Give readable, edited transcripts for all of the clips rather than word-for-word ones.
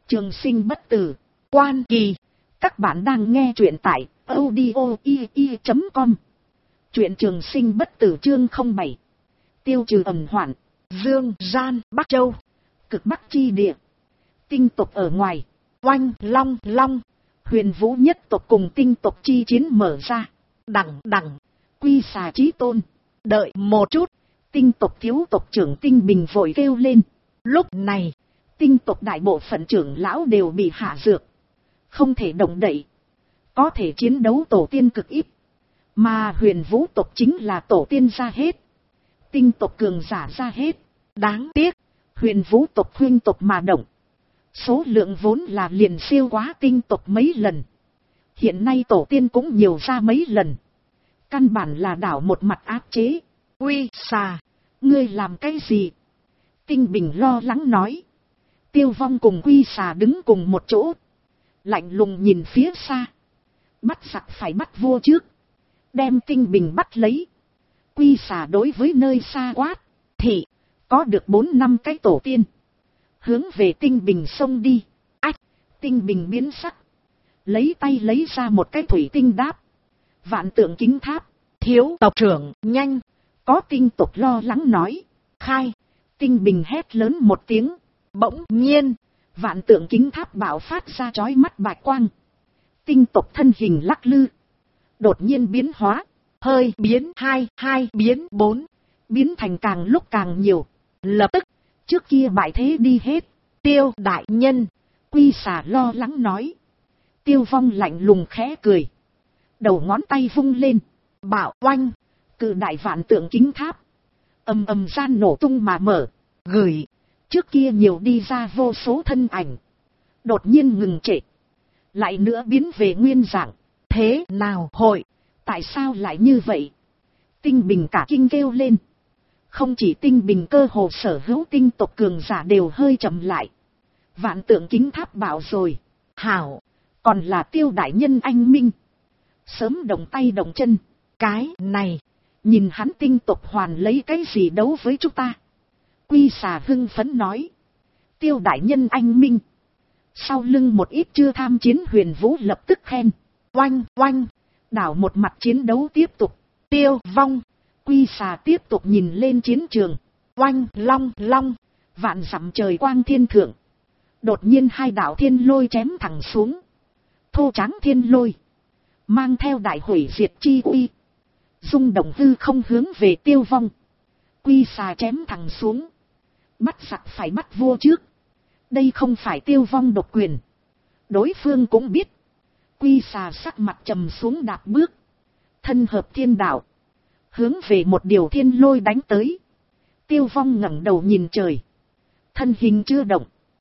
Trường sinh bất tử, Quan Kỳ. Các bạn đang nghe truyện tại audio.com. Truyện Trường sinh bất tử chương 07. Tiêu trừ ẩn hoạn. Dương Gian, Bắc Châu. Cực Bắc chi địa. Tinh tộc ở ngoài. Oanh long long. Huyền Vũ nhất tộc cùng tinh tộc chi chiến mở ra. Đẳng. Quy xà chí tôn. Đợi một chút. Tinh tộc thiếu tộc trưởng Tinh Bình vội kêu lên. Lúc này, tinh tộc đại bộ phận trưởng lão đều bị hạ dược, không thể động đậy. Có thể chiến đấu tổ tiên cực ít, mà Huyền Vũ tộc chính là tổ tiên ra hết, tinh tộc cường giả ra hết. Đáng tiếc, Huyền Vũ tộc huynh tộc mà động, số lượng vốn là liền siêu quá tinh tộc mấy lần. Hiện nay tổ tiên cũng nhiều ra mấy lần, căn bản là đảo một mặt áp chế. Quy xà, ngươi làm cái gì? Tinh Bình lo lắng nói. Tiêu Vong cùng Quy xà đứng cùng một chỗ, lạnh lùng nhìn phía xa. Bắt giặc phải bắt vua trước, đem Tinh Bình bắt lấy. Quy xà đối với nơi xa quát. Thì có được 4-5 cái tổ tiên, hướng về Tinh Bình xông đi. Ách! Tinh Bình biến sắc, lấy tay lấy ra một cái thủy tinh đáp. Vạn Tượng Kính Tháp. Thiếu tộc trưởng, nhanh! Có tinh tộc lo lắng nói. Khai! Tinh Bình hét lớn một tiếng. Bỗng nhiên, Vạn Tượng Kính Tháp bạo phát ra chói mắt bạch quang. Tinh tộc thân hình lắc lư, đột nhiên biến hóa, hơi biến 2, biến 4, biến thành càng lúc càng nhiều. Lập tức, trước kia bại thế đi hết. Tiêu đại nhân, Quy xà lo lắng nói. Tiêu Vong lạnh lùng khẽ cười, đầu ngón tay vung lên, bảo oanh, cự đại Vạn Tượng Kính Tháp ầm ầm gian nổ tung mà mở, gửi. Trước kia nhiều đi ra vô số thân ảnh, đột nhiên ngừng trệ, lại nữa biến về nguyên dạng. Thế nào hội, tại sao lại như vậy? Tinh Bình cả kinh kêu lên. Không chỉ Tinh Bình, cơ hồ sở hữu tinh tộc cường giả đều hơi chậm lại. Vạn Tượng Kính Tháp bảo rồi. Hảo, còn là Tiêu đại nhân anh minh, sớm động tay động chân. Cái này, nhìn hắn tinh tộc hoàn lấy cái gì đấu với chúng ta? Quy xà hưng phấn nói. Tiêu đại nhân anh minh. Sau lưng một ít chưa tham chiến Huyền Vũ lập tức khen. Oanh, đảo một mặt chiến đấu tiếp tục. Tiêu Vong, Quy xà tiếp tục nhìn lên chiến trường. Oanh long, vạn dặm trời quang thiên thượng. Đột nhiên hai đạo thiên lôi chém thẳng xuống. Thô tráng thiên lôi, mang theo đại hủy diệt chi uy, rung động hư không hướng về Tiêu Vong. Quy xà chém thẳng xuống. Bắt giặc phải bắt vua trước. Đây không phải Tiêu Vong độc quyền, đối phương cũng biết. Quy xà sắc mặt trầm xuống đạp bước, thân hợp thiên đạo, hướng về một điều thiên lôi đánh tới. Tiêu Vong ngẩng đầu nhìn trời, thân hình chưa động,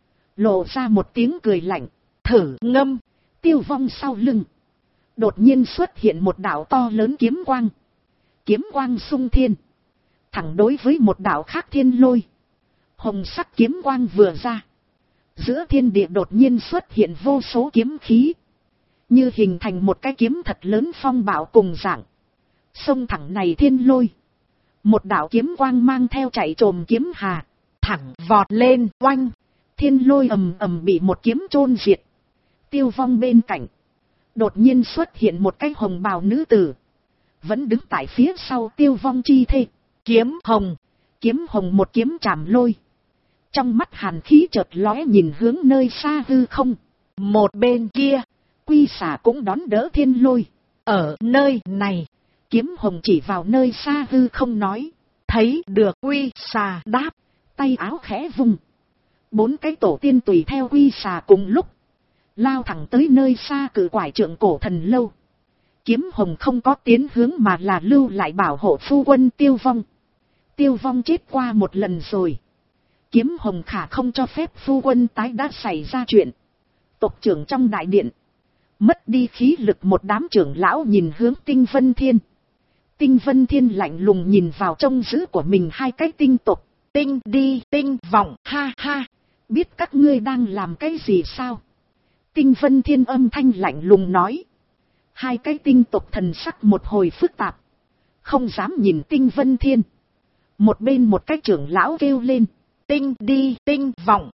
lộ ra một tiếng cười lạnh. Thử ngâm. Tiêu Vong sau lưng đột nhiên xuất hiện một đạo to lớn kiếm quang. Kiếm quang xung thiên, thẳng đối với một đạo khác thiên lôi. Hồng sắc kiếm quang vừa ra, giữa thiên địa đột nhiên xuất hiện vô số kiếm khí, như hình thành một cái kiếm thật lớn phong bạo cùng dạng. Xông thẳng này thiên lôi, một đạo kiếm quang mang theo chạy trồm kiếm hà, thẳng vọt lên. Oanh, thiên lôi ầm ầm bị một kiếm chôn diệt. Tiêu Vong bên cạnh đột nhiên xuất hiện một cái hồng bào nữ tử, vẫn đứng tại phía sau Tiêu Vong chi thê. Kiếm hồng một kiếm chạm lôi. Trong mắt hàn khí chợt lóe, nhìn hướng nơi xa hư không. Một bên kia, Quy xà cũng đón đỡ thiên lôi. Ở nơi này, kiếm hồng chỉ vào nơi xa hư không nói. Thấy được. Quy xà đáp, tay áo khẽ vung. 4 cái tổ tiên tùy theo Quy xà cùng lúc lao thẳng tới nơi xa cự quải trượng Cổ Thần Lâu. Kiếm hồng không có tiến hướng mà là lưu lại bảo hộ phu quân Tiêu Vong. Tiêu Vong chết qua một lần rồi, kiếm hồng khả không cho phép phu quân tái đã xảy ra chuyện. Tộc trưởng trong đại điện, mất đi khí lực một đám trưởng lão nhìn hướng Tinh Vân Thiên. Tinh Vân Thiên lạnh lùng nhìn vào trông giữ của mình hai cái tinh tộc. Tinh đi, Tinh Vọng, ha ha, biết các ngươi đang làm cái gì sao? Tinh Vân Thiên âm thanh lạnh lùng nói. Hai cái tinh tộc thần sắc một hồi phức tạp, không dám nhìn Tinh Vân Thiên. Một bên một cái trưởng lão kêu lên. Tinh đi, Tinh Vọng,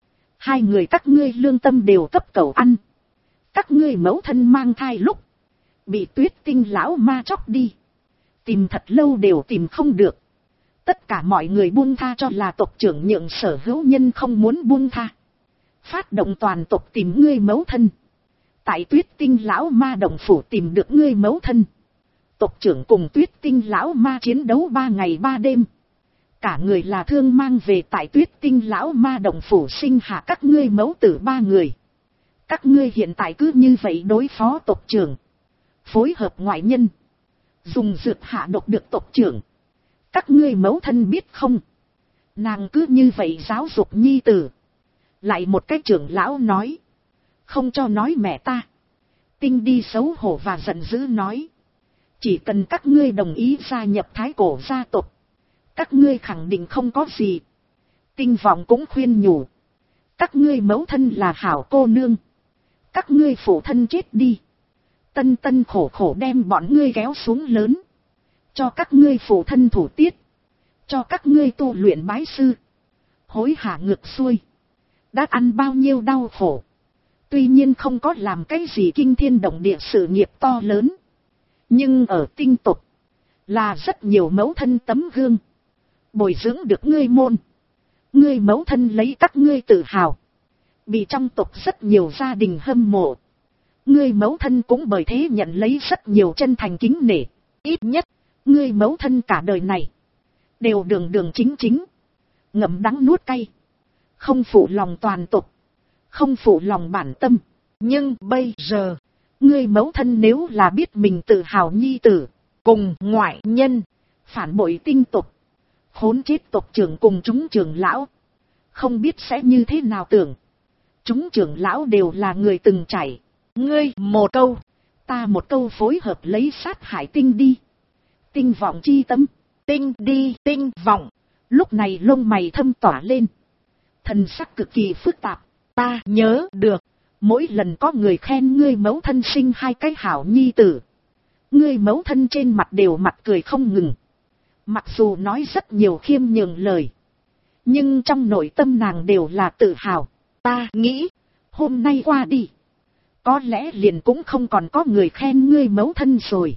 Hai người các ngươi lương tâm đều cấp cầu ăn. Các ngươi mẫu thân mang thai lúc, bị Tuyết Tinh lão ma chóc đi. Tìm thật lâu đều tìm không được. Tất cả mọi người buông tha cho là tộc trưởng nhượng sở hữu nhân không muốn buông tha. Phát động toàn tộc tìm ngươi mẫu thân. Tại Tuyết Tinh lão ma động phủ tìm được ngươi mẫu thân. Tộc trưởng cùng Tuyết Tinh lão ma chiến đấu 3 ngày 3 đêm. Cả người là thương mang về tại Tuyết Tinh lão ma động phủ sinh hạ các ngươi mẫu tử 3 người. Các ngươi hiện tại cứ như vậy đối phó tộc trưởng. Phối hợp ngoại nhân. Dùng dược hạ độc được tộc trưởng. Các ngươi mẫu thân biết không? Nàng cứ như vậy giáo dục nhi tử. Lại một cái trưởng lão nói. Không cho nói mẹ ta. Tinh đi xấu hổ và giận dữ nói. Chỉ cần các ngươi đồng ý gia nhập Thái Cổ gia tộc. Các ngươi khẳng định không có gì. Tinh vọng cũng khuyên nhủ. Các ngươi mẫu thân là hảo cô nương. Các ngươi phụ thân chết đi. Tân tân khổ khổ đem bọn ngươi kéo xuống lớn. Cho các ngươi phụ thân thủ tiết. Cho các ngươi tu luyện bái sư. Hối hả ngược xuôi. Đã ăn bao nhiêu đau khổ. Tuy nhiên không có làm cái gì kinh thiên động địa sự nghiệp to lớn. Nhưng ở tinh tộc. Là rất nhiều mẫu thân tấm gương. Bồi dưỡng được ngươi môn. Ngươi mẫu thân lấy các ngươi tự hào. Bị trong tộc rất nhiều gia đình hâm mộ. Ngươi mẫu thân cũng bởi thế nhận lấy rất nhiều chân thành kính nể. Ít nhất, ngươi mẫu thân cả đời này. Đều đường đường chính chính. Ngậm đắng nuốt cay. Không phụ lòng toàn tộc. Không phụ lòng bản tâm. Nhưng bây giờ, ngươi mẫu thân nếu là biết mình tự hào nhi tử. Cùng ngoại nhân. Phản bội tinh tộc. Khốn chết tộc trưởng cùng chúng trưởng lão. Không biết sẽ như thế nào tưởng. Chúng trưởng lão đều là người từng trải. Ngươi một câu, ta một câu phối hợp lấy sát hại tinh đi. Tinh vọng chi tâm, tinh đi tinh vọng. Lúc này lông mày thâm tỏa lên. Thần sắc cực kỳ phức tạp. Ta nhớ được, mỗi lần có người khen ngươi mẫu thân sinh 2 cái hảo nhi tử. Ngươi mẫu thân trên mặt đều mặt cười không ngừng. Mặc dù nói rất nhiều khiêm nhường lời. Nhưng trong nội tâm nàng đều là tự hào. Ta nghĩ, hôm nay qua đi. Có lẽ liền cũng không còn có người khen ngươi mẫu thân rồi.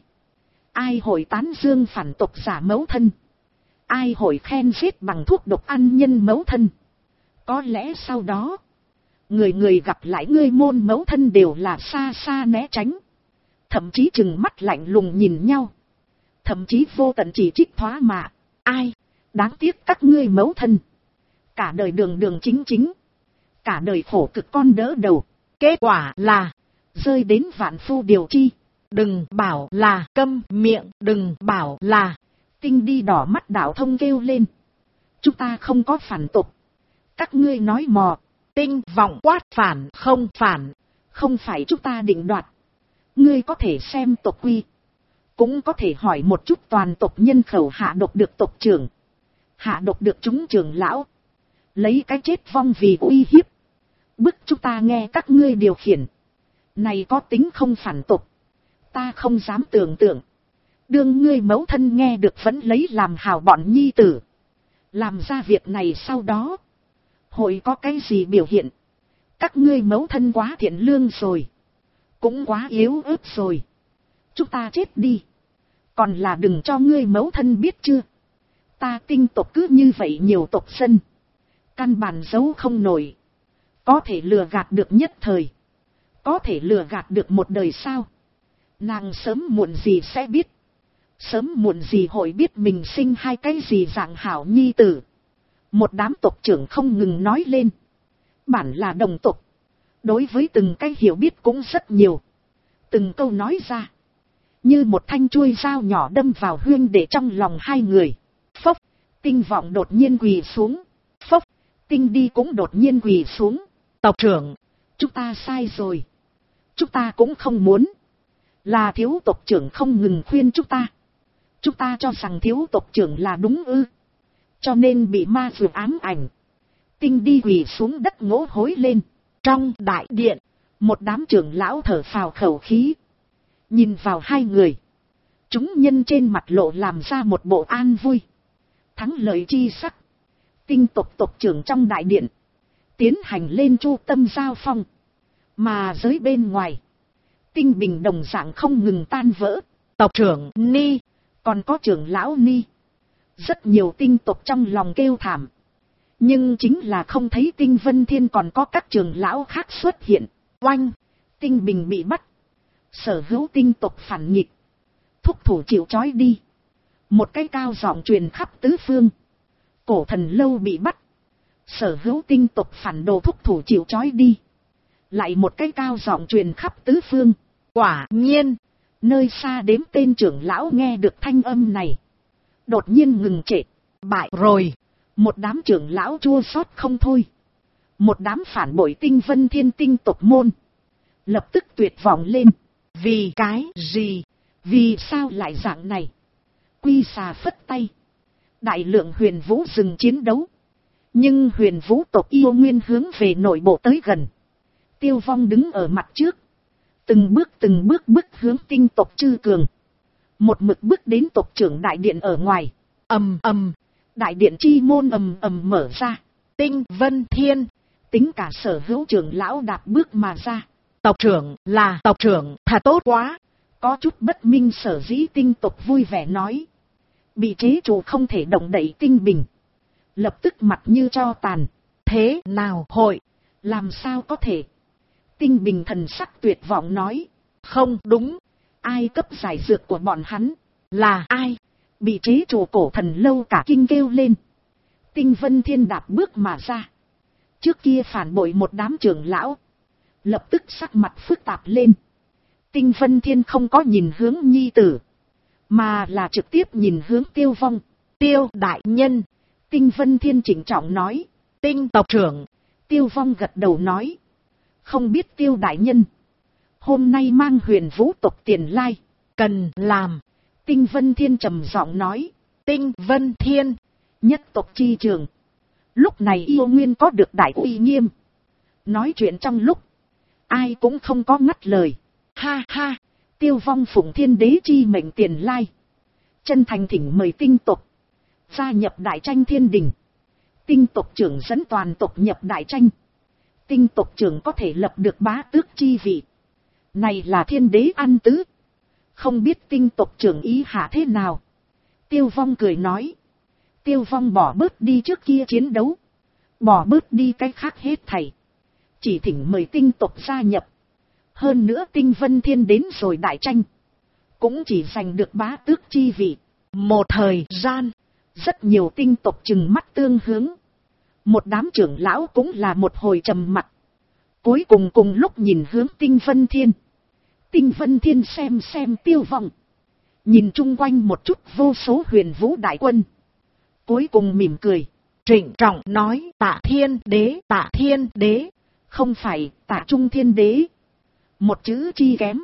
Ai hội tán dương phản tộc giả mẫu thân. Ai hội khen giết bằng thuốc độc ăn nhân mẫu thân. Có lẽ sau đó, người người gặp lại ngươi môn mẫu thân đều là xa xa né tránh. Thậm chí chừng mắt lạnh lùng nhìn nhau. Thậm chí vô tận chỉ trích thoá mạ. Ai, đáng tiếc các ngươi mẫu thân. Cả đời đường đường chính chính. Cả đời khổ cực con đỡ đầu. Kết quả là, rơi đến vạn phu điều chi. Đừng bảo là câm miệng, đừng bảo là. Tinh đi đỏ mắt đảo thông kêu lên. Chúng ta không có phản tục. Các ngươi nói mò. Tinh vọng quát phản không phản. Không phải chúng ta định đoạt. Ngươi có thể xem tộc quy. Cũng có thể hỏi một chút toàn tộc nhân khẩu hạ độc được tộc trưởng. Hạ độc được chúng trưởng lão. Lấy cái chết vong vì uy hiếp. Bức chúng ta nghe các ngươi điều khiển. Này có tính không phản tục. Ta không dám tưởng tượng. Đương ngươi mẫu thân nghe được vẫn lấy làm hào bọn nhi tử. Làm ra việc này sau đó. Hội có cái gì biểu hiện. Các ngươi mẫu thân quá thiện lương rồi. Cũng quá yếu ớt rồi. Chúng ta chết đi. Còn là đừng cho ngươi mẫu thân biết chưa. Ta tinh tộc cứ như vậy nhiều tộc dân. Căn bản giấu không nổi. Có thể lừa gạt được nhất thời. Có thể lừa gạt được một đời sao. Nàng sớm muộn gì sẽ biết. Sớm muộn gì hội biết mình sinh 2 cái gì dạng hảo nhi tử. Một đám tộc trưởng không ngừng nói lên. Bản là đồng tộc. Đối với từng cái hiểu biết cũng rất nhiều. Từng câu nói ra. Như một thanh chuôi dao nhỏ đâm vào huyên để trong lòng hai người. Phốc, Tinh vọng đột nhiên quỳ xuống. Phốc, Tinh đi cũng đột nhiên quỳ xuống. Tộc trưởng, chúng ta sai rồi. Chúng ta cũng không muốn. Là thiếu tộc trưởng không ngừng khuyên chúng ta. Chúng ta cho rằng thiếu tộc trưởng là đúng ư. Cho nên bị ma vừa ám ảnh. Tinh đi quỳ xuống đất ngỗ hối lên. Trong đại điện, một đám trưởng lão thở phào khẩu khí. Nhìn vào hai người. Chúng nhân trên mặt lộ làm ra một bộ an vui. Thắng lợi chi sắc. Tinh tộc tộc trưởng trong đại điện. tiến hành lên chu tâm giao phong. Mà giới bên ngoài, Tinh Bình đồng dạng không ngừng tan vỡ. Tộc trưởng Ni, còn có trưởng lão Ni. Rất nhiều tinh tộc trong lòng kêu thảm. Nhưng chính là không thấy Tinh Vân Thiên còn có các trưởng lão khác xuất hiện. Oanh, Tinh Bình bị bắt. Sở hữu tinh tộc phản nghịch, thúc thủ chịu trói đi. Một cái cao giọng truyền khắp tứ phương. Cổ Thần Lâu bị bắt. Sở hữu tinh tộc phản đồ thúc thủ chịu trói đi. Lại một cái cao giọng truyền khắp tứ phương. Quả nhiên, nơi xa đếm tên trưởng lão nghe được thanh âm này, đột nhiên ngừng trệ. Bại rồi. Một đám trưởng lão chua xót không thôi. Một đám phản bội Tinh Vân Thiên tinh tộc môn lập tức tuyệt vọng lên. Vì cái gì? Vì sao lại dạng này? Quy xà phất tay. Đại lượng Huyền Vũ dừng chiến đấu. Nhưng Huyền Vũ tộc yêu nguyên hướng về nội bộ tới gần. Tiêu Vong đứng ở mặt trước. Từng bước bước hướng tinh tộc Chư Cường. Một mực bước đến tộc trưởng đại điện ở ngoài. Ầm ầm, đại điện chi môn ầm ầm mở ra. Tinh Vân Thiên, tính cả sở hữu trưởng lão đạp bước mà ra. Tộc trưởng là tộc trưởng, thật tốt quá. Có chút bất minh sở dĩ tinh tộc vui vẻ nói. Bị chế trụ không thể động đậy Tinh Bình, lập tức mặt như tro tàn. Thế nào hội? Làm sao có thể? Tinh Bình thần sắc tuyệt vọng nói. Không đúng. Ai cấp giải dược của bọn hắn? Là ai? Bị chế trụ Cổ Thần Lâu cả kinh kêu lên. Tinh Vân Thiên đạp bước mà ra. Trước kia phản bội một đám trưởng lão, lập tức sắc mặt phức tạp lên. Tinh Vân Thiên không có nhìn hướng nhi tử, mà là trực tiếp nhìn hướng Tiêu Vong. Tiêu đại nhân. Tinh Vân Thiên chỉnh trọng nói. Tinh tộc trưởng. Tiêu Vong gật đầu nói. Không biết Tiêu đại nhân hôm nay mang Huyền Vũ tộc tiền lai cần làm. Tinh Vân Thiên trầm giọng nói. Tinh Vân Thiên, nhất tộc chi trường. Lúc này yêu nguyên có được đại uy nghiêm. Nói chuyện trong lúc, ai cũng không có ngắt lời. Ha ha, Tiêu Vong phụng thiên đế chi mệnh tiền lai, chân thành thỉnh mời tinh tộc gia nhập đại tranh thiên đình. Tinh tộc trưởng dẫn toàn tộc nhập đại tranh. Tinh tộc trưởng có thể lập được bá tước chi vị. Này là thiên đế ăn tứ. Không biết tinh tộc trưởng ý hạ thế nào? Tiêu Vong cười nói. Tiêu Vong bỏ bớt đi trước kia chiến đấu, bỏ bớt đi cái khác hết thảy, chỉ thỉnh mời tinh tộc gia nhập. Hơn nữa Tinh Vân Thiên đến rồi đại tranh, cũng chỉ giành được bá tước chi vị. Một thời gian, rất nhiều tinh tộc trừng mắt tương hướng. Một đám trưởng lão cũng là một hồi trầm mặt. Cuối cùng cùng lúc nhìn hướng Tinh Vân Thiên. Tinh Vân Thiên xem Tiêu Vong, nhìn chung quanh một chút vô số Huyền Vũ đại quân. Cuối cùng mỉm cười, trịnh trọng nói. Tạ Thiên Đế, Tạ Thiên Đế. Không phải Tạ Trung Thiên Đế. Một chữ chi kém,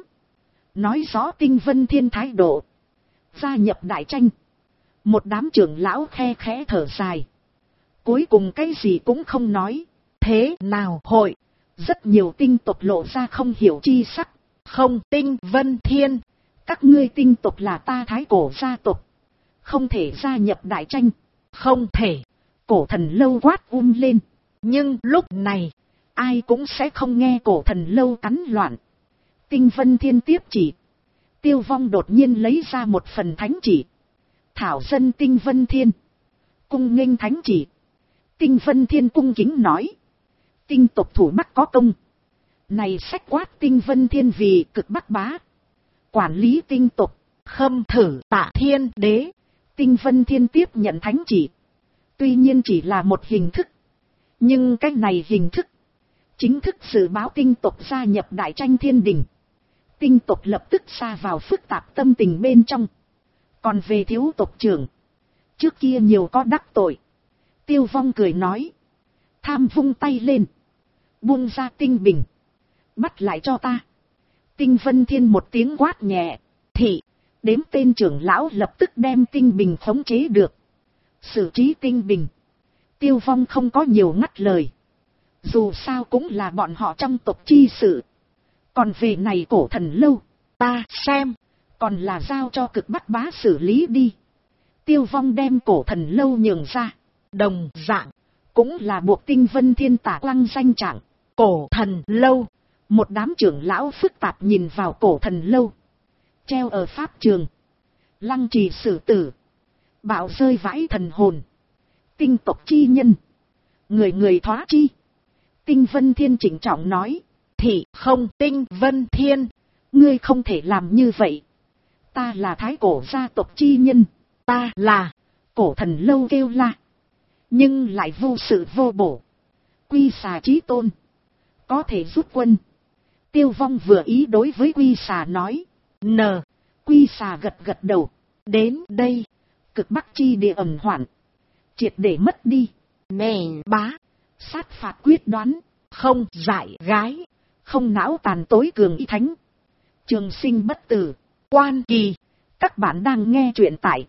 nói rõ Tinh Vân Thiên thái độ. Gia nhập đại tranh. Một đám trưởng lão khe khẽ thở dài. Cuối cùng cái gì cũng không nói. Thế nào hội? Rất nhiều tinh tộc lộ ra không hiểu chi sắc. Không, Tinh Vân Thiên, các ngươi tinh tộc là ta Thái Cổ gia tộc, không thể gia nhập đại tranh. Không thể. Cổ Thần Lâu quát lên. Nhưng lúc này, ai cũng sẽ không nghe Cổ Thần Lâu cắn loạn. Tinh Vân Thiên tiếp chỉ. Tiêu Vong đột nhiên lấy ra một phần thánh chỉ. Thảo dân Tinh Vân Thiên, cung nghênh thánh chỉ. Tinh Vân Thiên cung kính nói. Tinh tộc thủ Bắc có công. Này sách quát Tinh Vân Thiên vì cực Bắc bá, quản lý tinh tộc, khâm thử Tạ Thiên Đế. Tinh Vân Thiên tiếp nhận thánh chỉ. Tuy nhiên chỉ là một hình thức, nhưng cái này hình thức chính thức dự báo tinh tộc gia nhập đại tranh thiên đình. Tinh tộc lập tức sa vào phức tạp tâm tình bên trong. Còn về thiếu tộc trưởng, trước kia nhiều có đắc tội. Tiêu Vong cười nói. Tham vung tay lên, buông ra Tinh Bình. Bắt lại cho ta. Tinh Vân Thiên một tiếng quát nhẹ. Thị, đếm tên trưởng lão lập tức đem Tinh Bình khống chế được, xử trí Tinh Bình. Tiêu Vong không có nhiều ngắt lời. Dù sao cũng là bọn họ trong tộc chi sự. Còn về này Cổ Thần Lâu, ta xem còn là giao cho cực Bắc bá xử lý đi. Tiêu Vong đem Cổ Thần Lâu nhường ra. Đồng dạng, cũng là buộc Tinh Vân Thiên tả lăng danh trạng, Cổ Thần Lâu. Một đám trưởng lão phức tạp nhìn vào Cổ Thần Lâu. Treo ở pháp trường. Lăng trì xử tử. Bạo rơi vãi thần hồn. Tinh tộc chi nhân. Người người thoá chi. Tinh Vân Thiên chỉnh trọng nói. Thì không, Tinh Vân Thiên. Ngươi không thể làm như vậy. Ta là thái cổ gia tộc chi nhân. Ta là. Cổ Thần Lâu kêu la. Nhưng lại vô sự vô bổ. Quy xà chí tôn. Có thể rút quân. Tiêu Vong vừa ý đối với Quy xà nói. Quy xà gật gật đầu. Đến đây. Cực Bắc chi địa ẩm hoạn. Triệt để mất đi. Mèn bá. Sát phạt quyết đoán. Không dại gái. Không não tàn tối cường y thánh. Trường sinh bất tử. Quan kỳ. Các bạn đang nghe truyện tại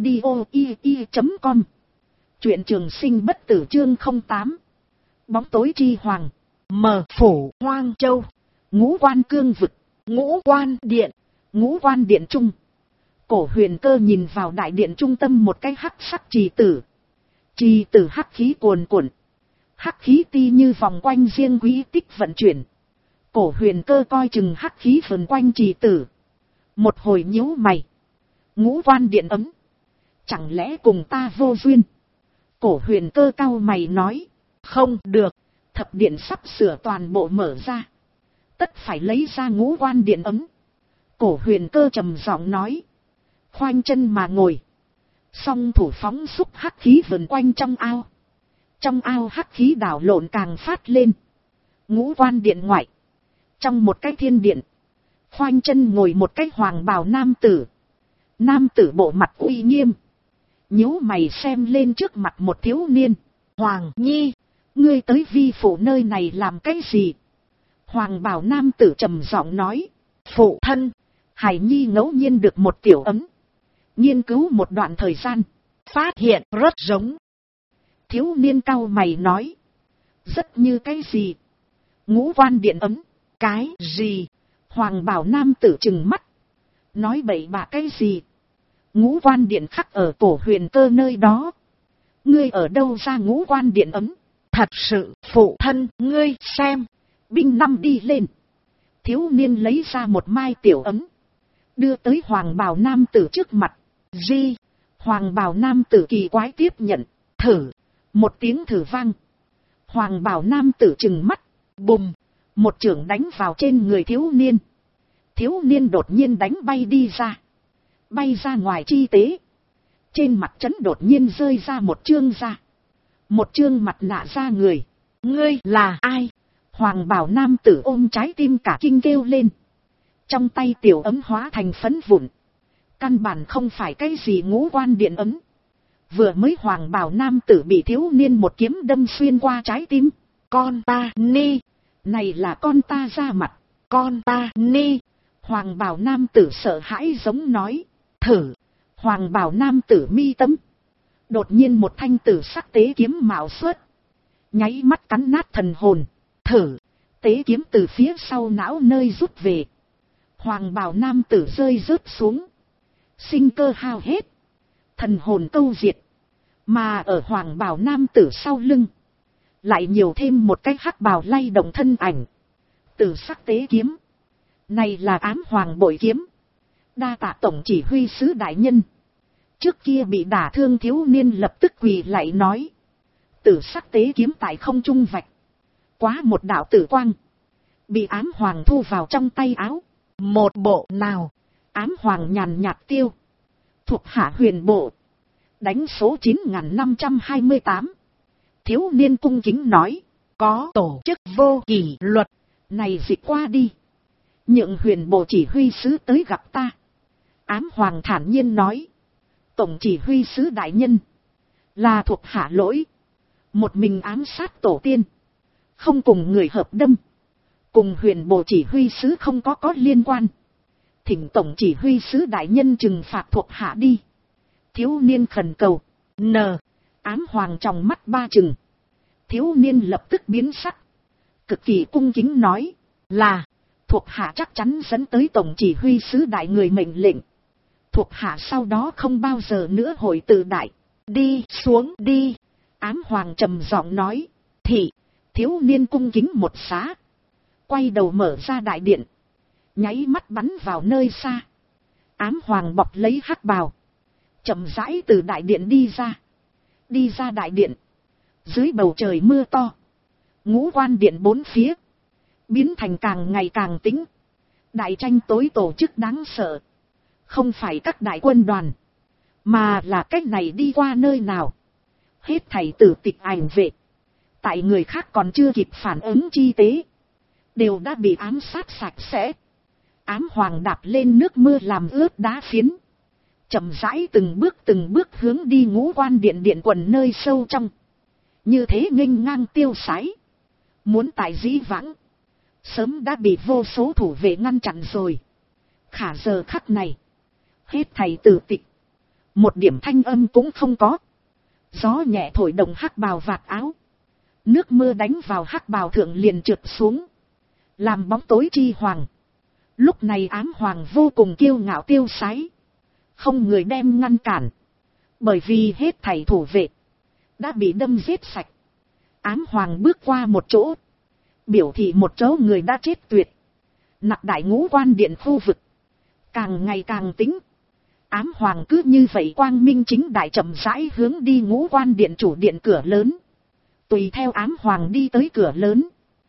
audio.com. Truyện trường sinh bất tử chương 08. Bóng tối chi hoàng. Mờ phủ Hoang Châu. Ngũ Quan Cương Vực. Ngũ Quan Điện. Ngũ Quan Điện Trung. Cổ Huyền Cơ nhìn vào đại điện trung tâm một cái hắc sắc trì tử. Trì tử hắc khí cuồn cuộn. Hắc khí ti như vòng quanh riêng quỹ tích vận chuyển. Cổ Huyền Cơ coi chừng hắc khí vần quanh trì tử. Một hồi nhíu mày. Ngũ Quan Điện ấm. Chẳng lẽ cùng ta vô duyên? Cổ Huyền Cơ cau mày nói. Không được. Thập điện sắp sửa toàn bộ mở ra. Tất phải lấy ra Ngũ Quan Điện ấm. Cổ Huyền Cơ trầm giọng nói. Khoanh chân mà ngồi. Song thủ phóng xúc hắc khí vần quanh trong ao. Trong ao hắc khí đảo lộn càng phát lên. Ngũ Quan Điện ngoại. Trong một cái thiên điện. Khoanh chân ngồi một cái hoàng bào nam tử. Nam tử bộ mặt uy nghiêm. Nhíu mày xem lên trước mặt một thiếu niên. Hoàng Nhi. Ngươi tới vi phụ nơi này làm cái gì? Hoàng bào nam tử trầm giọng nói. Phụ thân. Hải Nhi ngẫu nhiên được một tiểu ấm. Nghiên cứu một đoạn thời gian. Phát hiện rất giống. Thiếu niên cau mày nói. Rất như cái gì? Ngũ Quan Điện ấm. Cái gì? Hoàng bào nam tử trừng mắt. Nói bậy bạ cái gì? Ngũ Quan Điện khắc ở Cổ Huyền Cơ nơi đó. Ngươi ở đâu ra Ngũ Quan Điện ấm? Thật sự, phụ thân, ngươi xem. Binh năm đi lên. Thiếu niên lấy ra một mai tiểu ấm. Đưa tới hoàng bào nam tử trước mặt. Hoàng bào nam tử kỳ quái tiếp nhận. Thử. Một tiếng thử vang. Hoàng bào nam tử trừng mắt. Bùm. Một chưởng đánh vào trên người thiếu niên. Thiếu niên đột nhiên đánh bay đi ra. Bay ra ngoài chi tế. Trên mặt trấn đột nhiên rơi ra một chương da. Một chương mặt nạ da người. Ngươi là ai? Hoàng bào nam tử ôm trái tim cả kinh kêu lên. Trong tay tiểu ấm hóa thành phấn vụn. Căn bản không phải cái gì Ngũ Quan Điện ấm. Vừa mới hoàng bào nam tử bị thiếu niên một kiếm đâm xuyên qua trái tim. Con ta ni. Này là con ta ra mặt. Con ta ni. Hoàng bào nam tử sợ hãi giống nói. Thử. Hoàng bào nam tử mi tâm. Đột nhiên một thanh tử sắc tế kiếm mạo xuất. Nháy mắt cắn nát thần hồn. Thử. Tế kiếm từ phía sau não nơi rút về. Hoàng bào nam tử rơi rớt xuống. Sinh cơ hao hết. Thần hồn câu diệt. Mà ở hoàng bào nam tử sau lưng. Lại nhiều thêm một cái hắc bào lay động thân ảnh. Tử sắc tế kiếm. Này là ám hoàng bội kiếm. Đa tạ tổng chỉ huy sứ đại nhân. Trước kia bị đả thương thiếu niên lập tức quỳ lại nói. Tử sắc tế kiếm tại không trung vạch. Quá một đạo tử quang. Bị ám hoàng thu vào trong tay áo. Một bộ nào. Ám hoàng nhàn nhạt tiêu. Thuộc hạ huyền bộ. Đánh số 9528. Thiếu niên cung kính nói. Có tổ chức vô kỷ luật. Này dịch qua đi. Nhượng huyền bộ chỉ huy sứ tới gặp ta. Ám hoàng thản nhiên nói. Tổng chỉ huy sứ đại nhân. Là thuộc hạ lỗi. Một mình ám sát tổ tiên. Không cùng người hợp đâm. Cùng huyền bộ chỉ huy sứ không có liên quan. Thỉnh tổng chỉ huy sứ đại nhân trừng phạt thuộc hạ đi. Thiếu niên khẩn cầu. Ám hoàng trong mắt ba trừng. Thiếu niên lập tức biến sắc. Cực kỳ cung kính nói. Là. Thuộc hạ chắc chắn dẫn tới tổng chỉ huy sứ đại người mệnh lệnh. Thuộc hạ sau đó không bao giờ nữa hồi tự đại. Đi xuống đi. Ám hoàng trầm giọng nói, thị, thiếu niên cung kính một xá. Quay đầu mở ra đại điện. Nháy mắt bắn vào nơi xa. Ám hoàng bọc lấy hắc bào. Chậm rãi từ đại điện đi ra. Đi ra đại điện. Dưới bầu trời mưa to. Ngũ quan điện bốn phía. Biến thành càng ngày càng tĩnh. Đại tranh tối tổ chức đáng sợ. Không phải các đại quân đoàn. Mà là cách này đi qua nơi nào. Hết thảy tử tịch ảnh vệ. Tại người khác còn chưa kịp phản ứng chi tế. Đều đã bị ám sát sạch sẽ. Ám hoàng đạp lên nước mưa làm ướt đá phiến. Chậm rãi từng bước hướng đi ngũ quan điện điện quần nơi sâu trong. Như thế nghênh ngang tiêu sái. Muốn tại dĩ vãng. Sớm đã bị vô số thủ vệ ngăn chặn rồi. Khả giờ khắc này. Hết thảy tử tịch. Một điểm thanh âm cũng không có. Gió nhẹ thổi động hắc bào vạt áo. Nước mưa đánh vào hắc bào thượng liền trượt xuống. Làm bóng tối chi hoàng. Lúc này ám hoàng vô cùng kiêu ngạo tiêu sái. Không người đem ngăn cản. Bởi vì hết thảy thủ vệ. Đã bị đâm giết sạch. Ám hoàng bước qua một chỗ. Biểu thị một chỗ người đã chết tuyệt. Nặc đại ngũ quan điện khu vực. Càng ngày càng tính. Ám hoàng cứ như vậy quang minh chính đại chậm rãi hướng đi ngũ quan điện chủ điện cửa lớn. Tùy theo ám hoàng đi tới cửa lớn.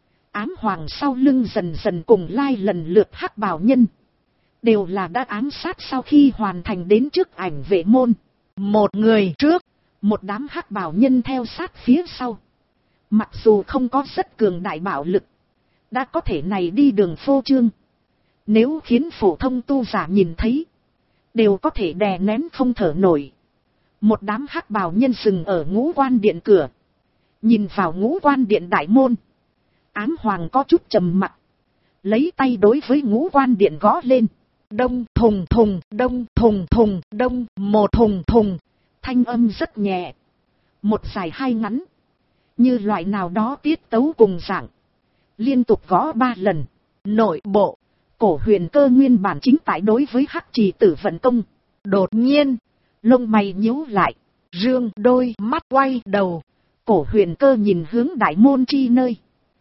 Ám hoàng sau lưng dần dần cùng lai lần lượt hắc bào nhân. Đều là đã ám sát sau khi hoàn thành đến trước ảnh vệ môn. Một người trước, một đám hắc bào nhân theo sát phía sau. Mặc dù không có rất cường đại bạo lực. Đã có thể này đi đường phô trương. Nếu khiến phổ thông tu giả nhìn thấy. Đều có thể đè nén không thở nổi. Một đám hắc bào nhân dừng ở ngũ quan điện cửa. Nhìn vào ngũ quan điện đại môn. Ám hoàng có chút trầm mặc. Lấy tay đối với ngũ quan điện gõ lên. Đông thùng thùng, đông thùng thùng, đông một thùng thùng. Thanh âm rất nhẹ. Một dài hai ngắn. Như loại nào đó tiết tấu cùng dạng. Liên tục gõ 3 lần. Nội bộ. Cổ huyền cơ nguyên bản chính tại đối với hắc trì tử vận công. Đột nhiên. Lông mày nhíu lại. Rương đôi mắt quay đầu. Cổ huyền cơ nhìn hướng đại môn chi nơi.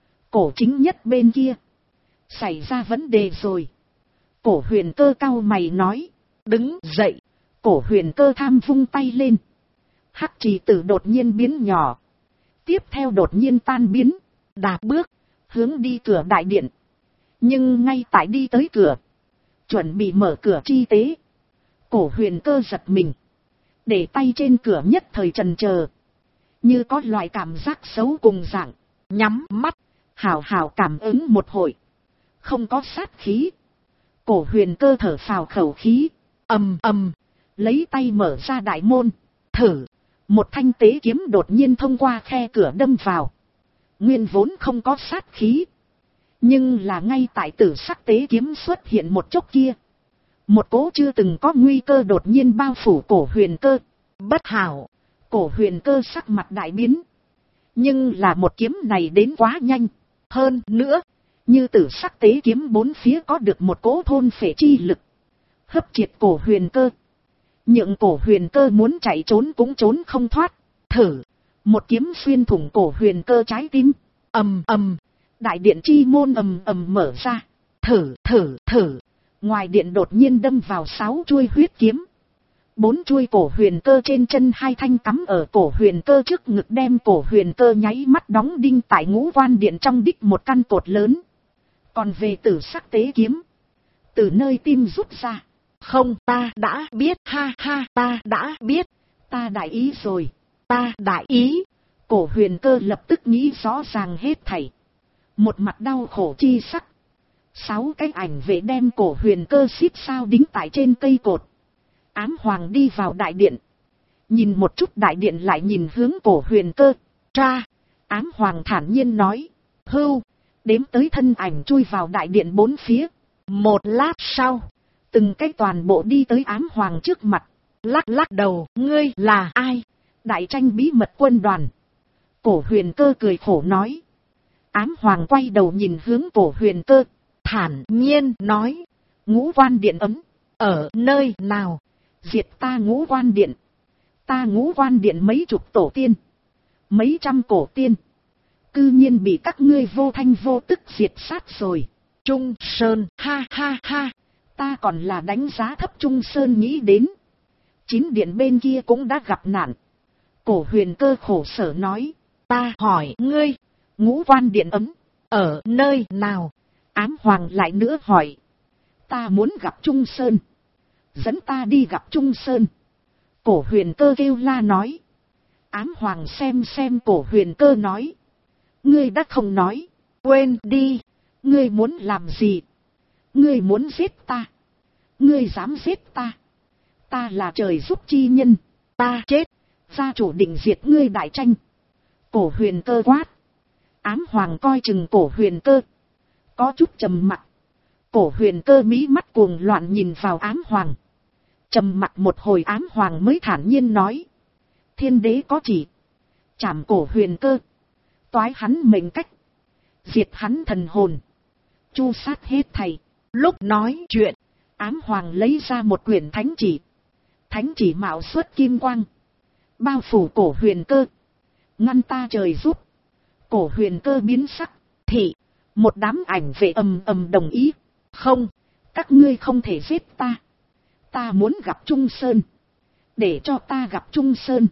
Cổ chính nhất bên kia. Xảy ra vấn đề rồi. Cổ huyền cơ cau mày nói. Đứng dậy. Cổ huyền cơ tham vung tay lên. Hắc trì tử đột nhiên biến nhỏ. Tiếp theo đột nhiên tan biến. Đạp bước. Hướng đi cửa đại điện. Nhưng ngay tại đi tới cửa. Chuẩn bị mở cửa chi tế. Cổ huyền cơ giật mình. Để tay trên cửa nhất thời chần chờ. Như có loại cảm giác xấu cùng dạng. Nhắm mắt. Hào hào cảm ứng một hồi. Không có sát khí. Cổ huyền cơ thở phào khẩu khí. Ầm ầm. Lấy tay mở ra đại môn. Thử. Một thanh tế kiếm đột nhiên thông qua khe cửa đâm vào. Nguyên vốn không có sát khí. Nhưng là ngay tại tử sắc tế kiếm xuất hiện một chốc kia. Một cỗ chưa từng có nguy cơ đột nhiên bao phủ cổ huyền cơ. Bất hảo. Cổ huyền cơ sắc mặt đại biến. Nhưng là một kiếm này đến quá nhanh. Hơn nữa. Như tử sắc tế kiếm bốn phía có được một cỗ thôn phệ chi lực. Hấp triệt cổ huyền cơ. Nhượng cổ huyền cơ muốn chạy trốn cũng trốn không thoát. Thử. Một kiếm xuyên thủng cổ huyền cơ trái tim. Ầm ầm. Đại điện chi môn ầm ầm mở ra. Thử thử thử. Ngoài điện đột nhiên đâm vào 6 chuôi huyết kiếm. 4 chuôi cổ huyền cơ trên chân, 2 thanh cắm ở cổ huyền cơ trước ngực, đem cổ huyền cơ nháy mắt đóng đinh tại ngũ quan điện trong đích một căn cột lớn. Còn về tử sắc tế kiếm. Từ nơi tim rút ra. Không, ta đã biết, ha ha, ta đã biết. Ta đại ý rồi. Ta đại ý. Cổ huyền cơ lập tức nghĩ rõ ràng hết thảy. Một mặt đau khổ chi sắc. 6 cái ảnh vệ đem cổ huyền cơ xít sao đính tại trên cây cột. Ám hoàng đi vào đại điện. Nhìn một chút đại điện lại nhìn hướng cổ huyền cơ. Tra. Ám hoàng thản nhiên nói. Hưu. Đếm tới thân ảnh chui vào đại điện bốn phía. Một lát sau. Từng cái toàn bộ đi tới ám hoàng trước mặt. Lắc lắc đầu. Ngươi là ai? Đại tranh bí mật quân đoàn. Cổ huyền cơ cười khổ nói. Ám hoàng quay đầu nhìn hướng cổ huyền cơ. Thản nhiên nói. Ngũ quan điện ấm. Ở nơi nào? Diệt ta ngũ quan điện. Ta ngũ quan điện mấy chục tổ tiên. Mấy trăm cổ tiên. Cư nhiên bị các ngươi vô thanh vô tức diệt sát rồi. Trung Sơn, ha ha ha. Ta còn là đánh giá thấp Trung Sơn nghĩ đến. 9 điện bên kia cũng đã gặp nạn. Cổ Huyền Cơ khổ sở nói. Ta hỏi ngươi, Ngũ Quan Điện ấm, ở nơi nào? Ám Hoàng lại nữa hỏi. Ta muốn gặp Trung Sơn. Dẫn ta đi gặp Trung Sơn. Cổ Huyền Cơ kêu la nói. Ám Hoàng xem Cổ Huyền Cơ nói. Ngươi đã không nói, quên đi. Ngươi muốn làm gì? Ngươi muốn giết ta? Ngươi dám giết ta? Ta là trời giúp chi nhân. Ta chết, gia chủ định diệt ngươi đại tranh. Cổ Huyền Cơ quát. Ám Hoàng coi chừng Cổ Huyền Cơ, có chút trầm mặc. Cổ Huyền Cơ mí mắt cuồng loạn nhìn vào Ám Hoàng. Trầm mặc một hồi Ám Hoàng mới thản nhiên nói. Thiên đế có chỉ, chảm Cổ Huyền Cơ, toái hắn mệnh cách, diệt hắn thần hồn, chu sát hết thầy. Lúc nói chuyện, Ám Hoàng lấy ra một quyển thánh chỉ. Thánh chỉ mạo xuất kim quang, bao phủ Cổ Huyền Cơ. Ngăn ta trời giúp. Cổ Huyền Cơ biến sắc. Thì một đám ảnh vệ ầm ầm đồng ý. Không, các ngươi không thể giết ta. Ta muốn gặp Trung Sơn. Để cho ta gặp Trung Sơn.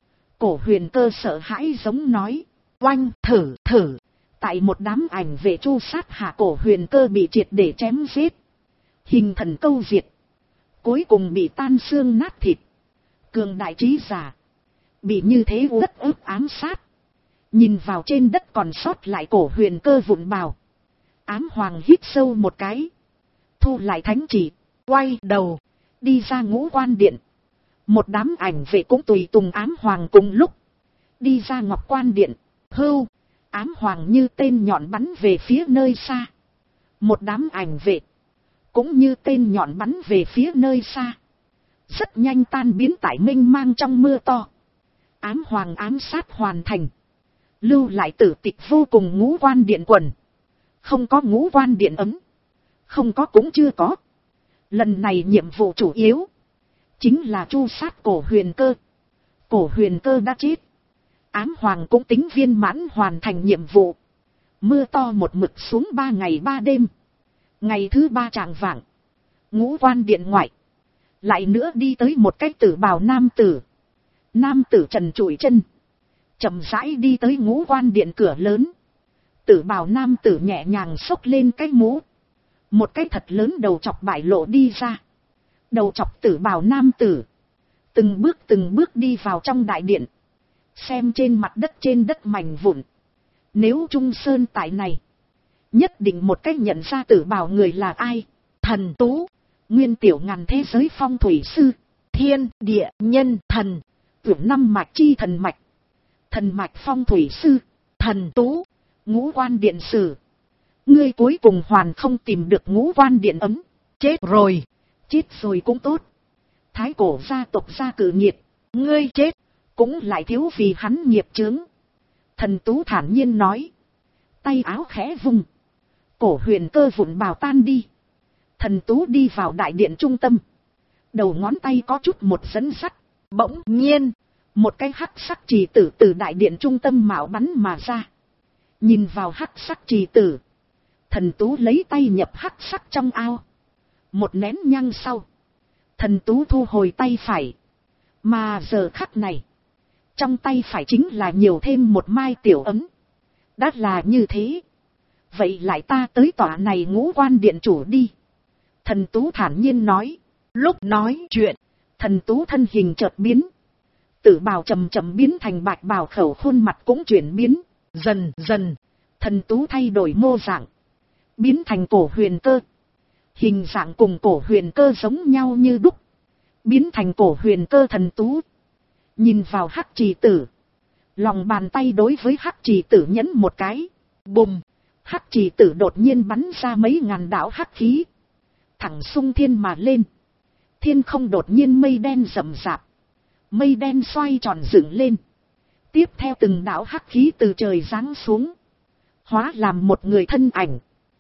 Cổ Huyền Cơ sợ hãi giống nói. Oanh, thử. Tại một đám ảnh vệ chu sát hạ, Cổ Huyền Cơ bị triệt để chém giết. Hình thần câu diệt. Cuối cùng bị tan xương nát thịt. Cường đại trí giả bị như thế rất ức ám sát. Nhìn vào trên đất còn sót lại Cổ Huyền Cơ vụn bào. Ám Hoàng hít sâu một cái, thu lại thánh chỉ, quay đầu đi ra Ngũ Quan Điện. Một đám ảnh vệ cũng tùy tùng Ám Hoàng cùng lúc đi ra Ngọc Quan Điện. Hưu, Ám Hoàng như tên nhọn bắn về phía nơi xa. Một đám ảnh vệ cũng như tên nhọn bắn về phía nơi xa. Rất nhanh tan biến tại mênh mang trong mưa to. Ám Hoàng ám sát hoàn thành. Lưu lại tử tịch vô cùng Ngũ Quan Điện quần. Không có Ngũ Quan Điện ấm. Không có cũng chưa có. Lần này nhiệm vụ chủ yếu chính là chu sát Cổ Huyền Cơ. Cổ Huyền Cơ đã chết. Ám Hoàng cũng tính viên mãn hoàn thành nhiệm vụ. Mưa to một mực xuống 3 ngày 3 đêm. Ngày thứ 3 chạng vạng, Ngũ Quan Điện ngoại lại nữa đi tới một cái tử bào nam tử. Nam tử trần trụi chân, chậm rãi đi tới Ngũ Quan Điện cửa lớn. Tử bào nam tử nhẹ nhàng xốc lên cái mũ. Một cái thật lớn đầu chọc bại lộ đi ra. Đầu chọc tử bào nam tử từng bước đi vào trong đại điện. Xem trên mặt đất, trên đất mảnh vụn. Nếu Trung Sơn tại này, nhất định một cách nhận ra tử bào người là ai. Thần Tú, nguyên tiểu ngàn thế giới phong thủy sư, thiên địa nhân thần, tưởng 5 mạch chi thần mạch. Thần mạch phong thủy sư, Thần Tú, Ngũ Quan Điện sử. Ngươi cuối cùng hoàn không tìm được Ngũ Quan Điện ấm. Chết rồi cũng tốt. Thái cổ gia tộc gia cử nghiệp, ngươi chết cũng lại thiếu vì hắn nghiệp chướng. Thần Tú thản nhiên nói. Tay áo khẽ vung, Cổ Huyền Cơ vụn bào tan đi. Thần Tú đi vào đại điện trung tâm. Đầu ngón tay có chút một dẫn sắt. Bỗng nhiên, một cái hắc sắc chì tử từ đại điện trung tâm mạo bắn mà ra. Nhìn vào hắc sắc chì tử, Thần Tú lấy tay nhập hắc sắc trong ao. Một nén nhang sau, Thần Tú thu hồi tay phải. Mà giờ khắc này, trong tay phải chính là nhiều thêm một mai tiểu ấm. Đã là như thế, vậy lại ta tới tòa này Ngũ Quan Điện chủ đi. Thần Tú thản nhiên nói. Lúc nói chuyện, Thần Tú thân hình chợt biến. Tử bào chậm chậm biến thành bạch bào, khẩu khuôn mặt cũng chuyển biến. Dần dần, Thần Tú thay đổi mô dạng, biến thành Cổ Huyền Cơ. Hình dạng cùng Cổ Huyền Cơ giống nhau như đúc. Biến thành Cổ Huyền Cơ Thần Tú nhìn vào hắc trì tử, lòng bàn tay đối với hắc trì tử nhấn một cái. Bùm, hắc trì tử đột nhiên bắn ra mấy ngàn đạo hắc khí, thẳng xung thiên mà lên. Thiên không đột nhiên mây đen rậm rạp, mây đen xoay tròn dựng lên. Tiếp theo từng đạo hắc khí từ trời giáng xuống, hóa làm một người thân ảnh.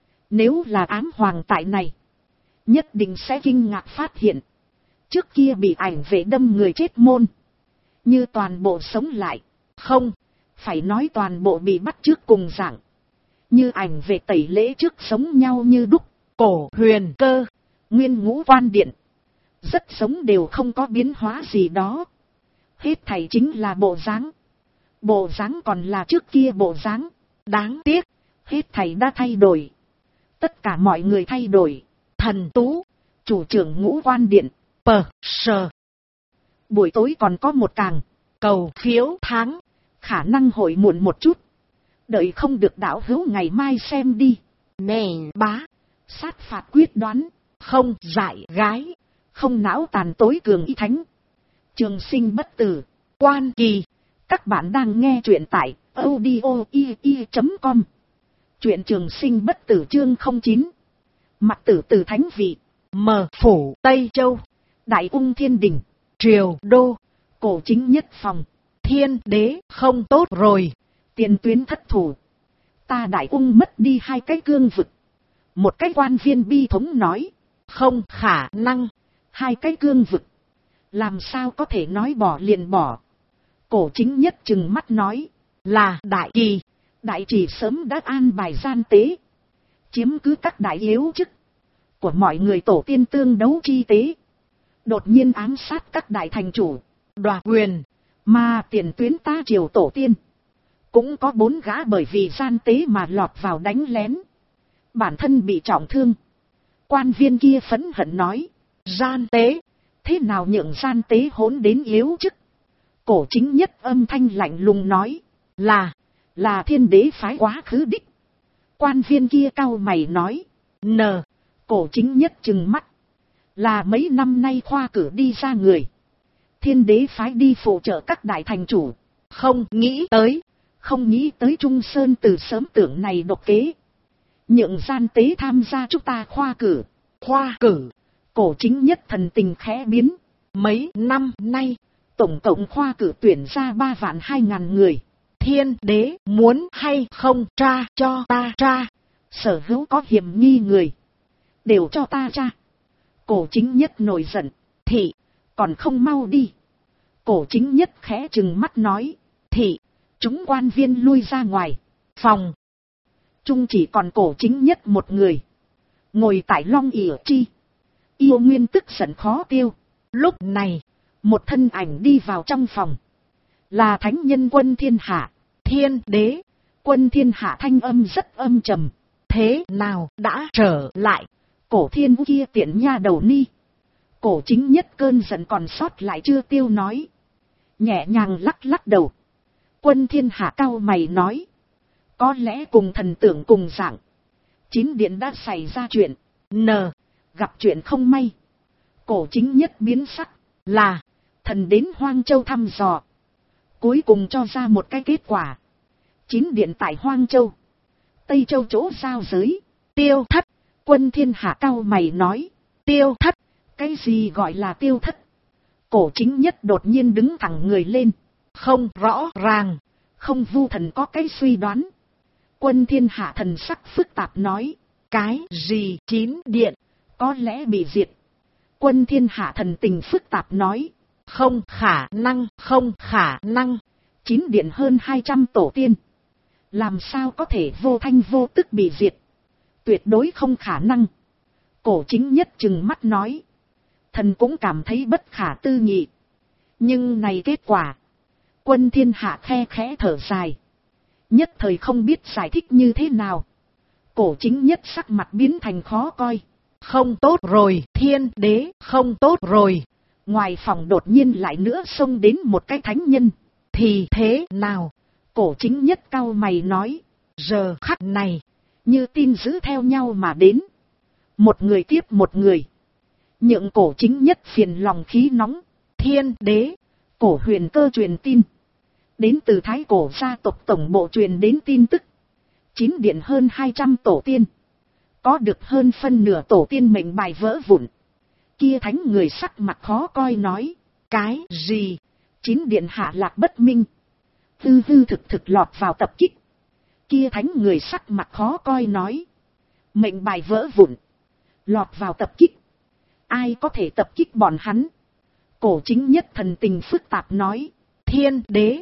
Nếu là Ám Hoàng tại này, nhất định sẽ kinh ngạc phát hiện, trước kia bị ảnh vệ đâm người chết môn, như toàn bộ sống lại. Không, phải nói toàn bộ bị bắt chước cùng dạng. Như ảnh về tẩy lễ trước giống nhau như đúc, cổ huyền cơ, nguyên ngũ quan điện. Rất giống đều không có biến hóa gì đó. Hết thảy chính là bộ dáng. Bộ dáng còn là trước kia bộ dáng. Đáng tiếc, hết thảy đã thay đổi. Tất cả mọi người thay đổi. Thần Tú, chủ trưởng ngũ quan điện, sờ. Buổi tối còn có một càng, cầu phiếu tháng, khả năng hội muộn một chút. Đợi không được đạo hữu ngày mai xem đi. Mèn bá, sát phạt quyết đoán, không dại gái, không não tàn tối cường y thánh. Trường sinh bất tử, quan kỳ. Các bạn đang nghe truyện tại audio.com. Truyện trường sinh bất tử chương 09. Mặt tử từ thánh vị, mờ phủ Tây Châu, Đại Ung Thiên Đình, Triều Đô, cổ chính nhất phòng. Thiên đế không tốt rồi, tiền tuyến thất thủ. Ta Đại Ung mất đi 2 cái cương vực. Một cái quan viên bi thống nói, không khả năng, 2 cái cương vực. Làm sao có thể nói bỏ liền bỏ. Cổ chính nhất trừng mắt nói, là đại kỳ, đại chỉ sớm đã an bài gian tế. Chiếm cứ các đại yếu chức của mọi người tổ tiên tương đấu chi tế. Đột nhiên ám sát các đại thành chủ, đoạt quyền, mà tiền tuyến ta triều tổ tiên. Cũng có 4 gã bởi vì gian tế mà lọt vào đánh lén. Bản thân bị trọng thương. Quan viên kia phẫn hận nói, gian tế, thế nào nhượng gian tế hỗn đến yếu chức. Cổ chính nhất âm thanh lạnh lùng nói, là thiên đế phái quá khứ đích. Quan viên kia cau mày nói, cổ chính nhất trừng mắt, là mấy năm nay khoa cử đi ra người. Thiên đế phái đi phụ trợ các đại thành chủ, không nghĩ tới Trung Sơn từ sớm tưởng này độc kế. Nhượng gian tế tham gia chúng ta khoa cử. Cổ chính nhất thần tình khẽ biến, mấy năm nay, tổng cộng khoa cử tuyển ra 3.200.000 người. Thiên đế muốn hay không tra cho ta tra. Sở hữu có hiểm nghi người, đều cho ta tra. Cổ chính nhất nổi giận, thị, còn không mau đi. Cổ chính nhất khẽ trừng mắt nói, thị, chúng quan viên lui ra ngoài. Phòng chung chỉ còn cổ chính nhất một người, ngồi tại long ỉa chi. Yêu nguyên tức giận khó tiêu. Lúc này, một thân ảnh đi vào trong phòng. Là thánh nhân Quân Thiên Hạ. Thiên đế, Quân Thiên Hạ thanh âm rất âm trầm. Thế nào đã trở lại? Cổ thiên kia tiện nha đầu ni. Cổ chính nhất cơn giận còn sót lại chưa tiêu nói. Nhẹ nhàng lắc lắc đầu. Quân Thiên Hạ cau mày nói, có lẽ cùng thần tưởng cùng dạng. 9 điện đã xảy ra chuyện. Gặp chuyện không may. Cổ chính nhất biến sắc, là thần đến Hoang Châu thăm dò. Cuối cùng cho ra một cái kết quả. 9 điện tại Hoang Châu, Tây Châu chỗ giao giới. Tiêu thất. Quân Thiên Hạ cau mày nói, tiêu thất, cái gì gọi là tiêu thất? Cổ chính nhất đột nhiên đứng thẳng người lên, không rõ ràng, không vu thần có cái suy đoán. Quân Thiên Hạ thần sắc phức tạp nói, cái gì 9 điện, có lẽ bị diệt. Quân Thiên Hạ thần tình phức tạp nói, không khả năng. 9 điện hơn 200 tổ tiên, làm sao có thể vô thanh vô tức bị diệt? Tuyệt đối không khả năng. Cổ chính nhất trừng mắt nói, thần cũng cảm thấy bất khả tư nghị. Nhưng này kết quả. Quân Thiên Hạ khe khẽ thở dài, nhất thời không biết giải thích như thế nào. Cổ chính nhất sắc mặt biến thành khó coi. Không tốt rồi, thiên đế, không tốt rồi. Ngoài phòng đột nhiên lại nữa xông đến một cái thánh nhân. Thì thế nào? Cổ chính nhất cau mày nói, giờ khắc này, như tin dữ theo nhau mà đến. Một người tiếp một người. Nhượng cổ chính nhất phiền lòng khí nóng. Thiên đế, cổ huyền cơ truyền tin. Đến từ Thái Cổ gia tộc tổng bộ truyền đến tin tức. 9 điện hơn 200 tổ tiên. Có được hơn phân nửa tổ tiên mệnh bài vỡ vụn. Kia thánh người sắc mặt khó coi nói, cái gì? 9 điện hạ lạc bất minh. Hư thực lọt vào tập kích. Kia thánh người sắc mặt khó coi nói, mệnh bài vỡ vụn, lọt vào tập kích. Ai có thể tập kích bọn hắn? Cổ chính nhất thần tình phức tạp nói, thiên đế,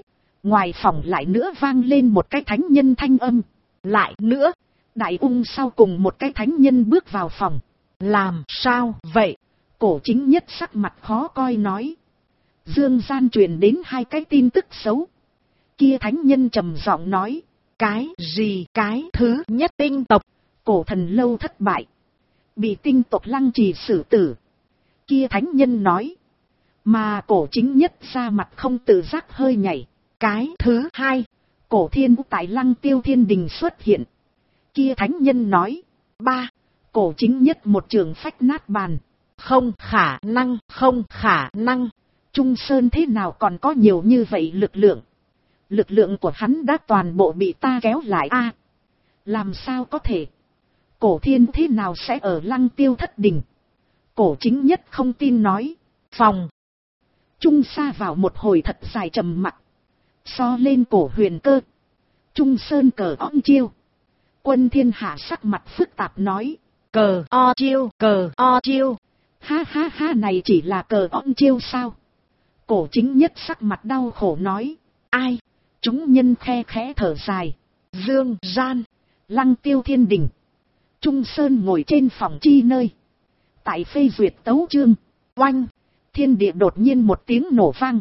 Ngoài phòng lại nữa vang lên một cái thánh nhân thanh âm. Lại nữa, đại ung sau cùng một cái thánh nhân bước vào phòng. Làm sao vậy? Cổ chính nhất sắc mặt khó coi nói. Dương gian truyền đến hai cái tin tức xấu. Kia thánh nhân trầm giọng nói. Cái gì? Cái thứ nhất, tinh tộc cổ thần lâu thất bại, bị tinh tộc Lăng Trì xử tử. Kia thánh nhân nói. Mà cổ chính nhất ra mặt không tự giác hơi nhảy. Cái thứ hai, cổ thiên tại Lăng Tiêu Thiên Đình xuất hiện. Kia thánh nhân nói. Ba, cổ chính nhất một trường phách nát bàn. Không khả năng, không khả năng. Trung Sơn thế nào còn có nhiều như vậy lực lượng? Lực lượng của hắn đã toàn bộ bị ta kéo lại a. Làm sao có thể? Cổ thiên thế nào sẽ ở Lăng Tiêu Thất Đình? Cổ chính nhất không tin nói. Phòng. Trung sa vào một hồi thật dài trầm mặc. So lên cổ huyền cơ. Trung Sơn cờ ong chiêu. Quân thiên hạ sắc mặt phức tạp nói. Cờ o chiêu, cờ o chiêu. Ha ha ha, này chỉ là cờ ong chiêu sao? Cổ chính nhất sắc mặt đau khổ nói. Ai? Chúng nhân khe khẽ thở dài. Dương gian, Lăng Tiêu Thiên Đình. Trung Sơn ngồi trên phòng chi nơi. Tại phê duyệt tấu chương. Oanh, thiên địa đột nhiên một tiếng nổ vang.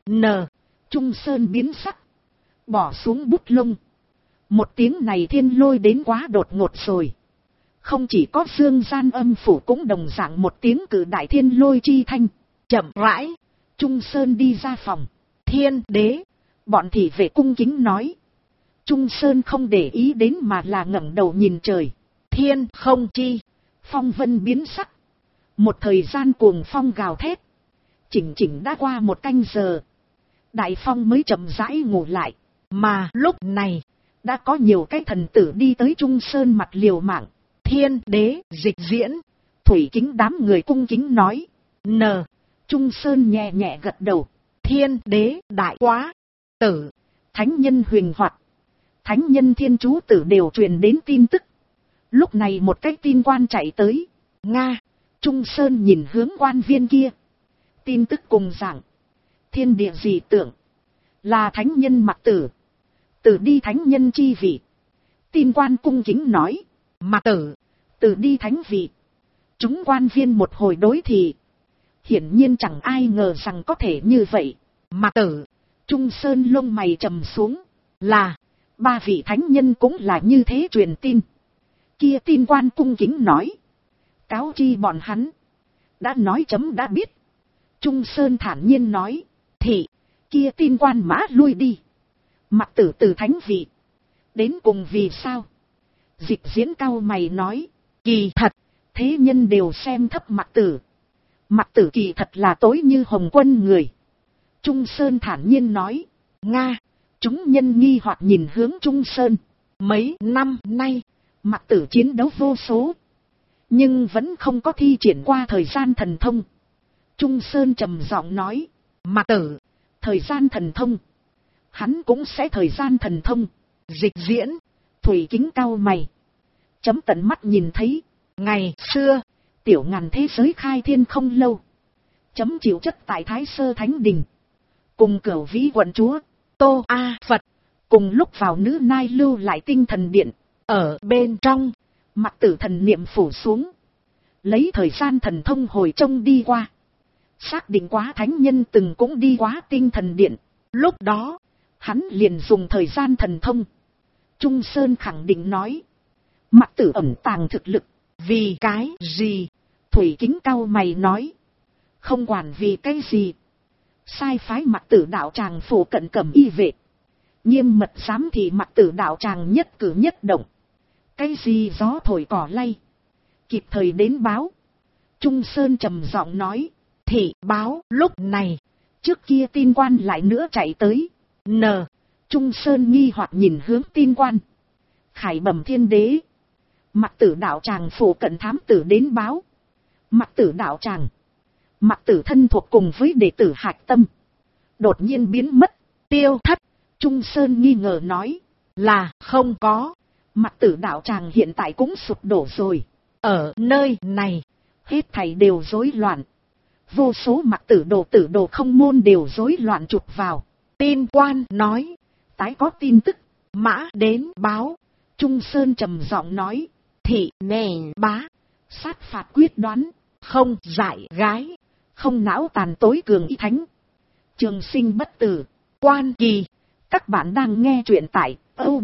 Trung Sơn biến sắc. Bỏ xuống bút lông. Một tiếng này thiên lôi đến quá đột ngột rồi. Không chỉ có dương gian âm phủ cũng đồng dạng một tiếng cử đại thiên lôi chi thanh. Chậm rãi, Trung Sơn đi ra phòng. Thiên đế, bọn thị vệ cung kính nói. Trung Sơn không để ý đến mà là ngẩng đầu nhìn trời. Thiên không chi, phong vân biến sắc. Một thời gian cuồng phong gào thét. Chỉnh chỉnh đã qua một canh giờ. Đại phong mới chậm rãi ngủ lại. Mà lúc này, đã có nhiều cái thần tử đi tới Trung Sơn mặt liều mạng. Thiên đế dịch diễn. Thủy Kính đám người cung kính nói. Trung Sơn nhẹ nhẹ gật đầu. Thiên đế đại quá. Tử, thánh nhân huyền hoạt, thánh nhân thiên chú tử đều truyền đến tin tức. Lúc này một cái tin quan chạy tới. Nga. Trung Sơn nhìn hướng quan viên kia. Tin tức cùng giảng. Thiên địa dị tượng. Là thánh nhân Mạc Tử. Tử đi thánh nhân chi vị. Tin quan cung kính nói. Mạc Tử, Tử đi thánh vị. Chúng quan viên một hồi đối thị. Hiển nhiên chẳng ai ngờ rằng có thể như vậy. Mạc Tử. Trung Sơn lông mày trầm xuống. Là, ba vị thánh nhân cũng là như thế truyền tin. Kia tin quan cung kính nói. Cáo chi bọn hắn. Đã nói chấm đã biết. Trung Sơn thản nhiên nói. Thì, kia tin quan mã lui đi. Mạc Tử từ thánh vị. Đến cùng vì sao? Dịch diễn cao mày nói. Kỳ thật, thế nhân đều xem thấp Mạc Tử. Mạc Tử kỳ thật là tối như hồng quân người. Trung Sơn thản nhiên nói. Nga. Chúng nhân nghi hoặc nhìn hướng Trung Sơn. Mấy năm nay, Mạc Tử chiến đấu vô số. Nhưng vẫn không có thi triển qua thời gian thần thông. Trung Sơn trầm giọng nói. Mạc Tử, thời gian thần thông. Hắn cũng sẽ thời gian thần thông. Dịch diễn. Thủy Kính cao mày. Chấm tận mắt nhìn thấy. Ngày xưa, tiểu ngàn thế giới khai thiên không lâu. Chấm chịu chất tại Thái Sơ Thánh Đình. Cùng Cửu Vĩ quận chúa, Tô A Phật. Cùng lúc vào Nữ Nai lưu lại tinh thần điện. Ở bên trong, Mạc Tử thần niệm phủ xuống. Lấy thời gian thần thông hồi trông đi qua. Xác định quá thánh nhân từng cũng đi quá tinh thần điện. Lúc đó, hắn liền dùng thời gian thần thông. Trung Sơn khẳng định nói. Mạc Tử ẩn tàng thực lực. Vì cái gì? Thủy Kính cao mày nói. Không quản vì cái gì. Sai phái Mạc Tử đạo tràng phủ cận cầm y vệ. Nghiêm mật giám thị Mạc Tử đạo tràng nhất cử nhất động. Cái gì gió thổi cỏ lay. Kịp thời đến báo. Trung Sơn trầm giọng nói. Thị báo lúc này. Trước kia tin quan lại nữa chạy tới. Trung Sơn nghi hoặc nhìn hướng tin quan. Khải bẩm thiên đế. Mạc Tử đạo tràng phủ cận thám tử đến báo. Mạc Tử đạo tràng. Mạc Tử thân thuộc cùng với đệ tử Hạch Tâm. Đột nhiên biến mất. Tiêu thất. Trung Sơn nghi ngờ nói. Là không có. Mạc Tử đạo tràng hiện tại cũng sụp đổ rồi. Ở nơi này. Hết thảy đều rối loạn. Vô số Mạc Tử đồ không môn đều rối loạn chụp vào. Tin quan nói, tái có tin tức. mã đến báo. Trung Sơn trầm giọng nói, Thị nền bá, sát phạt quyết đoán, không dại gái, không não tàn tối cường y thánh. Trường sinh bất tử, quan kỳ. Các bạn đang nghe truyện tại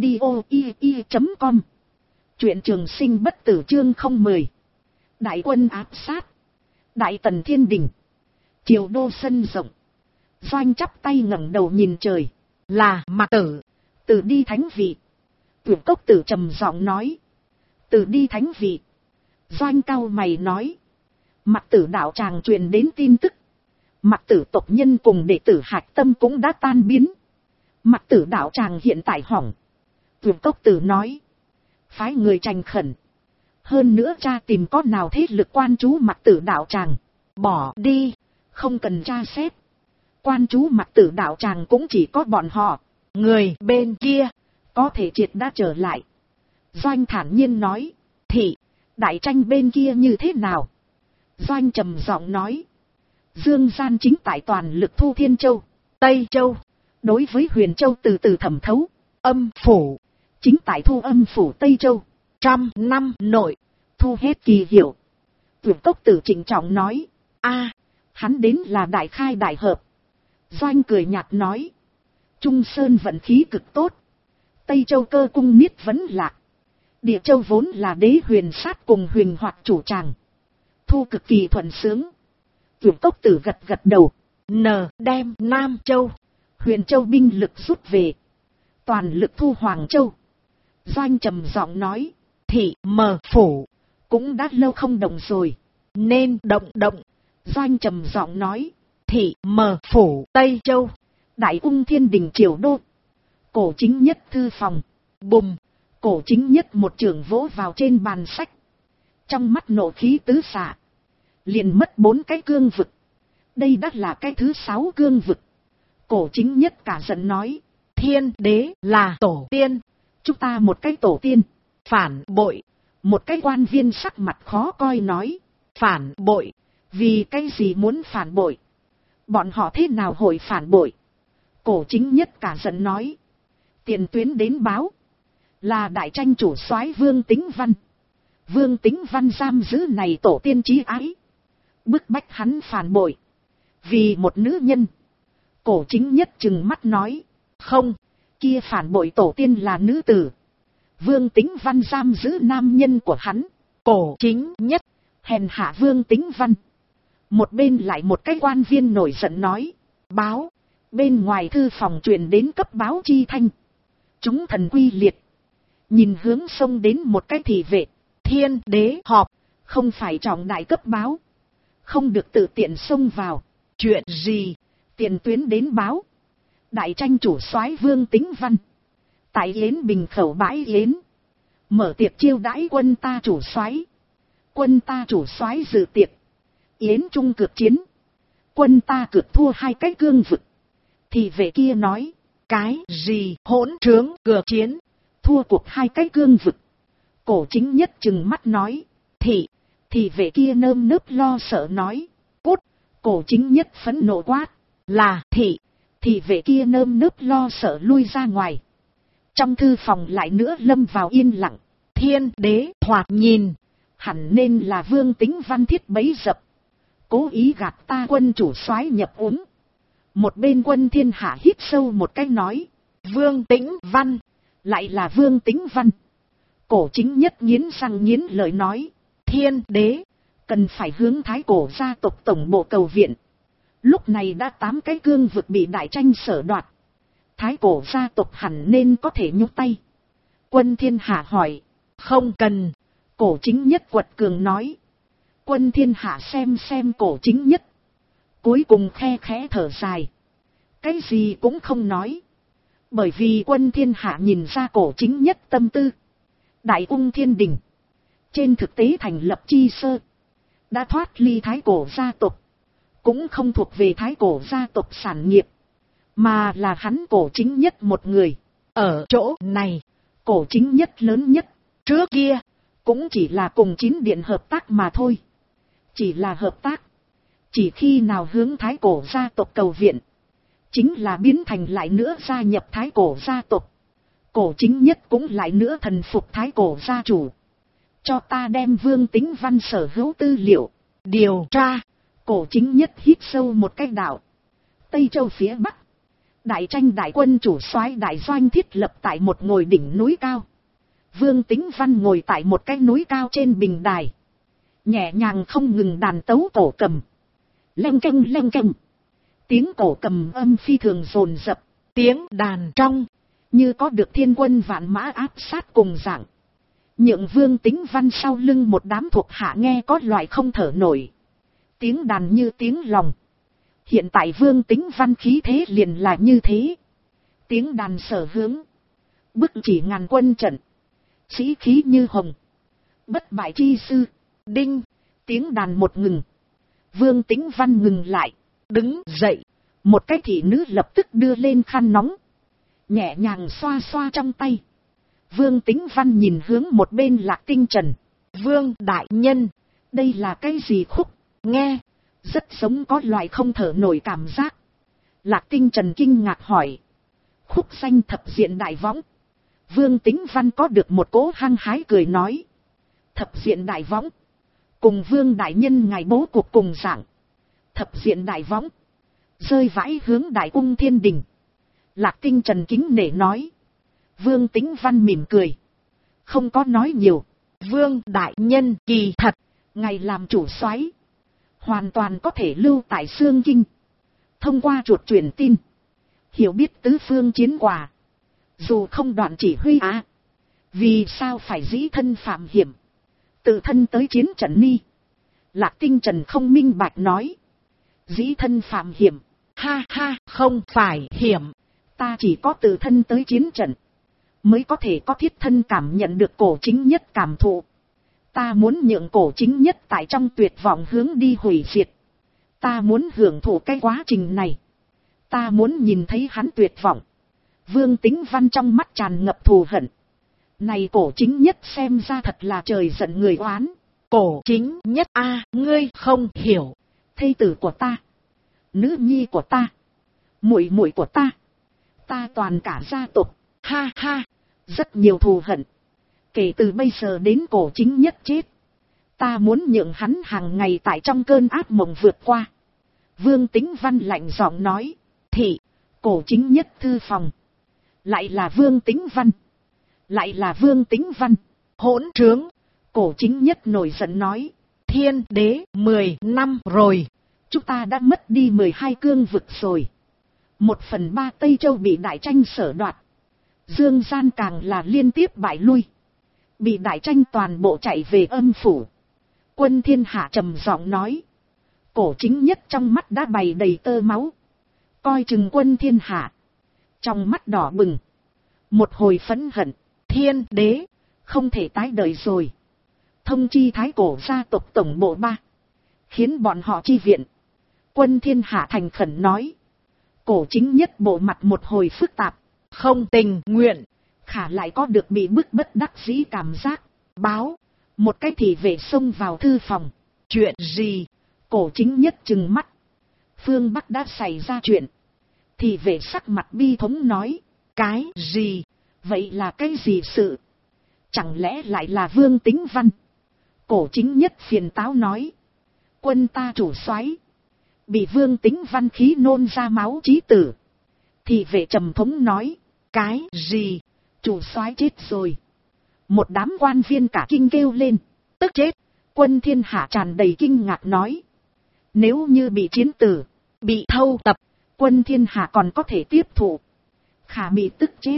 audio.com. Truyện Trường sinh bất tử chương 010. Đại quân áp sát. Đại tần thiên đình. Triều đô sân rộng. Doanh chắp tay ngẩng đầu nhìn trời. Là Mặc Tử. Từ đi thánh vị. Tuyển Cốc Tử trầm giọng nói. Từ đi thánh vị. Doanh cao mày nói. Mặc Tử đạo tràng truyền đến tin tức. Mặc Tử tộc nhân cùng đệ tử Hạch Tâm cũng đã tan biến. Mặc Tử đạo tràng hiện tại hỏng. Tuyển Cốc Tử nói. Phái người tranh khẩn. Hơn nữa cha tìm có nào thế lực quan trú Mặc Tử đạo tràng. Bỏ đi. Không cần tra xét. Quan trú Mặc Tử đạo tràng cũng chỉ có bọn họ. Người bên kia. Có thể triệt đã trở lại. Doanh thản nhiên nói. Thị. Đại tranh bên kia như thế nào? Doanh trầm giọng nói. Dương gian chính tại toàn lực thu Thiên Châu, Tây Châu. Đối với Huyền Châu từ từ thẩm thấu. Âm phủ. Chính tại thu âm phủ Tây Châu. 100 năm nội. Thu hết kỳ hiệu. Tuyển Cốc Tử trịnh trọng nói. Hắn đến là đại khai đại hợp. Doanh cười nhạt nói. Trung Sơn vận khí cực tốt. Tây Châu cơ cung niết vấn lạc. Địa Châu vốn là đế huyền sát cùng huyền hoạt chủ tràng. Thu cực kỳ thuận sướng. Tuyển Cốc Tử gật gật đầu. Đem Nam Châu, Huyền Châu binh lực rút về. Toàn lực thu Hoàng Châu. Doanh trầm giọng nói. Thị mờ phủ. Cũng đã lâu không động rồi. Nên động. Doanh trầm giọng nói. Thị mờ phủ Tây Châu. Đại ung thiên đình triều đô. Cổ chính nhất thư phòng. Bùm. Cổ chính nhất một trường vỗ vào trên bàn sách. Trong mắt nộ khí tứ xạ. Liền mất 4 cái cương vực. Đây đã là cái thứ 6 cương vực. Cổ chính nhất cả giận nói. Thiên đế là tổ tiên. Chúng ta một cái tổ tiên. Phản bội. Một cái quan viên sắc mặt khó coi nói. Phản bội. Vì cái gì muốn phản bội? Bọn họ thế nào hội phản bội? Cổ chính nhất cả giận nói. Tiền tuyến đến báo. Là đại tranh chủ soái Vương Tính Văn. Vương Tính Văn giam giữ này tổ tiên chí ái. Bức bách hắn phản bội. Vì một nữ nhân. Cổ chính nhất trừng mắt nói. Không, kia phản bội tổ tiên là nữ tử. Vương Tính Văn giam giữ nam nhân của hắn. Cổ chính nhất hèn hạ Vương Tính Văn. Một bên lại một cái quan viên nổi giận nói. Báo. Bên ngoài thư phòng truyền đến cấp báo chi thanh. Chúng thần quy liệt. Nhìn hướng sông đến một cái thị vệ. Thiên đế họp. Không phải trọng đại cấp báo. Không được tự tiện xông vào. Chuyện gì? Tiền tuyến đến báo. Đại tranh chủ soái Vương Tính Văn. Tại Yến Bình khẩu bãi Yến. Mở tiệc chiêu đãi quân ta chủ soái. Quân ta chủ soái dự tiệc. Yến trung cược chiến. Quân ta cược thua 2 cái cương vực. Thì vệ kia nói. Cái gì hỗn trướng cược chiến? Thua cuộc 2 cái cương vực. Cổ chính nhất trừng mắt nói. Thì vệ kia nơm nớp lo sợ nói. Cút. Cổ chính nhất phẫn nộ quát. Là Thì vệ kia nơm nớp lo sợ lui ra ngoài. Trong thư phòng lại nữa lâm vào yên lặng. Thiên đế thoạt nhìn. Hẳn nên là Vương Tính Văn thiết bấy dập. Cố ý gạt ta quân chủ soái nhập uống. Một bên Quân Thiên Hạ hít sâu một cái nói. Vương Tính Văn. Lại là Vương Tính Văn. Cổ chính nhất nghiến răng nghiến lời nói. Thiên đế. Cần phải hướng Thái Cổ gia tộc tổng bộ cầu viện. Lúc này đã 8 cái cương vực bị đại tranh sở đoạt. Thái Cổ gia tộc hẳn nên có thể nhúc tay. Quân Thiên Hạ hỏi. Không cần. Cổ chính nhất quật cường nói. Quân Thiên Hạ xem cổ chính nhất. Cuối cùng khe khẽ thở dài. Cái gì cũng không nói. Bởi vì Quân Thiên Hạ nhìn ra cổ chính nhất tâm tư. Đại ung thiên đình. Trên thực tế thành lập chi sơ. Đã thoát ly Thái Cổ gia tộc. Cũng không thuộc về Thái Cổ gia tộc sản nghiệp. Mà là hắn cổ chính nhất một người. Ở chỗ này. Cổ chính nhất lớn nhất. Trước kia. Cũng chỉ là cùng 9 điện hợp tác mà thôi. Chỉ là hợp tác. Chỉ khi nào hướng Thái Cổ gia tộc cầu viện. chính là biến thành lại nữa gia nhập Thái Cổ gia tộc. Cổ Chính Nhất cũng lại nữa thần phục Thái Cổ gia chủ. Cho ta đem Vương Tính Văn sở hữu tư liệu điều tra. Cổ Chính Nhất hít sâu một cái đạo. Tây Châu phía Bắc, đại tranh đại quân chủ soái đại doanh thiết lập tại một ngồi đỉnh núi cao. Vương Tính Văn ngồi tại một cái núi cao trên bình đài, nhẹ nhàng không ngừng đàn tấu cổ cầm. Leng keng leng keng. Tiếng cổ cầm âm phi thường dồn dập, tiếng đàn trong như có được thiên quân vạn mã áp sát cùng dạng. Nhượng Vương Tính Văn sau lưng một đám thuộc hạ nghe có loại không thở nổi. Tiếng đàn như tiếng lòng. Hiện tại Vương Tính Văn khí thế liền là như thế. Tiếng đàn sở hướng, bức chỉ ngàn quân trận, sĩ khí như hồng, bất bại chi sư. Đinh, tiếng đàn một ngừng, Vương Tính Văn ngừng lại, đứng dậy. Một cái thị nữ lập tức đưa lên khăn nóng, nhẹ nhàng xoa xoa trong tay. Vương Tính Văn nhìn hướng một bên Lạc Tinh Trần. Vương đại nhân, đây là cái gì khúc? Nghe rất giống có loại không thở nổi cảm giác. Lạc Tinh Trần kinh ngạc hỏi. Khúc danh Thập Diện Đại Võng. Vương Tính Văn có được một cỗ hăng hái cười nói. Thập Diện Đại Võng, cùng Vương đại nhân ngài bố cuộc cùng dạng. Thập Diện Đại Võng, rơi vãi hướng Đại Cung Thiên Đình. Lạc Tinh Trần kính nể nói. Vương Tính Văn mỉm cười, không có nói nhiều. Vương đại nhân kỳ thật, ngài làm chủ soái, hoàn toàn có thể lưu tại Xương Kinh, thông qua chuột truyền tin, hiểu biết tứ phương chiến quả. Dù không đoạn chỉ huy vì sao phải dĩ thân phạm hiểm, tự thân tới chiến trận ni? Lạc Tinh Trần không minh bạch nói. Dĩ thân phạm hiểm? Ha ha, không phải hiểm. Ta chỉ có tự thân tới chiến trận, mới có thể có thiết thân cảm nhận được Cổ Chính Nhất cảm thụ. Ta muốn nhượng Cổ Chính Nhất tại trong tuyệt vọng hướng đi hủy diệt. Ta muốn hưởng thụ cái quá trình này. Ta muốn nhìn thấy hắn tuyệt vọng. Vương Tính Văn trong mắt tràn ngập thù hận. Này Cổ Chính Nhất xem ra thật là trời giận người oán. Cổ Chính Nhất ngươi không hiểu. Thê tử của ta, nữ nhi của ta, muội muội của ta, ta toàn cả gia tộc. Ha ha, rất nhiều thù hận. Kể từ bây giờ đến Cổ Chính Nhất chết, ta muốn nhượng hắn hàng ngày tại trong cơn ác mộng vượt qua. Vương Tính Văn lạnh giọng nói. Thị, Cổ Chính Nhất thư phòng. Lại là Vương Tính Văn, lại là Vương Tính Văn. Hỗn trướng. Cổ Chính Nhất nổi giận nói. Thiên đế 10 năm rồi, chúng ta đã mất đi 12 cương vực rồi. 1/3 Tây Châu bị đại tranh sở đoạt. Dương gian càng là liên tiếp bại lui, bị đại tranh toàn bộ chạy về âm phủ. Quân Thiên Hạ trầm giọng nói. Cổ Chính Nhất trong mắt đã bày đầy tơ máu, coi chừng Quân Thiên Hạ, trong mắt đỏ bừng, một hồi phẫn hận. Thiên đế không thể tái đời rồi, thông chi Thái Cổ gia tộc tổng bộ 3, khiến bọn họ chi viện. Quân Thiên Hạ thành khẩn nói. Cổ Chính Nhất bộ mặt một hồi phức tạp, không tình nguyện, khả lại có được bị bức bất đắc dĩ cảm giác. Báo, một cái thị vệ xông vào thư phòng. Chuyện gì? Cổ Chính Nhất trừng mắt. Phương Bắc đã xảy ra chuyện. Thị vệ sắc mặt bi thống nói. Cái gì? Vậy là cái gì sự? Chẳng lẽ lại là Vương Tính Văn? Cổ Chính Nhất phiền táo nói. Quân ta chủ soái bị Vương Tính Văn khí nôn ra máu chí tử. Thị vệ trầm thống nói. Cái gì? Chủ soái chết rồi. Một đám quan viên cả kinh kêu lên. Tức chết. Quân Thiên Hạ tràn đầy kinh ngạc nói. Nếu như bị chiến tử, bị thâu tập, Quân Thiên Hạ còn có thể tiếp thụ. Khả bị tức chết.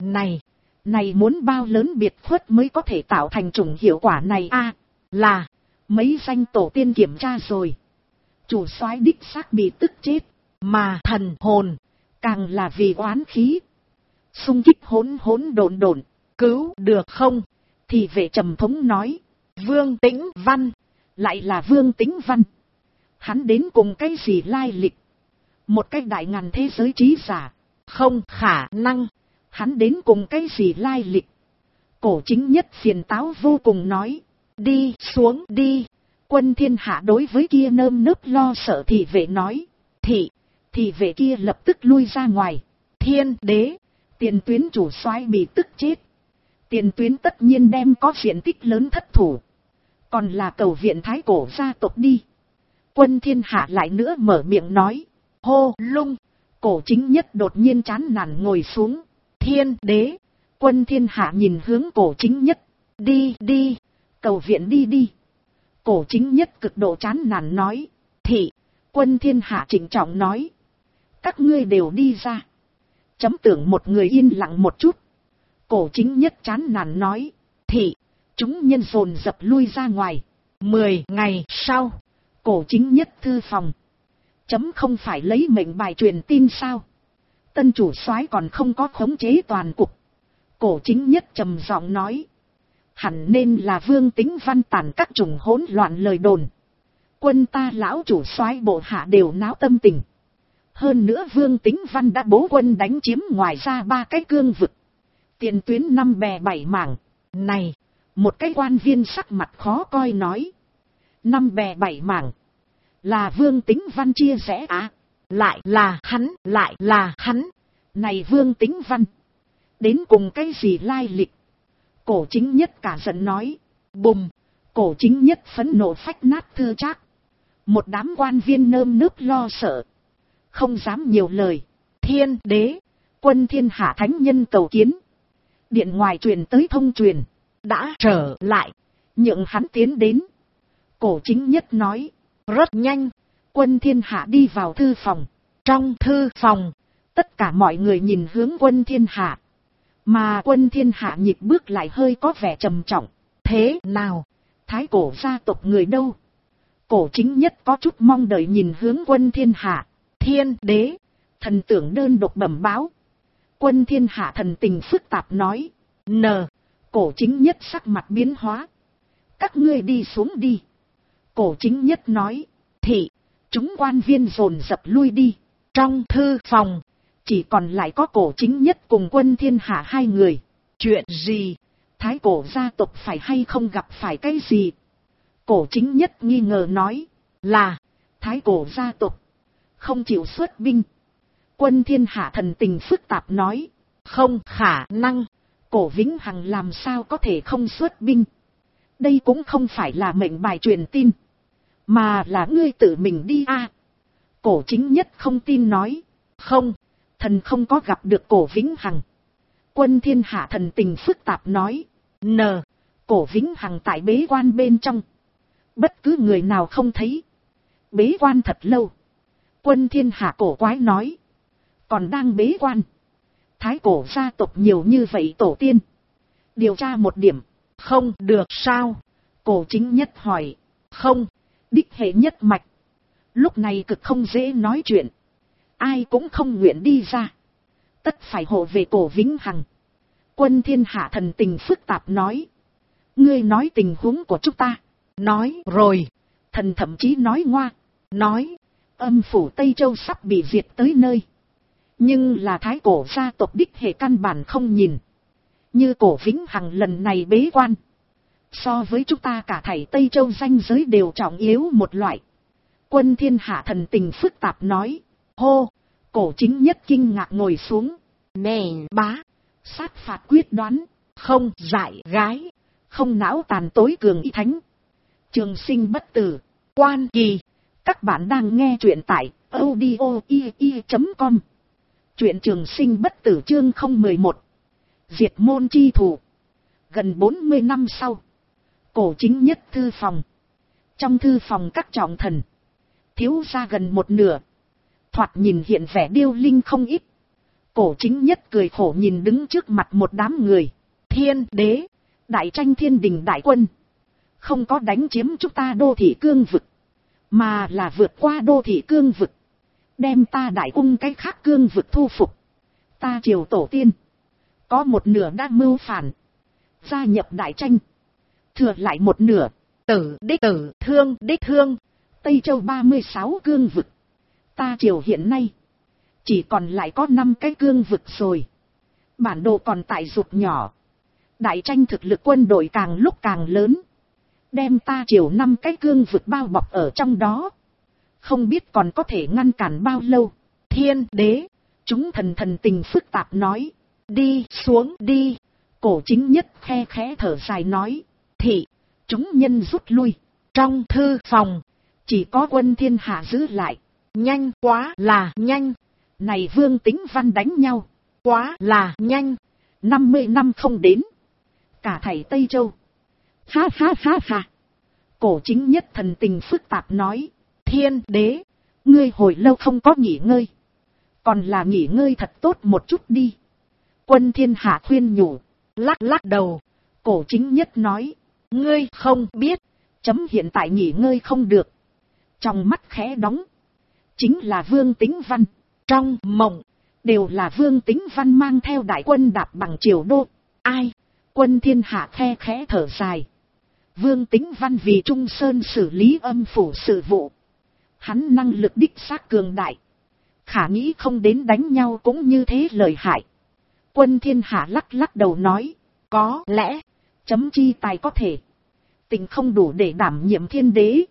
Này muốn bao lớn biệt khuất mới có thể tạo thành chủng hiệu quả này là mấy danh tổ tiên kiểm tra rồi. Chủ soái đích xác bị tức chết, mà thần hồn càng là vì oán khí xung kích hỗn độn, cứu được không? Thì vệ trầm thống nói. Vương Tính Văn, lại là Vương Tính Văn. Hắn đến cùng cái gì lai lịch? Một cái đại ngàn thế giới trí giả, không khả năng. Hắn đến cùng cái gì lai lịch? Cổ Chính Nhất phiền táo vô cùng nói. Đi xuống đi. Quân Thiên Hạ đối với kia nơm nớp lo sợ thị vệ nói. Thì vệ kia lập tức lui ra ngoài. Thiên đế, Tiền tuyến chủ soái bị tức chết. Tiền tuyến tất nhiên đem có diện tích lớn thất thủ. Còn là cầu viện thái cổ gia tộc đi. Quân thiên hạ lại nữa mở miệng nói. hô lung, Cổ chính nhất đột nhiên chán nản ngồi xuống. thiên đế, Quân thiên hạ nhìn hướng cổ chính nhất. đi đi, Cầu viện đi đi. Cổ chính nhất cực độ chán nản nói. thị, Quân thiên hạ trịnh trọng nói. Các ngươi đều đi ra. Chấm tưởng một người yên lặng một chút. Cổ chính nhất chán nản nói. thị, Chúng nhân dồn dập lui ra ngoài. 10 ngày sau, Cổ chính nhất thư phòng. Chấm không phải lấy mệnh bài truyền tin sao? Tân chủ soái còn không có khống chế toàn cục. Cổ chính nhất trầm giọng nói. Hẳn nên là Vương Tĩnh Văn tản các chủng hỗn loạn lời đồn. Quân ta lão chủ soái bộ hạ đều náo tâm tình. Hơn nữa Vương Tĩnh Văn đã bố quân đánh chiếm ngoài ra 3 cái cương vực. Tiền tuyến 5 bè 7 mảng. này, Một cái quan viên sắc mặt khó coi nói. 5 bè 7 mảng. Là Vương Tĩnh Văn chia rẽ à? lại là hắn, Này Vương Tĩnh Văn. Đến cùng cái gì lai lịch? Cổ chính nhất cả giận nói. bùm, Cổ chính nhất phẫn nộ phách nát thư trác. Một đám quan viên nơm nớp lo sợ. Không dám nhiều lời. thiên đế, Quân thiên hạ thánh nhân cầu kiến. Điện ngoài truyền tới thông truyền. đã trở lại, Nhượng hắn tiến đến. Cổ chính nhất nói. rất nhanh, Quân thiên hạ đi vào thư phòng. trong thư phòng, Tất cả mọi người nhìn hướng quân thiên hạ. Mà quân thiên hạ nhịp bước lại hơi có vẻ trầm trọng. thế nào, Thái cổ gia tộc người đâu? Cổ chính nhất có chút mong đợi nhìn hướng quân thiên hạ. thiên đế, Thần tưởng đơn độc bẩm báo. Quân thiên hạ thần tình phức tạp nói. n, Cổ chính nhất sắc mặt biến hóa. Các ngươi đi xuống đi. Cổ chính nhất nói. thị, Chúng quan viên dồn dập lui đi. trong thư phòng, Chỉ còn lại có cổ chính nhất cùng quân thiên hạ 2 người. chuyện gì, Thái cổ gia tộc phải hay không gặp phải cái gì? Cổ chính nhất nghi ngờ nói. là, Thái cổ gia tộc không chịu xuất binh. Quân thiên hạ thần tình phức tạp nói. không khả năng, Cổ Vĩnh Hằng làm sao có thể không xuất binh? Đây cũng không phải là mệnh bài truyền tin. Mà là ngươi tự mình đi a. Cổ chính nhất không tin nói. không, Thần không có gặp được cổ Vĩnh Hằng. Quân thiên hạ thần tình phức tạp nói. n, Cổ Vĩnh Hằng tại bế quan bên trong. Bất cứ người nào không thấy. Bế quan thật lâu. Quân thiên hạ cổ quái nói. Còn đang bế quan. Thái cổ gia tộc nhiều như vậy tổ tiên. Điều tra một điểm. không được sao, Cổ chính nhất hỏi. không, Đích hệ nhất mạch. Lúc này cực không dễ nói chuyện. Ai cũng không nguyện đi ra. Tất phải hộ về cổ Vĩnh Hằng. Quân thiên hạ thần tình phức tạp nói. Ngươi nói tình huống của chúng ta. nói rồi, Thần thậm chí nói ngoa. nói, Âm phủ Tây Châu sắp bị diệt tới nơi. Nhưng là thái cổ gia tộc đích hệ căn bản không nhìn. Như cổ Vĩnh Hằng lần này bế quan. So với chúng ta cả thảy Tây Châu danh giới đều trọng yếu một loại. Quân thiên hạ thần tình phức tạp nói. Hô, cổ chính nhất kinh ngạc ngồi xuống. mèn bá, Sát phạt quyết đoán. không dại gái, Không não tàn tối cường y thánh. Trường sinh bất tử. quan kỳ, Các bạn đang nghe truyện tại audio.com. Truyện trường sinh bất tử chương 011. Diệt môn chi thủ. Gần 40 năm sau. Cổ chính nhất thư phòng. Trong thư phòng các trọng thần. Thiếu ra gần một nửa. Thoạt nhìn hiện vẻ điêu linh không ít. Cổ chính nhất cười khổ nhìn đứng trước mặt một đám người. thiên đế, Đại tranh thiên đình đại quân. Không có đánh chiếm chúng ta đô thị cương vực. Mà là vượt qua đô thị cương vực. Đem ta đại cung cái khác cương vực thu phục. Ta triều tổ tiên. Có một nửa đã mưu phản. Gia nhập đại tranh. Thừa lại một nửa. tử đích tử thương đích thương, Tây Châu 36 cương vực. Ta triều hiện nay. Chỉ còn lại có 5 cái cương vực rồi. Bản đồ còn tại rụt nhỏ. Đại tranh thực lực quân đội càng lúc càng lớn. Đem ta triều 5 cái cương vực bao bọc ở trong đó. Không biết còn có thể ngăn cản bao lâu. Thiên đế. Chúng thần thần tình phức tạp nói. Đi xuống đi. Cổ chính nhất khe khẽ thở dài nói. Thị. Chúng nhân rút lui. Trong thư phòng. Chỉ có Quân Thiên Hạ giữ lại. Nhanh quá là nhanh. Này Vương Tính Văn đánh nhau. Quá là nhanh. 50 năm không đến. Cả thảy Tây Châu. Ha ha ha ha. Cổ chính nhất thần tình phức tạp nói. Thiên đế. Ngươi hồi lâu không có nghỉ ngơi. Còn là nghỉ ngơi thật tốt một chút đi. Quân Thiên Hạ khuyên nhủ. Lắc lắc đầu. Cổ chính nhất nói. Ngươi không biết. Chấm hiện tại nghỉ ngơi không được. Trong mắt khẽ đóng. Chính là Vương Tính Văn. Trong mộng. Đều là Vương Tính Văn mang theo đại quân đạp bằng triều đô. Ai? Quân Thiên Hạ khe khẽ thở dài. Vương Tính Văn vì Trung Sơn xử lý âm phủ sự vụ. Hắn năng lực đích xác cường đại. Khả nghĩ không đến đánh nhau cũng như thế lợi hại. Quân Thiên Hạ lắc lắc đầu nói. Có lẽ. Chấm chi tài có thể. Tình không đủ để đảm nhiệm thiên đế.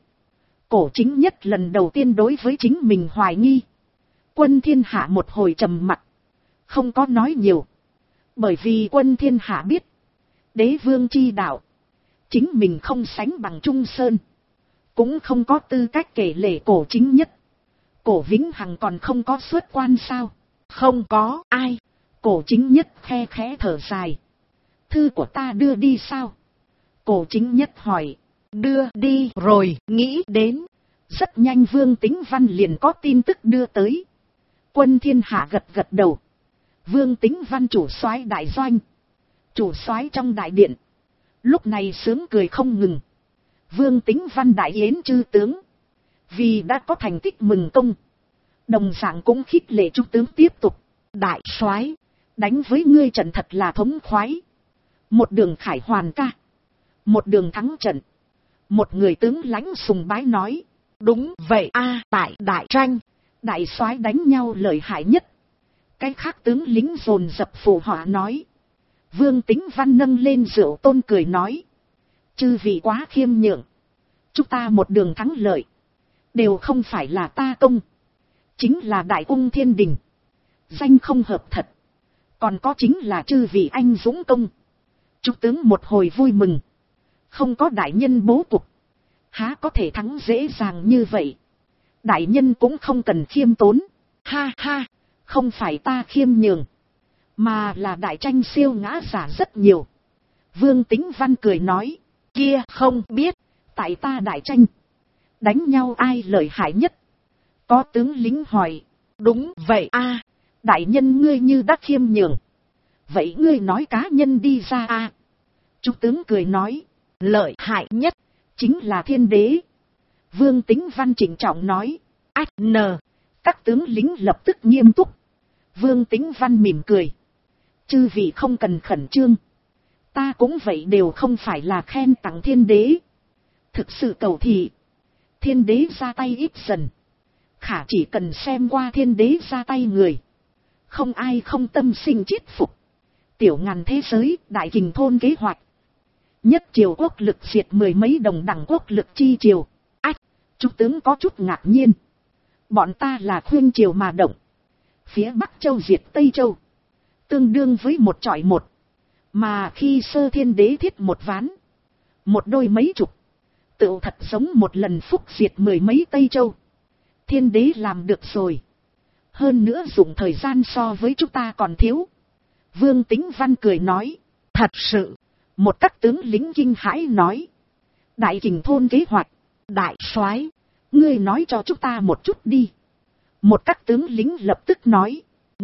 Cổ chính nhất lần đầu tiên đối với chính mình hoài nghi. Quân Thiên Hạ một hồi trầm mặc. Không có nói nhiều. Bởi vì Quân Thiên Hạ biết. Đế vương chi đạo. Chính mình không sánh bằng Trung Sơn. Cũng không có tư cách kể lể cổ chính nhất. Cổ Vĩnh Hằng còn không có xuất quan sao? Không có. Ai? Cổ chính nhất khe khẽ thở dài. Thư của ta đưa đi sao? Cổ chính nhất hỏi. Đưa đi rồi, nghĩ đến. Rất nhanh Vương Tính Văn liền có tin tức đưa tới. Quân Thiên Hạ gật gật đầu. Vương Tính Văn chủ soái đại doanh. Chủ soái trong đại điện. Lúc này sướng cười không ngừng. Vương Tính Văn đại yến chư tướng. Vì đã có thành tích mừng công. Đồng dạng cũng khích lệ trung tướng tiếp tục. Đại soái, đánh với ngươi trận thật là thống khoái. Một đường khải hoàn ca. Một đường thắng trận. Một người tướng lãnh sùng bái nói. Đúng vậy a, tại đại tranh. Đại soái đánh nhau lợi hại nhất. Cái khác tướng lính dồn dập phụ họa nói. Vương Tính Văn nâng lên rượu tôn cười nói. Chư vị quá khiêm nhượng. Chúng ta một đường thắng lợi. Đều không phải là ta công. Chính là đại ung thiên đình. Danh không hợp thật. Còn có chính là chư vị anh dũng công. Trung tướng một hồi vui mừng. Không có đại nhân bố cục. Há có thể thắng dễ dàng như vậy. Đại nhân cũng không cần khiêm tốn. Ha ha, không phải ta khiêm nhường. Mà là đại tranh siêu ngã giả rất nhiều. Vương Tính Văn cười nói. Kia không biết. Tại ta đại tranh. Đánh nhau ai lợi hại nhất? Có tướng lính hỏi. Đúng vậy a, đại nhân ngươi như đã khiêm nhường. Vậy ngươi nói cá nhân đi ra a. Trung tướng cười nói. Lợi hại nhất. Chính là thiên đế. Vương Tính Văn trịnh trọng nói. Ách nờ. Các tướng lính lập tức nghiêm túc. Vương Tính Văn mỉm cười. Chư vị không cần khẩn trương. Ta cũng vậy đều không phải là khen tặng thiên đế. Thực sự cầu thị. Thiên đế ra tay ít dần. Khả chỉ cần xem qua thiên đế ra tay người. Không ai không tâm sinh chiết phục. Tiểu ngàn thế giới, đại kình thôn kế hoạch. Nhất triều quốc lực diệt mười mấy đồng đẳng quốc lực chi triều. Ách, trung tướng có chút ngạc nhiên. Bọn ta là khuyên triều mà động. Phía Bắc Châu diệt Tây Châu. Tương đương với một chọi một. Mà khi Sơ Thiên Đế thiết một ván. Một đôi mấy chục. Tựu thật giống một lần phúc diệt mười mấy Tây Châu. Thiên Đế làm được rồi. Hơn nữa dùng thời gian so với chúng ta còn thiếu. Vương Tính Văn cười nói. Thật sự. Một các tướng lính kinh hãi nói. Đại kình thôn kế hoạch. Đại soái, ngươi nói cho chúng ta một chút đi. Một các tướng lính lập tức nói.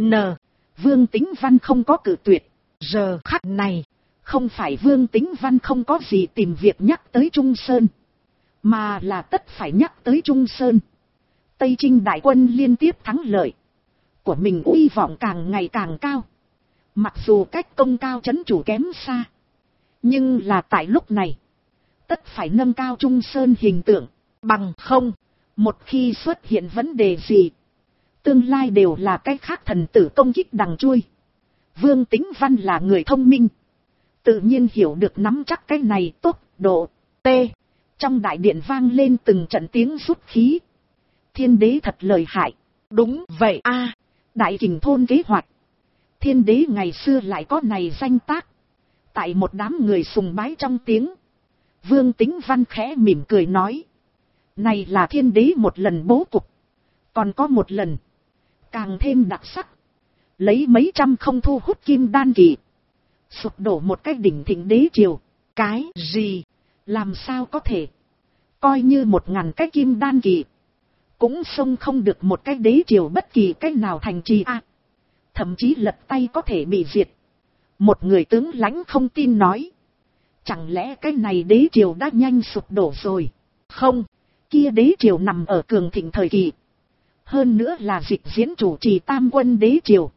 Vương Tính Văn không có cự tuyệt. Giờ khắc này. Không phải Vương Tính Văn không có gì tìm việc nhắc tới Trung Sơn. Mà là tất phải nhắc tới Trung Sơn. Tây Trinh đại quân liên tiếp thắng lợi. Của mình uy vọng càng ngày càng cao. Mặc dù cách công cao trấn chủ kém xa. Nhưng là tại lúc này. Tất phải nâng cao Trung Sơn hình tượng. Bằng không. Một khi xuất hiện vấn đề gì. Tương lai đều là cái khác thần tử công kích đằng chui. Vương Tính Văn là người thông minh. Tự nhiên hiểu được nắm chắc cái này tốt độ. T. Trong đại điện vang lên từng trận tiếng rút khí. Thiên đế thật lợi hại. Đúng vậy a. Đại Kình thôn kế hoạch. Thiên đế ngày xưa lại có này danh tác. Tại một đám người sùng bái trong tiếng. Vương Tính Văn khẽ mỉm cười nói. Này là thiên đế một lần bố cục. Còn có một lần. Càng thêm đặc sắc. Lấy mấy trăm không thu hút kim đan kỳ. Sụp đổ một cái đỉnh thịnh đế triều. Cái gì? Làm sao có thể? Coi như 1000 cái kim đan kỳ. Cũng xông không được một cái đế triều bất kỳ cái nào thành trì a. Thậm chí lật tay có thể bị diệt. Một người tướng lãnh không tin nói. Chẳng lẽ cái này đế triều đã nhanh sụp đổ rồi? Không, kia đế triều nằm ở cường thịnh thời kỳ. Hơn nữa là dịch diễn chủ trì tam quân đế triều.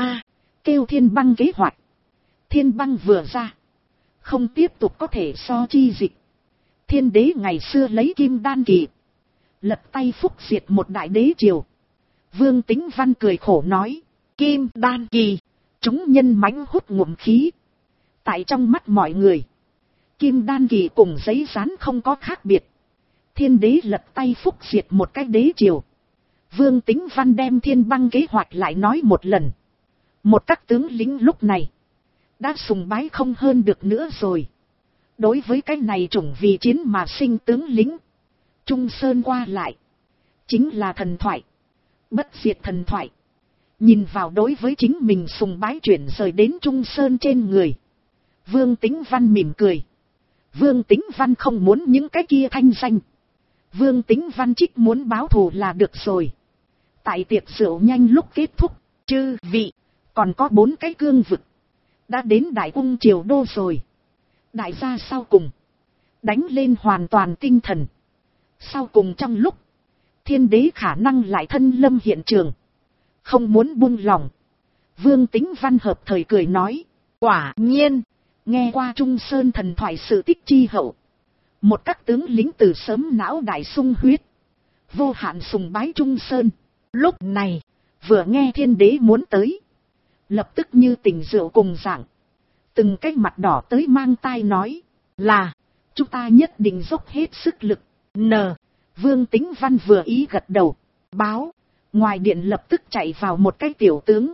Kêu Thiên Băng kế hoạch. Thiên Băng vừa ra. Không tiếp tục có thể so chi dịch. Thiên đế ngày xưa lấy kim đan kỳ. Lật tay phúc diệt một đại đế triều. Vương Tính Văn cười khổ nói. Kim đan kỳ. Chúng nhân mãnh hút ngụm khí. Tại trong mắt mọi người. Kim đan kỳ cùng giấy rán không có khác biệt. Thiên đế lật tay phúc diệt một cái đế triều. Vương Tính Văn đem Thiên Băng kế hoạch lại nói một lần. Một các tướng lính lúc này. Đã sùng bái không hơn được nữa rồi. Đối với cái này chủng vì chiến mà sinh tướng lính. Trung Sơn qua lại. Chính là thần thoại. Bất diệt thần thoại. Nhìn vào đối với chính mình sùng bái chuyển rời đến Trung Sơn trên người. Vương Tính Văn mỉm cười. Vương Tính Văn không muốn những cái kia thanh danh. Vương Tính Văn trích muốn báo thù là được rồi. Tại tiệc rượu nhanh lúc kết thúc. Chư vị. Còn có 4 cái cương vực. Đã đến Đại Cung Triều Đô rồi. Đại gia sau cùng. Đánh lên hoàn toàn tinh thần. Sau cùng trong lúc. Thiên đế khả năng lại thân lâm hiện trường. Không muốn buông lòng. Vương Tính Văn hợp thời cười nói. Quả nhiên. Nghe qua Trung Sơn thần thoại sự tích chi hậu. Một các tướng lính từ sớm não đại sung huyết. Vô hạn sùng bái Trung Sơn. Lúc này. Vừa nghe thiên đế muốn tới. Lập tức như tình rượu cùng dạng. Từng cái mặt đỏ tới mang tai nói. Là. Chúng ta nhất định dốc hết sức lực. Vương Tính Văn vừa ý gật đầu. Báo. Ngoài điện lập tức chạy vào một cái tiểu tướng.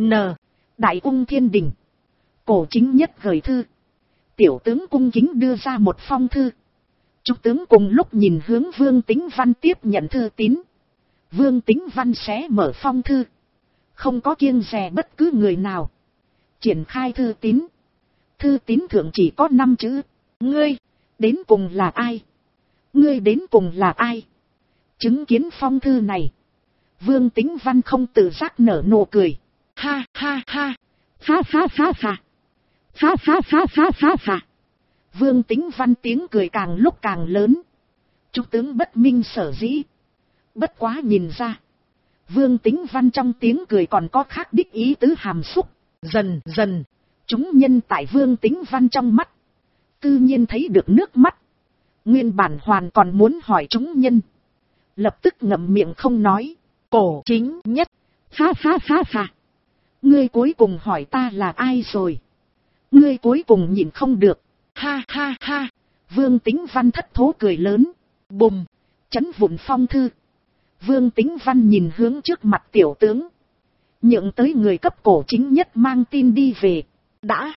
Đại Cung Thiên Đình. Cổ Chính Nhất gửi thư. Tiểu tướng cung kính đưa ra một phong thư. Chúng tướng cùng lúc nhìn hướng Vương Tính Văn tiếp nhận thư tín. Vương Tính Văn sẽ mở phong thư. Không có kiêng dè bất cứ người nào. Triển khai thư tín. Thư tín thượng chỉ có 5 chữ. Ngươi, đến cùng là ai? Ngươi đến cùng là ai? Chứng kiến phong thư này. Vương Tính Văn không tự giác nở nụ cười. Ha ha ha. Ha ha ha ha. Ha ha ha ha ha ha. Vương Tính Văn tiếng cười càng lúc càng lớn. Trung tướng bất minh sở dĩ. Bất quá nhìn ra. Vương Tính Văn trong tiếng cười còn có khác đích ý tứ hàm xúc. Dần dần. Chúng nhân tại Vương Tính Văn trong mắt. Tự nhiên thấy được nước mắt. Nguyên bản hoàn còn muốn hỏi chúng nhân. Lập tức ngậm miệng không nói. Cổ Chính Nhất. Ha ha ha ha. Ngươi cuối cùng hỏi ta là ai rồi? Ngươi cuối cùng nhìn không được. Ha ha ha. Vương Tính Văn thất thố cười lớn. Bùm. Chấn vụn phong thư. Vương Tính Văn nhìn hướng trước mặt tiểu tướng. Nhượng tới người cấp Cổ Chính Nhất mang tin đi về. Đã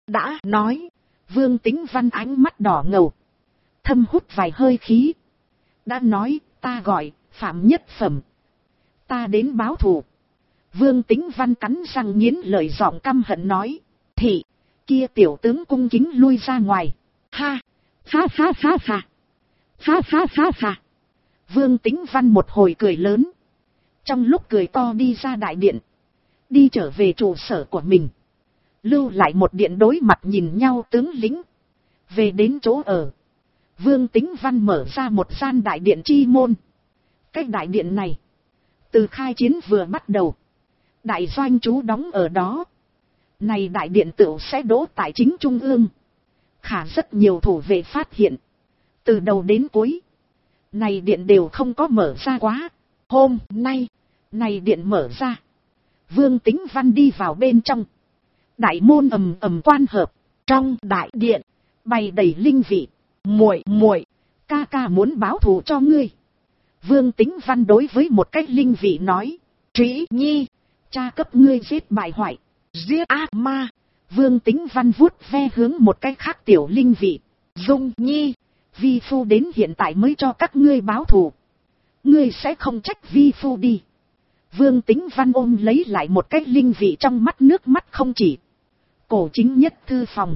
nói. Vương Tính Văn ánh mắt đỏ ngầu. Thâm hút vài hơi khí. Đã nói, ta gọi, Phạm Nhất Phẩm. Ta đến báo thù. Vương Tính Văn cắn răng nghiến lời giọng căm hận nói. Thị, kia tiểu tướng cung kính lui ra ngoài. Ha, ha ha ha ha. Ha ha ha ha. Vương Tính Văn một hồi cười lớn. Trong lúc cười to đi ra đại điện. Đi trở về trụ sở của mình. Lưu lại một điện đối mặt nhìn nhau tướng lính. Về đến chỗ ở. Vương Tính Văn mở ra một gian đại điện chi môn. Cái đại điện này. Từ khai chiến vừa bắt đầu. Đại doanh trú đóng ở đó. Này đại điện tựu sẽ đỗ tại chính trung ương. Khả rất nhiều thủ vệ phát hiện. Từ đầu đến cuối. Này điện đều không có mở ra quá. Hôm nay. Này điện mở ra. Vương Tính Văn đi vào bên trong. Đại môn ầm ầm quan hợp. Trong đại điện. Bày đầy linh vị. Muội ca ca muốn báo thù cho ngươi. Vương Tính Văn đối với một cái linh vị nói. Trĩ Nhi, cha cấp ngươi giết bại hoại. Giết ác ma. Vương Tính Văn vuốt ve hướng một cái khác tiểu linh vị. Dung Nhi, vi phu đến hiện tại mới cho các ngươi báo thù. Ngươi sẽ không trách vi phu đi. Vương Tính Văn ôm lấy lại một cái linh vị, trong mắt nước mắt không chỉ. Cổ Chính Nhất thư phòng.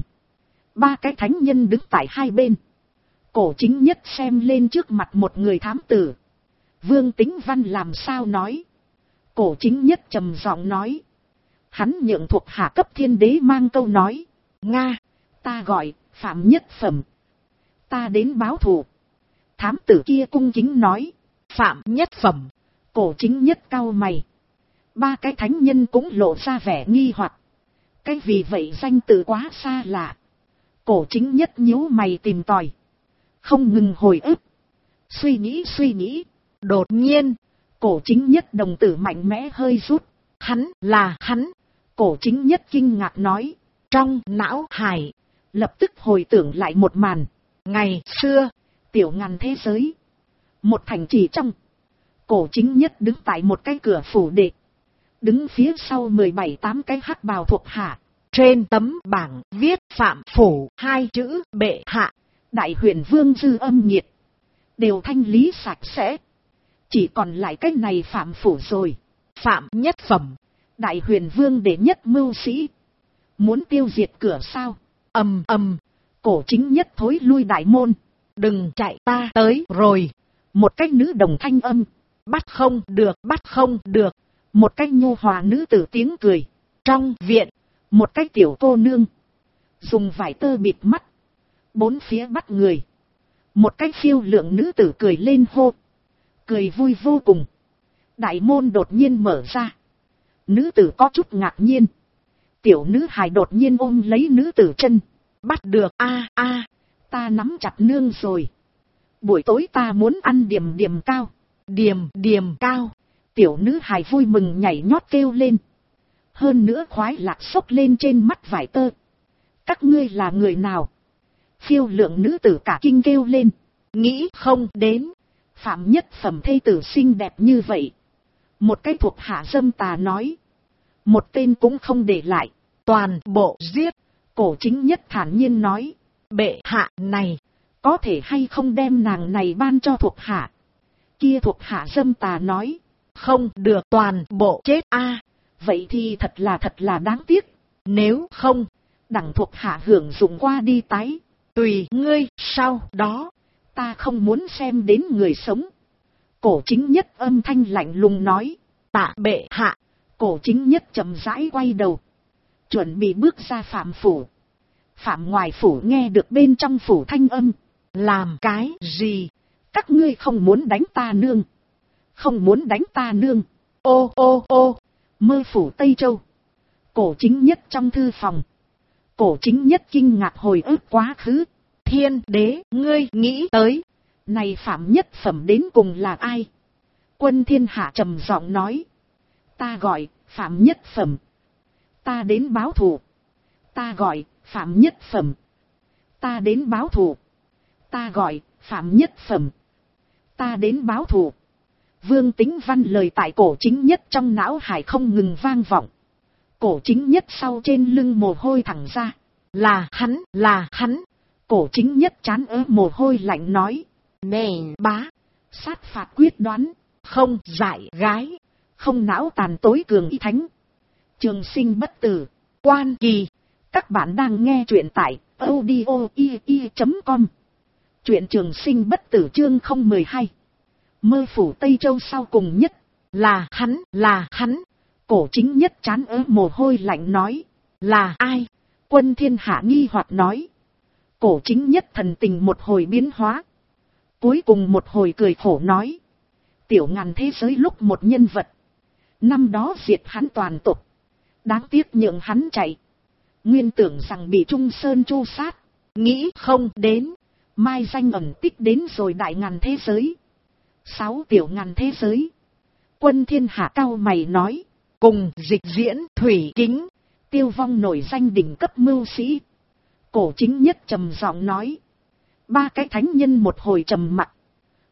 3 cái thánh nhân đứng tại hai bên. Cổ Chính Nhất xem lên trước mặt một người thám tử. Vương Tính Văn làm sao nói. Cổ Chính Nhất trầm giọng nói. Hắn nhượng thuộc hạ cấp thiên đế mang câu nói. Nga, ta gọi Phạm Nhất Phẩm. Ta đến báo thù. Thám tử kia cung kính nói. Phạm Nhất Phẩm. Cổ Chính Nhất cau mày. 3 cái thánh nhân cũng lộ ra vẻ nghi hoặc. Cái vì vậy danh tự quá xa lạ. Cổ Chính Nhất nhíu mày tìm tòi. Không ngừng hồi ức. Suy nghĩ. Đột nhiên, Cổ Chính Nhất đồng tử mạnh mẽ hơi rút. Hắn là hắn. Cổ Chính Nhất kinh ngạc nói. Trong não hải, lập tức hồi tưởng lại một màn. Ngày xưa, tiểu ngàn thế giới. Một thành trì trong. Cổ Chính Nhất đứng tại một cái cửa phủ đệ. Đứng phía sau 17-8 cái hắc bào thuộc hạ. Trên tấm bảng viết Phạm Phủ 2 chữ bệ hạ. Đại huyền vương Dư Âm Nhiệt. Đều thanh lý sạch sẽ. Chỉ còn lại cái này Phạm Phủ rồi. Phạm Nhất Phẩm. Đại huyền vương đệ nhất mưu sĩ. Muốn tiêu diệt cửa sao? Ầm ầm. Cổ Chính Nhất thối lui đại môn. Đừng chạy, ta tới rồi. Một cái nữ đồng thanh âm. Bắt không được, bắt không được. Một cái nhu hòa nữ tử tiếng cười. Trong viện, một cái tiểu cô nương. Dùng vải tơ bịt mắt. Bốn phía bắt người. Một cái phiêu lượng nữ tử cười lên hô. Cười vui vô cùng. Đại môn đột nhiên mở ra. Nữ tử có chút ngạc nhiên. Tiểu nữ hài đột nhiên ôm lấy nữ tử chân. Bắt được, a, ta nắm chặt nương rồi. Buổi tối ta muốn ăn điểm cao. Điểm cao. Tiểu nữ hài vui mừng nhảy nhót kêu lên. Hơn nữa khoái lạc xốc lên trên mắt vải tơ. Các ngươi là người nào? Phiêu lượng nữ tử cả kinh kêu lên. Nghĩ không đến. Phạm Nhất Phẩm thê tử xinh đẹp như vậy. Một cái thuộc hạ dâm tà nói. Một tên cũng không để lại. Toàn bộ giết. Cổ Chính Nhất thản nhiên nói. Bệ hạ này. Có thể hay không đem nàng này ban cho thuộc hạ? Kia thuộc hạ dâm tà nói. Không được, toàn bộ chết a. Vậy thì thật là đáng tiếc. Nếu không, đặng thuộc hạ hưởng dụng qua đi tái. Tùy ngươi, sau đó. Ta không muốn xem đến người sống. Cổ Chính Nhất âm thanh lạnh lùng nói. Tạ bệ hạ. Cổ Chính Nhất chậm rãi quay đầu. Chuẩn bị bước ra Phạm Phủ. Phạm ngoài phủ nghe được bên trong phủ thanh âm. Làm cái gì? Các ngươi không muốn đánh ta nương. Không muốn đánh ta nương. Ô. Mơ phủ Tây Châu. Cổ Chính Nhất trong thư phòng. Cổ Chính Nhất kinh ngạc hồi ức quá khứ. Thiên đế, ngươi nghĩ tới. Này Phạm Nhất Phẩm đến cùng là ai? Quân Thiên Hạ trầm giọng nói. Ta gọi Phạm Nhất Phẩm. Ta đến báo thù. Ta gọi Phạm Nhất Phẩm. Ta đến báo thù. Ta gọi Phạm Nhất Phẩm. Ta đến báo thù. Vương Tính Văn lời tại Cổ Chính Nhất trong não hải không ngừng vang vọng. Cổ Chính Nhất sau trên lưng mồ hôi thẳng ra. Là hắn. Cổ Chính Nhất chán mồ hôi lạnh nói. Nè bá. Sát phạt quyết đoán. Không dại gái. Không não tàn tối cường y thánh. Trường sinh bất tử. Quan kỳ. Các bạn đang nghe truyện tại audio.com. Truyện Trường Sinh bất tử chương 012. Mơ phủ Tây Châu sau cùng nhất. Là hắn. Cổ Chính Nhất chán mồ hôi lạnh nói. Là ai? Quân Thiên Hạ nghi hoặc nói. Cổ Chính Nhất thần tình một hồi biến hóa. Cuối cùng một hồi cười khổ nói. Tiểu ngàn thế giới lúc một nhân vật. Năm đó diệt hắn toàn tộc. Đáng tiếc nhượng hắn chạy. Nguyên tưởng rằng bị Trung Sơn chu sát. Nghĩ không đến. Mai danh ẩn tích đến rồi đại ngàn thế giới. 6 tiểu ngàn thế giới. Quân Thiên Hạ cao mày nói. Cùng dịch diễn thủy kính. Tiêu vong nổi danh đỉnh cấp mưu sĩ. Cổ Chính Nhất trầm giọng nói. 3 cái thánh nhân một hồi trầm mặc.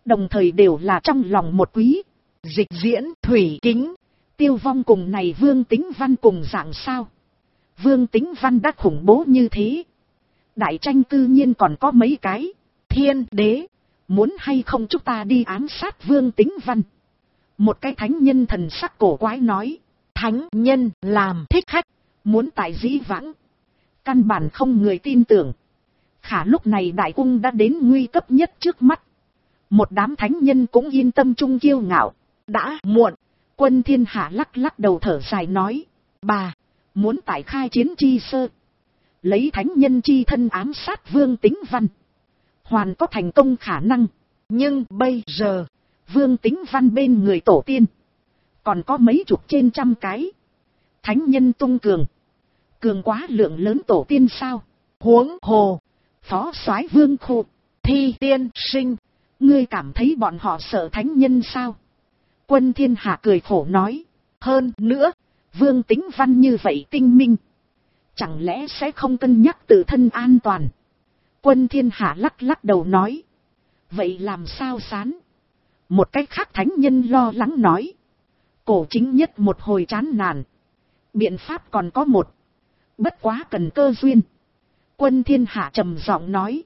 đồng thời đều là trong lòng một quý. Dịch diễn Thủy Kính. Tiêu Vong cùng này Vương Tính Văn cùng dạng sao? Vương Tính Văn đã khủng bố như thế. Đại tranh tự nhiên còn có mấy cái. Thiên Đế. Muốn hay không chúng ta đi ám sát Vương Tính Văn? Một cái thánh nhân thần sắc cổ quái nói. Thánh nhân làm thích khách. Muốn tại dĩ vãng. Căn bản không người tin tưởng. Khả lúc này đại cung đã đến nguy cấp nhất trước mắt. Một đám thánh nhân cũng yên tâm chung kiêu ngạo. Đã muộn. Quân Thiên Hạ lắc lắc đầu thở dài nói. Bà, muốn tại khai chiến chi sơ. Lấy thánh nhân chi thân ám sát Vương Tính Văn. Hoàn có thành công khả năng. Nhưng bây giờ, Vương Tính Văn bên người tổ tiên. Còn có mấy chục trên trăm cái. Thánh nhân tung cường. Cường quá lượng lớn tổ tiên sao? Huống hồ. Phó soái Vương Khô. Thi tiên sinh. Ngươi cảm thấy bọn họ sợ thánh nhân sao? Quân Thiên Hạ cười khổ nói. Hơn nữa, Vương Tính Văn như vậy tinh minh. Chẳng lẽ sẽ không cân nhắc tự thân an toàn? Quân Thiên Hạ lắc lắc đầu nói. Vậy làm sao sán? Một cách khác thánh nhân lo lắng nói. Cổ chính nhất một hồi chán nản. Biện pháp còn có một. Bất quá cần cơ duyên. Quân Thiên Hạ trầm giọng nói.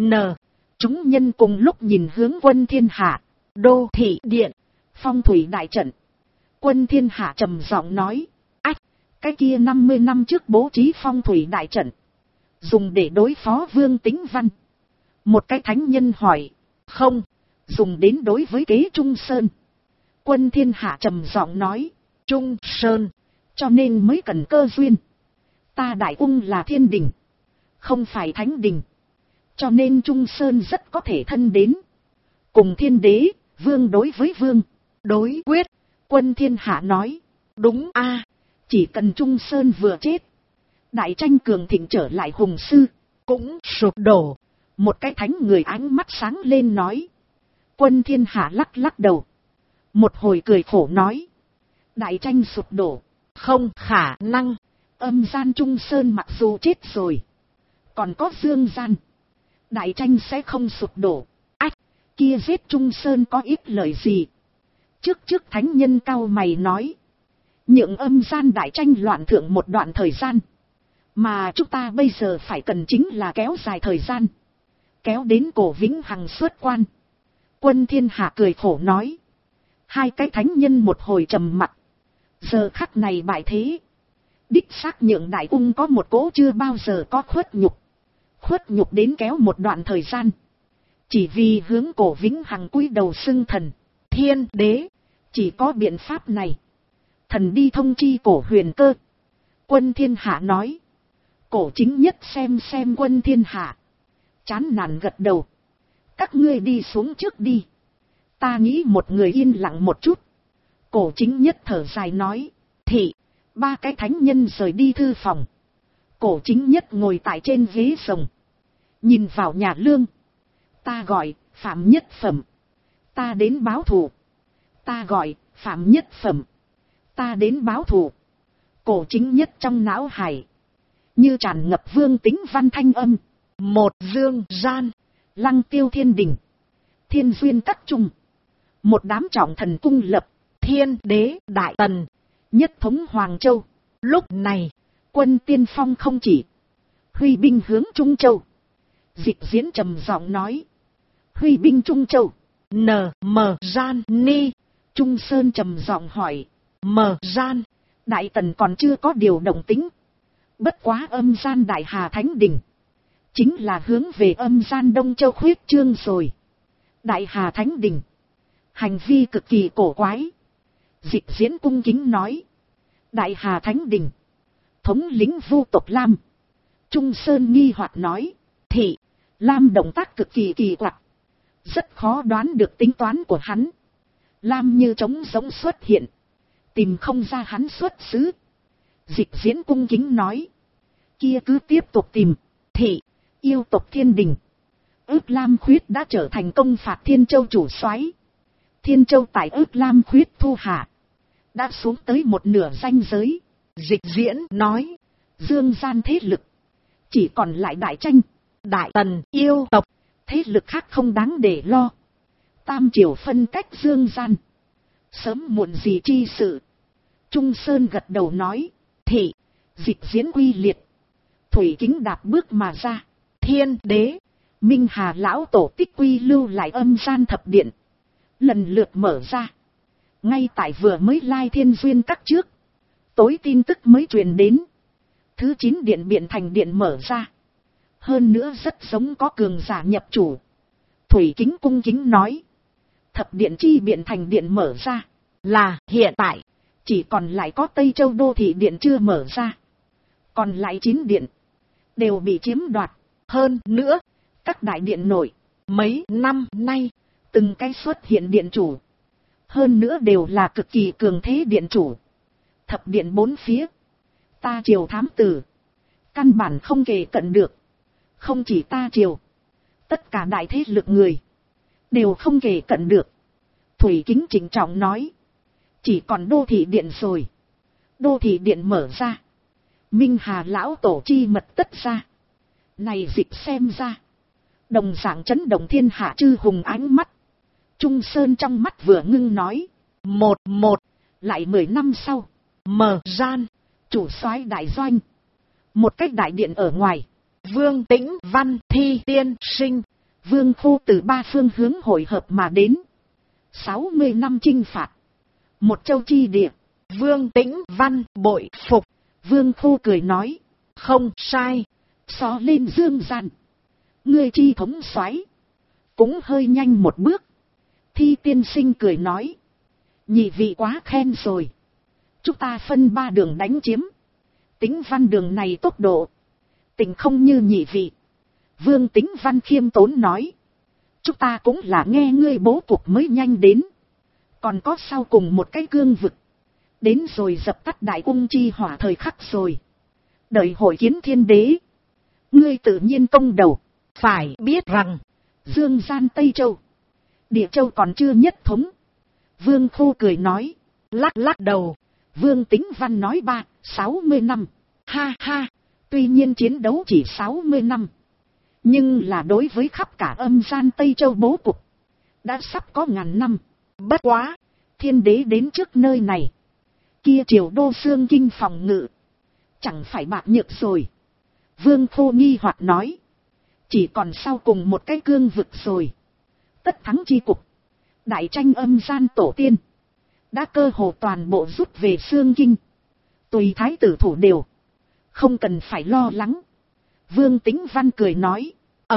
Chúng nhân cùng lúc nhìn hướng Quân Thiên Hạ. Đô thị điện. Phong thủy đại trận. Quân Thiên Hạ trầm giọng nói. Ách, cái kia 50 năm trước bố trí phong thủy đại trận. Dùng để đối phó Vương Tính Văn. Một cái thánh nhân hỏi. Không, dùng đến đối với kế Trung Sơn. Quân Thiên Hạ trầm giọng nói. Trung Sơn, cho nên mới cần cơ duyên. Ta đại cung là thiên đình, không phải thánh đình. Cho nên Trung Sơn rất có thể thân đến. Cùng thiên đế, vương đối với vương. Đối quyết, Quân Thiên Hạ nói. Đúng a, chỉ cần Trung Sơn vừa chết. Đại tranh cường thịnh trở lại hùng sư. Cũng sụp đổ. Một cái thánh người ánh mắt sáng lên nói. Quân Thiên Hạ lắc lắc đầu. Một hồi cười khổ nói. Đại tranh sụp đổ. Không khả năng. Âm gian Trung Sơn mặc dù chết rồi. Còn có dương gian. Đại tranh sẽ không sụp đổ. Ách, kia giết Trung Sơn có ít lợi gì. Trước thánh nhân cao mày nói. Nhượng âm gian đại tranh loạn thượng một đoạn thời gian. Mà chúng ta bây giờ phải cần chính là kéo dài thời gian. Kéo đến cổ vĩnh hằng xuất quan. Quân Thiên Hạ cười khổ nói. Hai cái thánh nhân một hồi trầm mặc. Giờ khắc này bại thế. Đích xác nhượng đại ung có một cỗ chưa bao giờ có khuất nhục. Khuất nhục đến kéo một đoạn thời gian. Chỉ vì hướng cổ vĩnh hằng cúi đầu xưng thần. Thiên đế. Chỉ có biện pháp này. Thần đi thông chi cổ huyền cơ. Quân Thiên Hạ nói. Cổ chính nhất xem Quân Thiên Hạ. Chán nản gật đầu. Các ngươi đi xuống trước đi. Ta nghĩ một người yên lặng một chút. Cổ chính nhất thở dài nói. Thị, ba cái thánh nhân rời đi thư phòng. Cổ chính nhất ngồi tại trên ghế rồng. Nhìn vào nhà lương. Ta gọi, Phạm Nhất Phẩm. Ta đến báo thù. Ta gọi, Phạm Nhất Phẩm. Ta đến báo thù. Cổ chính nhất trong não hải. Như tràn ngập Vương Tính Văn thanh âm. Một dương gian. Lăng tiêu thiên đình. Thiên duyên các trung. Một đám trọng thần cung lập. Thiên đế đại tần. Nhất thống Hoàng Châu. Lúc này, quân tiên phong không chỉ. Huy binh hướng Trung Châu. Dịch diễn trầm giọng nói. Huy binh Trung Châu. Gian ni. Trung Sơn trầm giọng hỏi. Gian. Đại tần còn chưa có điều động tính. Bất quá âm gian đại hà thánh đình. Chính là hướng về âm gian Đông Châu khuyết trương rồi. Đại hà thánh đình. Hành vi cực kỳ cổ quái. Dịch diễn cung kính nói. Đại hà thánh đình. Thống lĩnh vu tộc Lam. Trung Sơn nghi hoặc nói. Thị. Lam động tác cực kỳ kỳ quặc. Rất khó đoán được tính toán của hắn. Lam như trống giống xuất hiện. Tìm không ra hắn xuất xứ. Dịch diễn cung kính nói. Kia cứ tiếp tục tìm. Thị. Yêu tộc thiên đình. Ước Lam Khuyết đã trở thành công phạt Thiên Châu chủ soái. Thiên Châu tại Ước Lam Khuyết thu hạ. Đã xuống tới một nửa ranh giới. Dịch diễn nói. Dương gian thế lực. Chỉ còn lại đại tranh. Đại tần yêu tộc. Thế lực khác không đáng để lo. Tam triều phân cách dương gian. Sớm muộn gì chi sự. Trung Sơn gật đầu nói. Thị, dịch diễn quy liệt. Thủy Kính đạp bước mà ra. Thiên đế, Minh Hà lão tổ tích quy lưu lại âm gian thập điện. Lần lượt mở ra. Ngay tại vừa mới lai thiên duyên các trước. Tối tin tức mới truyền đến. Thứ 9 điện Biện Thành điện mở ra. Hơn nữa rất giống có cường giả nhập chủ. Thủy Kính cung kính nói. Thập điện chi Biện Thành điện mở ra. Là hiện tại. Chỉ còn lại có Tây Châu Đô Thị điện chưa mở ra. Còn lại 9 điện. Đều bị chiếm đoạt. Hơn nữa. Các đại điện nổi. Mấy năm nay. Từng cái xuất hiện điện chủ. Hơn nữa đều là cực kỳ cường thế điện chủ. Thập điện 4 phía. Ta triều thám tử. Căn bản không kề cận được. Không chỉ ta triều. Tất cả đại thế lực người. Đều không kề cận được. Thủy Kính trịnh trọng nói. Chỉ còn Đô Thị điện rồi. Đô Thị điện mở ra. Minh Hà lão tổ chi mật tất ra. Này dịch xem ra. Đồng dạng chấn động thiên hạ chư hùng ánh mắt. Trung Sơn trong mắt vừa ngưng nói. Một. Lại 10 năm sau. Mở gian. Chủ soái đại doanh. Một cách đại điện ở ngoài. Vương Tĩnh Văn Thi tiên sinh. Vương Phu từ 3 phương hướng hội hợp mà đến. 60 năm chinh phạt. Một châu chi địa. Vương Tĩnh Văn bội phục. Vương Phu cười nói. Không sai. So lên dương gian. Ngươi chi thống soái cũng hơi nhanh một bước. Thi tiên sinh cười nói. Nhị vị quá khen rồi. Chúng ta phân 3 đường đánh chiếm. Tĩnh Văn đường này tốc độ. Tình không như nhị vị. Vương Tĩnh Văn khiêm tốn nói. Chúng ta cũng là nghe ngươi bố cục mới nhanh đến. Còn có sau cùng một cái cương vực. Đến rồi dập tắt đại ung chi hỏa thời khắc rồi. Đợi hội kiến thiên đế. Ngươi tự nhiên công đầu. Phải biết rằng. Dương gian Tây Châu. Địa Châu còn chưa nhất thống. Vương Phu cười nói. Lắc đầu. Vương Tĩnh Văn nói 60 năm. Ha ha. Tuy nhiên chiến đấu chỉ 60 năm. Nhưng là đối với khắp cả âm gian Tây Châu bố cục. Đã sắp có ngàn năm. Bất quá. Thiên đế đến trước nơi này. Kia triều đô xương kinh phòng ngự. Chẳng phải bạc nhược rồi. Vương Phu nghi hoặc nói. Chỉ còn sau cùng một cái cương vực rồi. Tất thắng chi cục. Đại tranh âm gian tổ tiên. Đã cơ hồ toàn bộ rút về xương kinh. Tùy thái tử thủ đều. Không cần phải lo lắng. Vương Tĩnh Văn cười nói.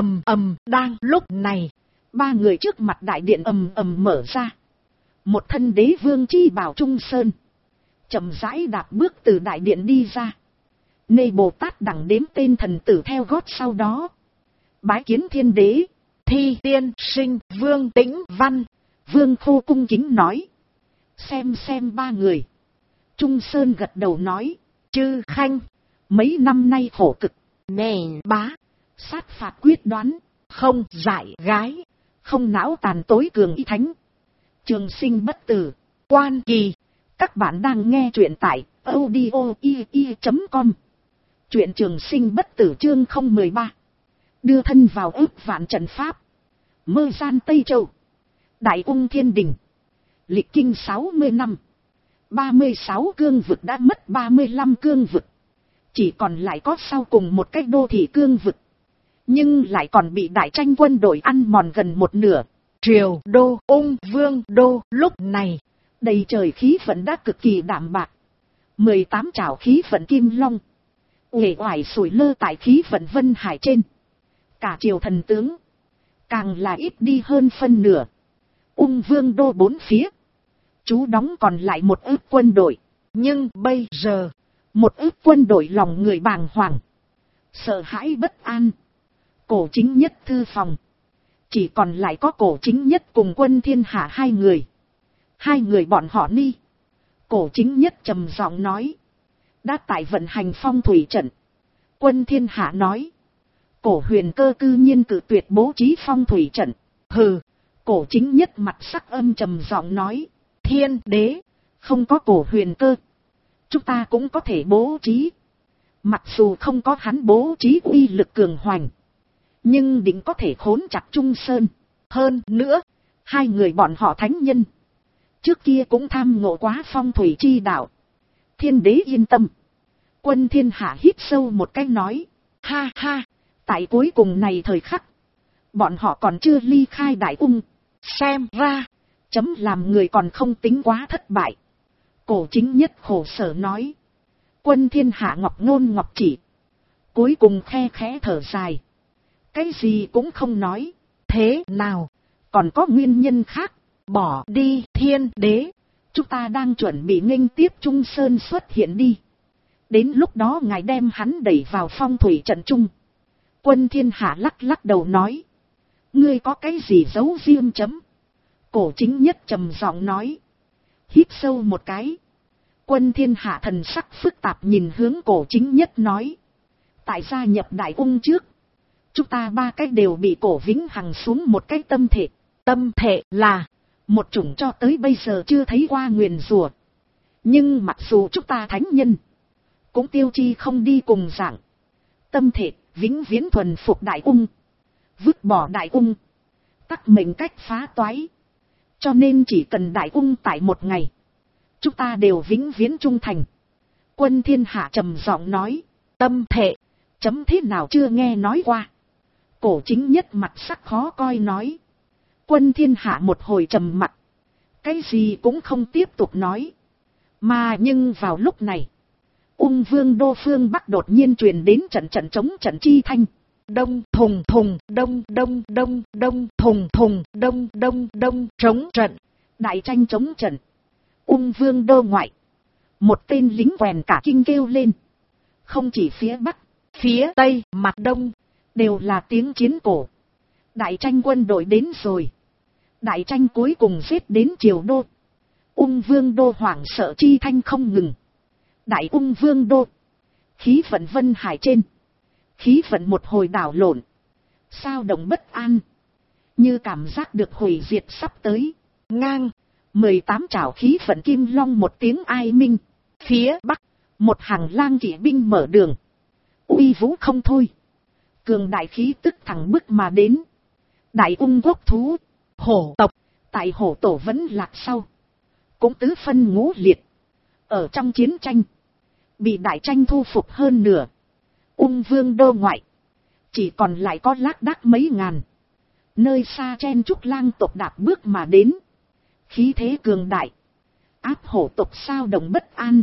Đang lúc này. 3 người trước mặt đại điện mở ra. Một thân đế vương chi bảo Trung Sơn. Chậm rãi đạp bước từ đại điện đi ra. Nê Bồ Tát đẳng đếm tên thần tử theo gót sau đó. Bái kiến thiên đế. Thi tiên sinh Vương Tĩnh Văn. Vương Phu cung kính nói. Xem 3 người. Trung Sơn gật đầu nói. Chư khanh. Mấy năm nay khổ cực. Nè bá. Sát phạt quyết đoán. Không dại gái. Không não tàn tối cường y thánh. Trường sinh bất tử. Quan kỳ. Các bạn đang nghe truyện tại audio.com. Truyện trường sinh bất tử chương 013. Đưa thân vào ức vạn trận pháp. Mơ gian Tây Châu. Đại ung thiên đình. Lịch kinh 60 năm. 36 cương vực đã mất 35 cương vực. Chỉ còn lại có sau cùng một cái đô thị cương vực. Nhưng lại còn bị đại tranh quân đội ăn mòn gần một nửa. Triều đô ung vương đô lúc này. Đầy trời khí vận đã cực kỳ đạm bạc. 18 trảo khí vận kim long. Uể oải sủi lơ tại khí vận vân hải trên. Cả triều thần tướng. Càng là ít đi hơn phân nửa. Ung vương đô 4 phía. Chú đóng còn lại 1 ức quân đội. Nhưng bây giờ. 1 ức quân đội lòng người bàng hoàng. Sợ hãi bất an. Cổ chính nhất thư phòng. Chỉ còn lại có cổ chính nhất cùng quân thiên hạ 2 người. 2 người bọn họ ni. Cổ chính nhất trầm giọng nói. Đã tại vận hành phong thủy trận. Quân thiên hạ nói. Cổ huyền cơ cư nhiên cự tuyệt bố trí phong thủy trận. Hừ. Cổ chính nhất mặt sắc âm trầm giọng nói. Thiên đế. Không có cổ huyền cơ. Chúng ta cũng có thể bố trí. Mặc dù không có hắn bố trí uy lực cường hoành. Nhưng định có thể khốn chặt Trung Sơn. Hơn nữa. Hai người bọn họ thánh nhân. Trước kia cũng tham ngộ quá phong thủy chi đạo. Thiên đế yên tâm. Quân thiên hạ hít sâu một cái nói. Ha ha, tại cuối cùng này thời khắc. Bọn họ còn chưa ly khai đại ung. Xem ra, chấm làm người còn không tính quá thất bại. Cổ chính nhất khổ sở nói. Quân thiên hạ ngọc ngôn ngọc chỉ. Cuối cùng khe khẽ thở dài. Cái gì cũng không nói. Thế nào? Còn có nguyên nhân khác. Bỏ đi thiên đế. Chúng ta đang chuẩn bị nghênh tiếp Trung Sơn xuất hiện đi. Đến lúc đó ngài đem hắn đẩy vào phong thủy trận chung. Quân thiên hạ lắc lắc đầu nói. Ngươi có cái gì giấu riêng chấm? Cổ chính nhất trầm giọng nói. Hít sâu một cái. Quân thiên hạ thần sắc phức tạp nhìn hướng cổ chính nhất nói. Tại gia nhập đại ung trước. Chúng ta ba cái đều bị cổ vĩnh hằng xuống một cái tâm thể. Tâm thể là một chủng cho tới bây giờ chưa thấy qua nguyền rủa. Nhưng mặc dù chúng ta thánh nhân. Cũng tiêu chi không đi cùng dạng. Tâm thể vĩnh viễn thuần phục đại ung. Vứt bỏ đại ung. Tắc mệnh cách phá toái. Cho nên chỉ cần đại ung tại một ngày. Chúng ta đều vĩnh viễn trung thành. Quân thiên hạ trầm giọng nói. Tâm thể. Chấm thế nào chưa nghe nói qua. Cổ chính nhất mặt sắc khó coi nói. Quân thiên hạ một hồi trầm mặt. Cái gì cũng không tiếp tục nói. Mà nhưng vào lúc này. Ung vương đô phương Bắc đột nhiên truyền đến trận trận chống trận chi thanh. Đông thùng thùng, đông đông đông đông thùng thùng, đông đông đông chống trận. Đại tranh chống trận. Ung vương đô ngoại. Một tên lính quèn cả kinh kêu lên. Không chỉ phía Bắc, phía Tây, mặt Đông. Đều là tiếng chiến cổ. Đại tranh quân đội đến rồi. Đại tranh cuối cùng giết đến Triều Đô. Ung vương đô hoảng sợ chi thanh không ngừng. Đại ung vương đô. Khí vận vân hải trên. Khí vận một hồi đảo lộn. Sao động bất an. Như cảm giác được hủy diệt sắp tới. Ngang. 18 trảo khí vận kim long một tiếng ai minh. Phía Bắc. Một hàng lang kỵ binh mở đường. Uy vũ không thôi. Cường đại khí tức thẳng bước mà đến. Đại ung quốc thú. Hổ tộc. Tại hổ tổ vẫn lạc sau. Cũng tứ phân ngũ liệt. Ở trong chiến tranh. Bị đại tranh thu phục hơn nửa. Ung vương đô ngoại. Chỉ còn lại có lác đác mấy ngàn. Nơi xa chen chúc lang tộc đạp bước mà đến. Khí thế cường đại. Áp hổ tộc sao động bất an.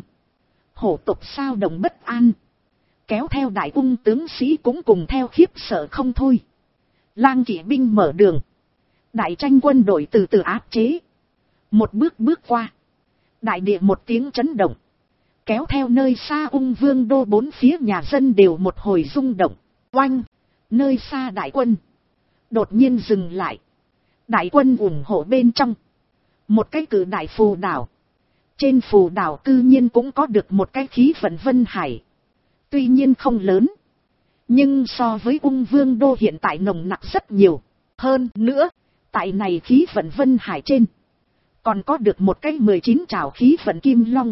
Hổ tộc sao động bất an. Kéo theo đại ung tướng sĩ cũng cùng theo khiếp sợ không thôi. Lang kỵ binh mở đường. Đại tranh quân đội từ từ áp chế. Một bước bước qua. Đại địa một tiếng chấn động. Kéo theo nơi xa ung vương đô bốn phía nhà dân đều một hồi rung động. Oanh. Nơi xa đại quân. Đột nhiên dừng lại. Đại quân ủng hộ bên trong. Một cái cử đại phù đảo. Trên phù đảo cư nhiên cũng có được một cái khí vận vân hải. Tuy nhiên không lớn. Nhưng so với ung vương đô hiện tại nồng nặc rất nhiều. Hơn nữa. Tại này khí vận vân hải trên. Còn có được một cái 19 trảo khí vận kim long.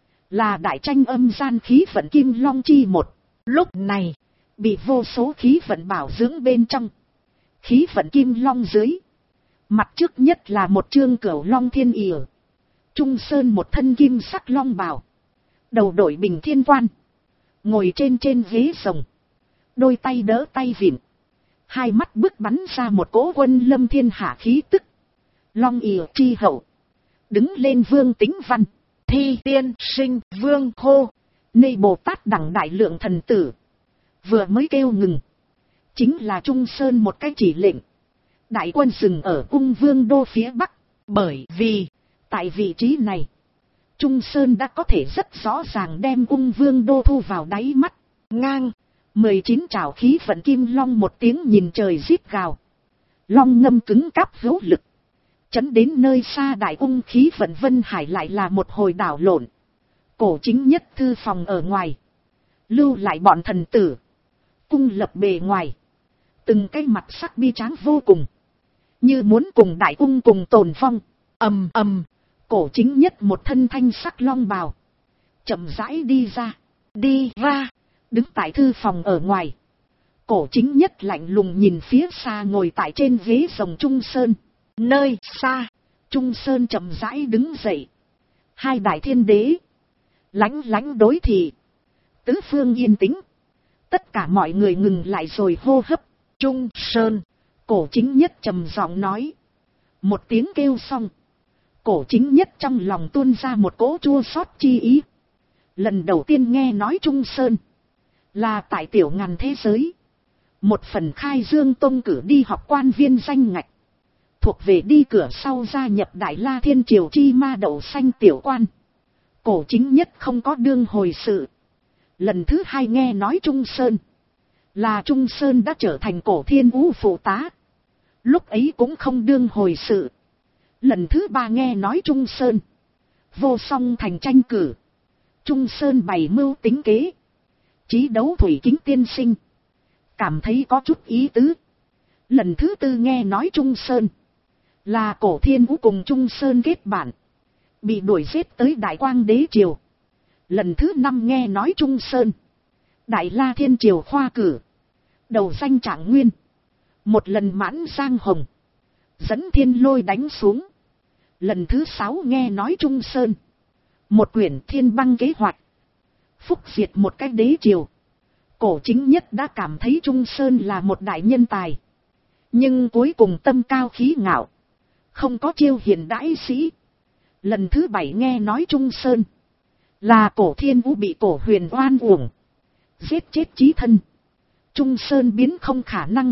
Là đại tranh âm gian khí vận kim long chi một. Lúc này. Bị vô số khí vận bảo dưỡng bên trong. Khí vận kim long dưới. Mặt trước nhất là một chương cửu long thiên ỉa. Trung sơn một thân kim sắc long bào. Đầu đội bình thiên quan. Ngồi trên ghế rồng. Đôi tay đỡ tay vịn. Hai mắt bức bắn ra một cỗ quân lâm thiên hạ khí tức. Long ỉa chi hậu. Đứng lên Vương Tính Văn. Thi tiên sinh vương hô. Nê Bồ Tát đẳng đại lượng thần tử. Vừa mới kêu ngừng. Chính là Trung Sơn một cái chỉ lệnh. Đại quân dừng ở ung vương đô phía Bắc. Bởi vì, tại vị trí này, Trung Sơn đã có thể rất rõ ràng đem ung vương đô thu vào đáy mắt. Ngang, 19 trảo khí vận kim long một tiếng nhìn trời rít gào. Long ngâm cứng cáp hữu lực. Chấn đến nơi xa đại ung khí vận vân hải lại là một hồi đảo lộn. Cổ chính nhất thư phòng ở ngoài. Lưu lại bọn thần tử. Cung lập bề ngoài. Từng cái mặt sắc bi tráng vô cùng. Như muốn cùng đại ung cùng tồn vong. Ầm ầm. Cổ chính nhất một thân thanh sắc long bào. Chậm rãi đi ra. Đi ra. Đứng tại thư phòng ở ngoài. Cổ chính nhất lạnh lùng nhìn phía xa ngồi tại trên ghế rồng Trung Sơn. Nơi xa, Trung Sơn chậm rãi đứng dậy. Hai đại thiên đế lánh lánh đối thị. Tứ phương yên tĩnh. Tất cả mọi người ngừng lại rồi hô hấp. Trung Sơn. Cổ Chính Nhất trầm giọng nói. Một tiếng kêu xong. Cổ Chính Nhất trong lòng tuôn ra một cỗ chua xót chi ý. Lần đầu tiên nghe nói Trung Sơn là tại Tiểu Ngàn thế giới. Một phần khai dương tông cử đi học quan viên danh ngạch. Thuộc về đi cửa sau gia nhập Đại La Thiên Triều chi ma đậu xanh tiểu quan. Cổ Chính Nhất không có đương hồi sự. Lần thứ hai nghe nói Trung Sơn là Trung Sơn đã trở thành Cổ Thiên Vũ phụ tá. Lúc ấy cũng không đương hồi sự. Lần thứ ba nghe nói Trung Sơn vô song thành tranh cử. Trung Sơn bày mưu tính kế. Chí đấu thủy kính tiên sinh. Cảm thấy có chút ý tứ. Lần thứ tư nghe nói Trung Sơn là Cổ Thiên Vũ cùng Trung Sơn kết bạn. Bị đuổi giết tới Đại Quang Đế Triều. Lần thứ năm nghe nói Trung Sơn Đại La Thiên Triều khoa cử. Đầu danh Trạng Nguyên. Một lần mãn giang hồng. Dẫn thiên lôi đánh xuống. Lần thứ sáu nghe nói Trung Sơn một quyển thiên băng kế hoạch. Phúc diệt một cái đế triều. Cổ Chính Nhất đã cảm thấy Trung Sơn là một đại nhân tài. Nhưng cuối cùng tâm cao khí ngạo. Không có chiêu hiền đãi sĩ. Lần thứ bảy nghe nói Trung Sơn là Cổ Thiên Vũ bị Cổ Huyền oan uổng. Giết chết chí thân. Trung Sơn biến không khả năng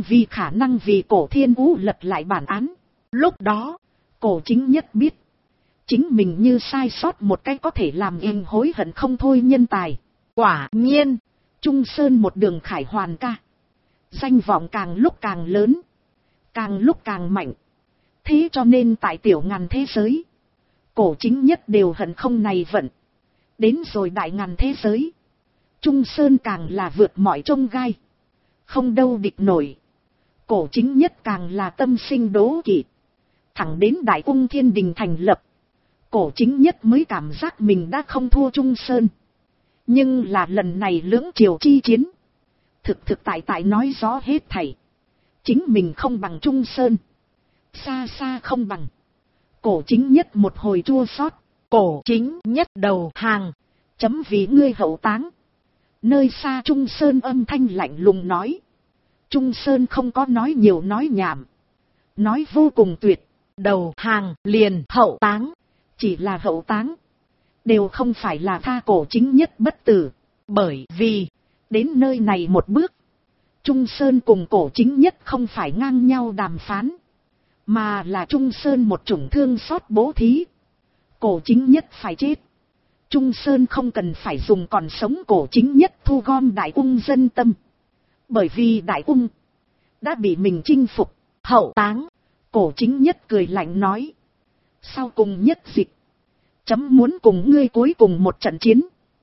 vì Cổ Thiên Vũ lật lại bản án. Lúc đó, Cổ Chính Nhất biết. Chính mình như sai sót một cái có thể làm yên hối hận không thôi nhân tài. Quả nhiên, Trung Sơn một đường khải hoàn ca. Danh vọng càng lúc càng lớn. Càng lúc càng mạnh. Thế cho nên tại Tiểu Ngàn thế giới. Cổ Chính Nhất đều hận không này vận. Đến rồi Đại Ngàn thế giới. Trung Sơn càng là vượt mọi chông gai. Không đâu địch nổi. Cổ Chính Nhất càng là tâm sinh đố kỵ. Thẳng đến Đại Cung Thiên Đình thành lập. Cổ Chính Nhất mới cảm giác mình đã không thua Trung Sơn. Nhưng là lần này lưỡng triều chi chiến. Thực tại nói rõ hết thảy. Chính mình không bằng Trung Sơn. Xa xa không bằng. Cổ Chính Nhất một hồi chua xót. Cổ Chính Nhất đầu hàng. Chấm vì ngươi hậu táng. Nơi xa Trung Sơn âm thanh lạnh lùng nói. Trung Sơn không có nói nhiều nói nhảm. Nói vô cùng tuyệt. Đầu hàng liền hậu táng. Chỉ là hậu táng. Đều không phải là tha Cổ Chính Nhất bất tử. Bởi vì, đến nơi này một bước. Trung Sơn cùng Cổ Chính Nhất không phải ngang nhau đàm phán. Mà là Trung Sơn một chủng thương xót bố thí. Cổ Chính Nhất phải chết. Trung Sơn không cần phải dùng còn sống Cổ Chính Nhất thu gom Đại Ung dân tâm. Bởi vì Đại Ung đã bị mình chinh phục. Hậu táng. Cổ Chính Nhất cười lạnh nói. Sau cùng nhất dịch. Chấm muốn cùng ngươi cuối cùng một trận chiến.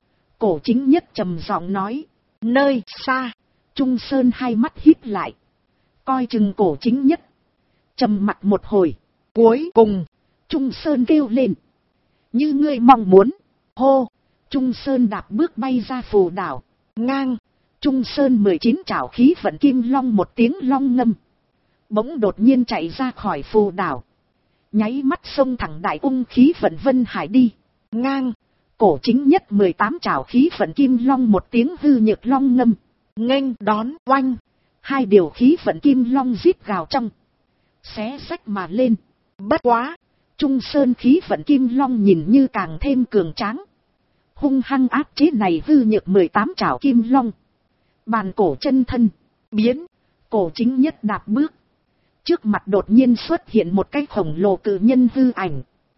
Cổ Chính Nhất trầm giọng nói. Nơi xa. Trung Sơn hai mắt híp lại. Coi chừng Cổ Chính Nhất. Trầm mặt một hồi. Cuối cùng. Trung Sơn kêu lên. Như ngươi mong muốn. Hô. Trung Sơn đạp bước bay ra phù đảo. Ngang. Trung Sơn 19 trảo khí vận kim long một tiếng long ngâm. Bỗng đột nhiên chạy ra khỏi phù đảo. Nháy mắt xông thẳng Đại Ung khí vận vân hải đi. Ngang. Cổ Chính Nhất 18 trảo khí vận kim long một tiếng hư nhược long ngâm. Nghênh đón oanh. Hai điều khí vận kim long rít gào trong. Xé xách mà lên. Bất quá. Trung Sơn khí vận kim long nhìn như càng thêm cường tráng. Hung hăng áp chế này hư nhược 18 trảo kim long. Bàn cổ chân thân. Biến. Cổ Chính Nhất đạp bước. Trước mặt đột nhiên xuất hiện một cái khổng lồ cự nhân hư ảnh.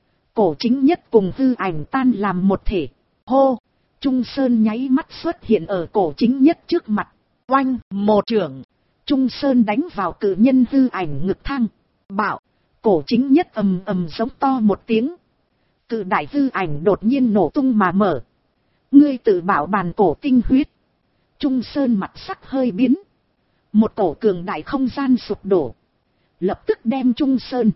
Cổ Chính Nhất cùng hư ảnh tan làm một thể. Hô. Trung Sơn nháy mắt xuất hiện ở Cổ Chính Nhất trước mặt. Oanh một chưởng. Trung Sơn đánh vào cự nhân hư ảnh ngực thang. Bạo. Cổ Chính Nhất ầm ầm giống to một tiếng. Cự đại hư ảnh đột nhiên nổ tung mà mở. Ngươi tự bảo bàn cổ tinh huyết. Trung Sơn mặt sắc hơi biến. Một cổ cường đại không gian sụp đổ. Lập tức đem Trung Sơn.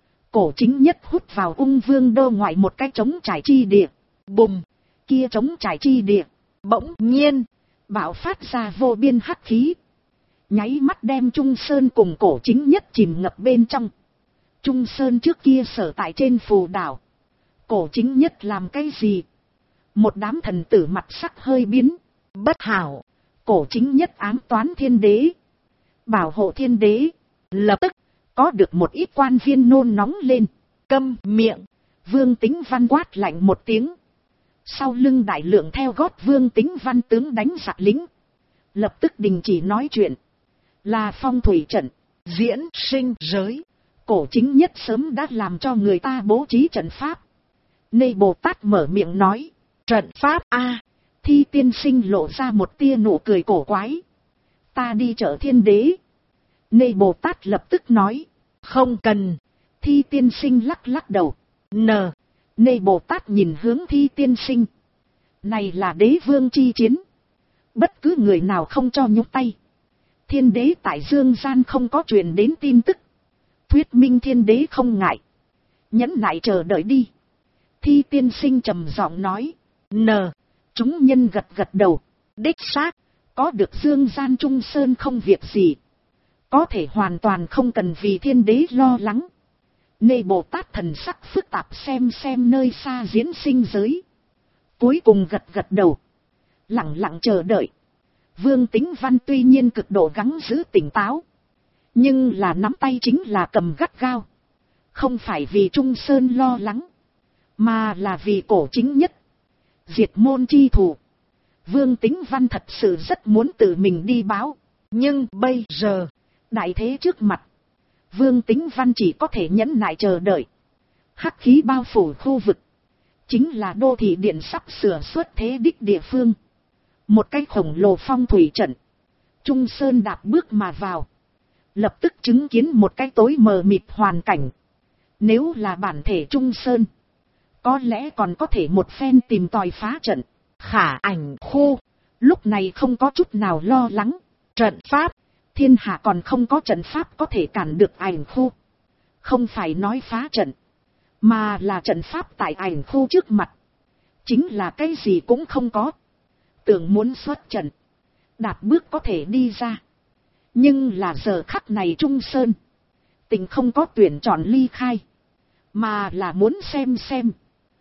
Cổ Chính Nhất hút vào Ung Vương đô ngoại một cái trống trải chi địa. Bùm. Kia trống trải chi địa. Bỗng nhiên. Bạo phát ra vô biên hắc khí. Nháy mắt đem Trung Sơn cùng Cổ Chính Nhất chìm ngập bên trong. Trung Sơn trước kia sở tại trên phù đảo. Cổ chính nhất làm cái gì? Một đám thần tử mặt sắc hơi biến. Bất hảo. Cổ chính nhất ám toán thiên đế. Bảo hộ thiên đế. Lập tức, có được một ít quan viên nôn nóng lên. Câm miệng. Vương Tính Văn quát lạnh một tiếng. Sau lưng đại lượng theo gót Vương Tính Văn tướng đánh giặc lính. Lập tức đình chỉ nói chuyện. Là phong thủy trận. Diễn sinh giới. Cổ chính nhất sớm đã làm cho người ta bố trí trận pháp. Nê Bồ Tát mở miệng nói. Trận pháp a. Thi tiên sinh lộ ra một tia nụ cười cổ quái. Ta đi chợ thiên đế. Nê Bồ Tát lập tức nói. Không cần. Thi tiên sinh lắc lắc đầu. Nê Bồ Tát nhìn hướng Thi tiên sinh. Này là đế vương chi chiến. Bất cứ người nào không cho nhúc tay. Thiên đế tại dương gian không có truyền đến tin tức. Thuyết minh thiên đế không ngại. Nhẫn nại chờ đợi đi. Thi tiên sinh trầm giọng nói. Chúng nhân gật gật đầu. Đích xác. Có được dương gian Trung Sơn không việc gì. Có thể hoàn toàn không cần vì thiên đế lo lắng. Nê Bồ Tát thần sắc phức tạp xem nơi xa diễn sinh giới. Cuối cùng gật gật đầu. Lặng lặng chờ đợi. Vương Tính Văn tuy nhiên cực độ gắng giữ tỉnh táo. Nhưng là nắm tay chính là cầm gắt gao. Không phải vì Trung Sơn lo lắng. Mà là vì cổ chính nhất. Diệt môn chi thủ. Vương Tính Văn thật sự rất muốn tự mình đi báo. Nhưng bây giờ, đại thế trước mặt. Vương Tính Văn chỉ có thể nhẫn nại chờ đợi. Hắc khí bao phủ khu vực. Chính là đô thị điện sắp sửa xuất thế đích địa phương. Một cái khổng lồ phong thủy trận. Trung Sơn đạp bước mà vào. Lập tức chứng kiến một cái tối mờ mịt hoàn cảnh. Nếu là bản thể Trung Sơn. Có lẽ còn có thể một phen tìm tòi phá trận. Khả Ảnh khu. Lúc này không có chút nào lo lắng. Trận pháp. Thiên hạ còn không có trận pháp có thể cản được Ảnh khu. Không phải nói phá trận. Mà là trận pháp tại Ảnh khu trước mặt. Chính là cái gì cũng không có. Tưởng muốn xuất trận. Đạp bước có thể đi ra. Nhưng là giờ khắc này Trung Sơn. Tình không có tuyển chọn ly khai. Mà là muốn xem.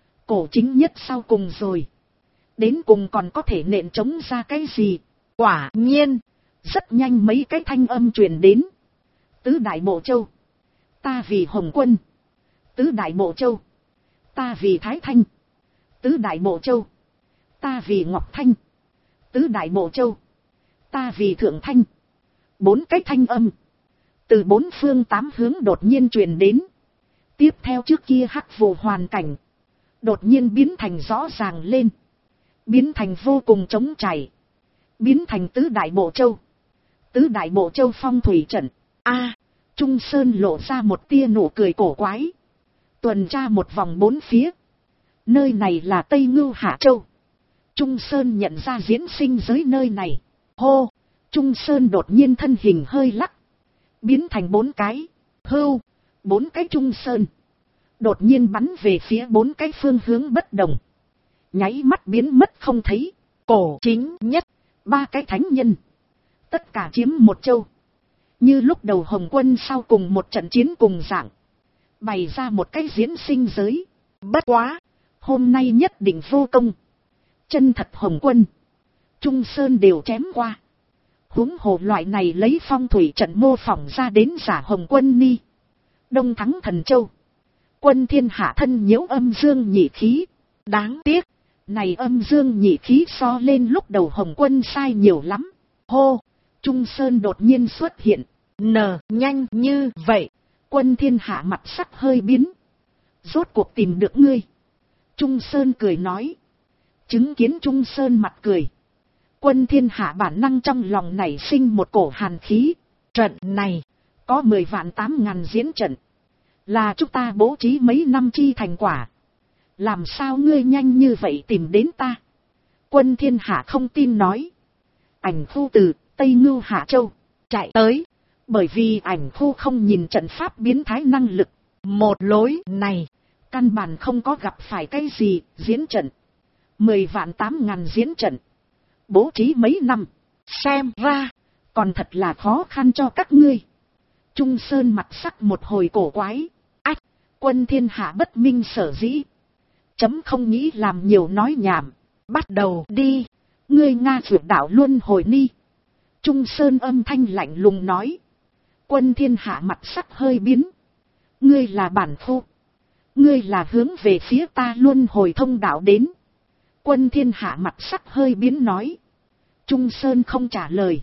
Cổ chính nhất sau cùng rồi. Đến cùng còn có thể nện chống ra cái gì. Quả nhiên. Rất nhanh mấy cái thanh âm truyền đến. Tứ Đại Bộ Châu. Ta vì Hồng Quân. Tứ Đại Bộ Châu. Ta vì Thái Thanh. Tứ Đại Bộ Châu. Ta vì Ngọc Thanh. Tứ Đại Bộ Châu. Ta vì Thượng Thanh. 4 cái thanh âm. Từ 4 phương 8 hướng đột nhiên truyền đến. Tiếp theo trước kia hắc vụ hoàn cảnh. Đột nhiên biến thành rõ ràng lên. Biến thành vô cùng trống trải. Biến thành Tứ Đại Bộ Châu. Tứ Đại Bộ Châu phong thủy trận. Trung Sơn lộ ra một tia nụ cười cổ quái. Tuần tra một vòng 4 phía. Nơi này là Tây Ngưu Hạ Châu. Trung Sơn nhận ra diễn sinh giới nơi này. Hô! Trung Sơn đột nhiên thân hình hơi lắc. Biến thành 4 cái. 4 cái Trung Sơn. Đột nhiên bắn về phía 4 cái phương hướng bất đồng. Nháy mắt biến mất không thấy. Cổ chính nhất. 3 cái thánh nhân. Tất cả chiếm một châu. Như lúc đầu Hồng Quân sau cùng một trận chiến cùng dạng. Bày ra một cái diễn sinh giới. Bất quá. Hôm nay nhất định vô công. Chân thật Hồng Quân. Trung Sơn đều chém qua. Huống hồ loại này lấy phong thủy trận mô phỏng ra đến giả Hồng Quân ni. Đông thắng Thần Châu. Quân thiên hạ thân nhiễu âm dương nhị khí. Đáng tiếc. Này âm dương nhị khí so lên lúc đầu Hồng Quân sai nhiều lắm. Hô. Trung Sơn đột nhiên xuất hiện. Nhanh như vậy. Quân thiên hạ mặt sắc hơi biến. Rốt cuộc tìm được ngươi. Trung Sơn cười nói. Chứng kiến Trung Sơn mặt cười. Quân thiên hạ bản năng trong lòng nảy sinh một cổ hàn khí. Trận này. Có 10 vạn 8 ngàn diễn trận. Là chúng ta bố trí mấy năm chi thành quả. Làm sao ngươi nhanh như vậy tìm đến ta? Quân thiên hạ không tin nói. Ảnh khu từ Tây Ngưu Hạ Châu. Chạy tới. Bởi vì ảnh khu không nhìn trận pháp biến thái năng lực. Một lối này. Căn bản không có gặp phải cái gì diễn trận. 10 vạn 8 ngàn diễn trận. Bố trí mấy năm. Xem ra. Còn thật là khó khăn cho các ngươi. Trung Sơn mặt sắc một hồi cổ quái. Quân thiên hạ bất minh sở dĩ. Chấm không nghĩ làm nhiều nói nhảm. Bắt đầu đi. Ngươi Nga dược đạo luân hồi ni. Trung Sơn âm thanh lạnh lùng nói. Quân thiên hạ mặt sắc hơi biến. Ngươi là bản phu. Ngươi là hướng về phía ta luân hồi thông đạo đến. Quân thiên hạ mặt sắc hơi biến nói. Trung Sơn không trả lời.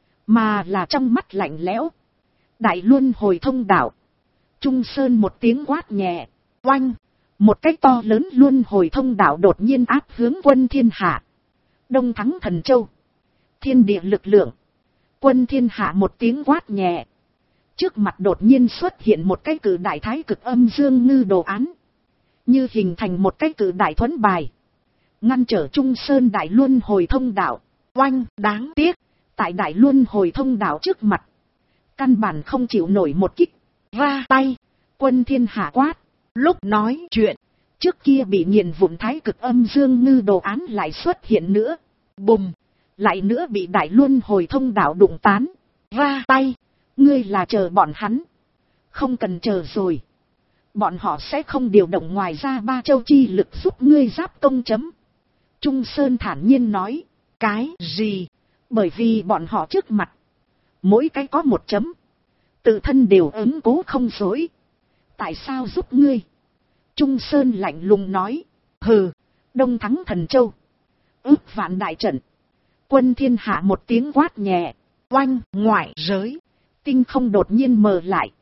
Mà là trong mắt lạnh lẽo. Đại luân hồi thông đạo. Trung Sơn một tiếng quát nhẹ. Oanh. Một cái to lớn luân hồi thông đạo đột nhiên áp hướng quân thiên hạ. Đông thắng thần châu. Thiên địa lực lượng. Quân thiên hạ một tiếng quát nhẹ. Trước mặt đột nhiên xuất hiện một cái cử đại thái cực âm dương ngư đồ án. Như hình thành một cái cử đại thuẫn bài. Ngăn trở Trung Sơn đại luân hồi thông đạo. Oanh, đáng tiếc. Tại đại luân hồi thông đạo trước mặt. Căn bản không chịu nổi một kích. Ra tay. Quân thiên hạ quát. Lúc nói chuyện. Trước kia bị nghiền vụn thái cực âm dương ngư đồ án lại xuất hiện nữa. Bùm. Lại nữa bị đại luân hồi thông đạo đụng tán. Ra tay. Ngươi là chờ bọn hắn. Không cần chờ rồi. Bọn họ sẽ không điều động ngoài ra 3 châu chi lực giúp ngươi giáp công chấm. Trung Sơn thản nhiên nói. Cái gì? Bởi vì bọn họ trước mặt. Mỗi cái có 1 chấm. Tự thân đều ứng cố không dối. Tại sao giúp ngươi? Trung Sơn lạnh lùng nói. Hừ. Đông thắng thần châu. Ước vạn đại trận. Quân thiên hạ một tiếng quát nhẹ. Oanh, ngoại giới. Tinh không đột nhiên mờ lại.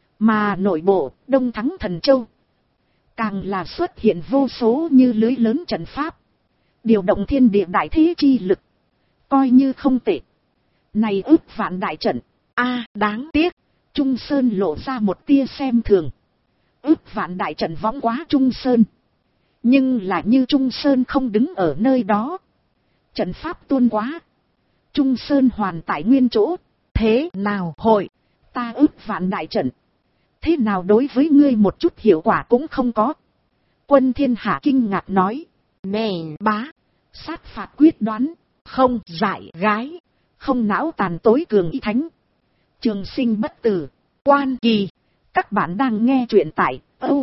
Mà nội bộ, đông thắng thần châu. Càng là xuất hiện vô số như lưới lớn trận pháp. Điều động thiên địa đại thế chi lực. Coi như không tệ. Này ước vạn đại trận. Đáng tiếc. Trung Sơn lộ ra một tia xem thường. Ước vạn đại trận võng quá Trung Sơn. Nhưng là như Trung Sơn không đứng ở nơi đó. Trận pháp tuôn quá. Trung Sơn hoàn tại nguyên chỗ. Thế nào hội, ta ước vạn đại trận. Thế nào đối với ngươi một chút hiệu quả cũng không có. Quân thiên hạ kinh ngạc nói. Mèn bá, sát phạt quyết đoán, không dại gái, không não tàn tối cường y thánh. Trường sinh bất tử, quan kỳ. Các bạn đang nghe truyện tại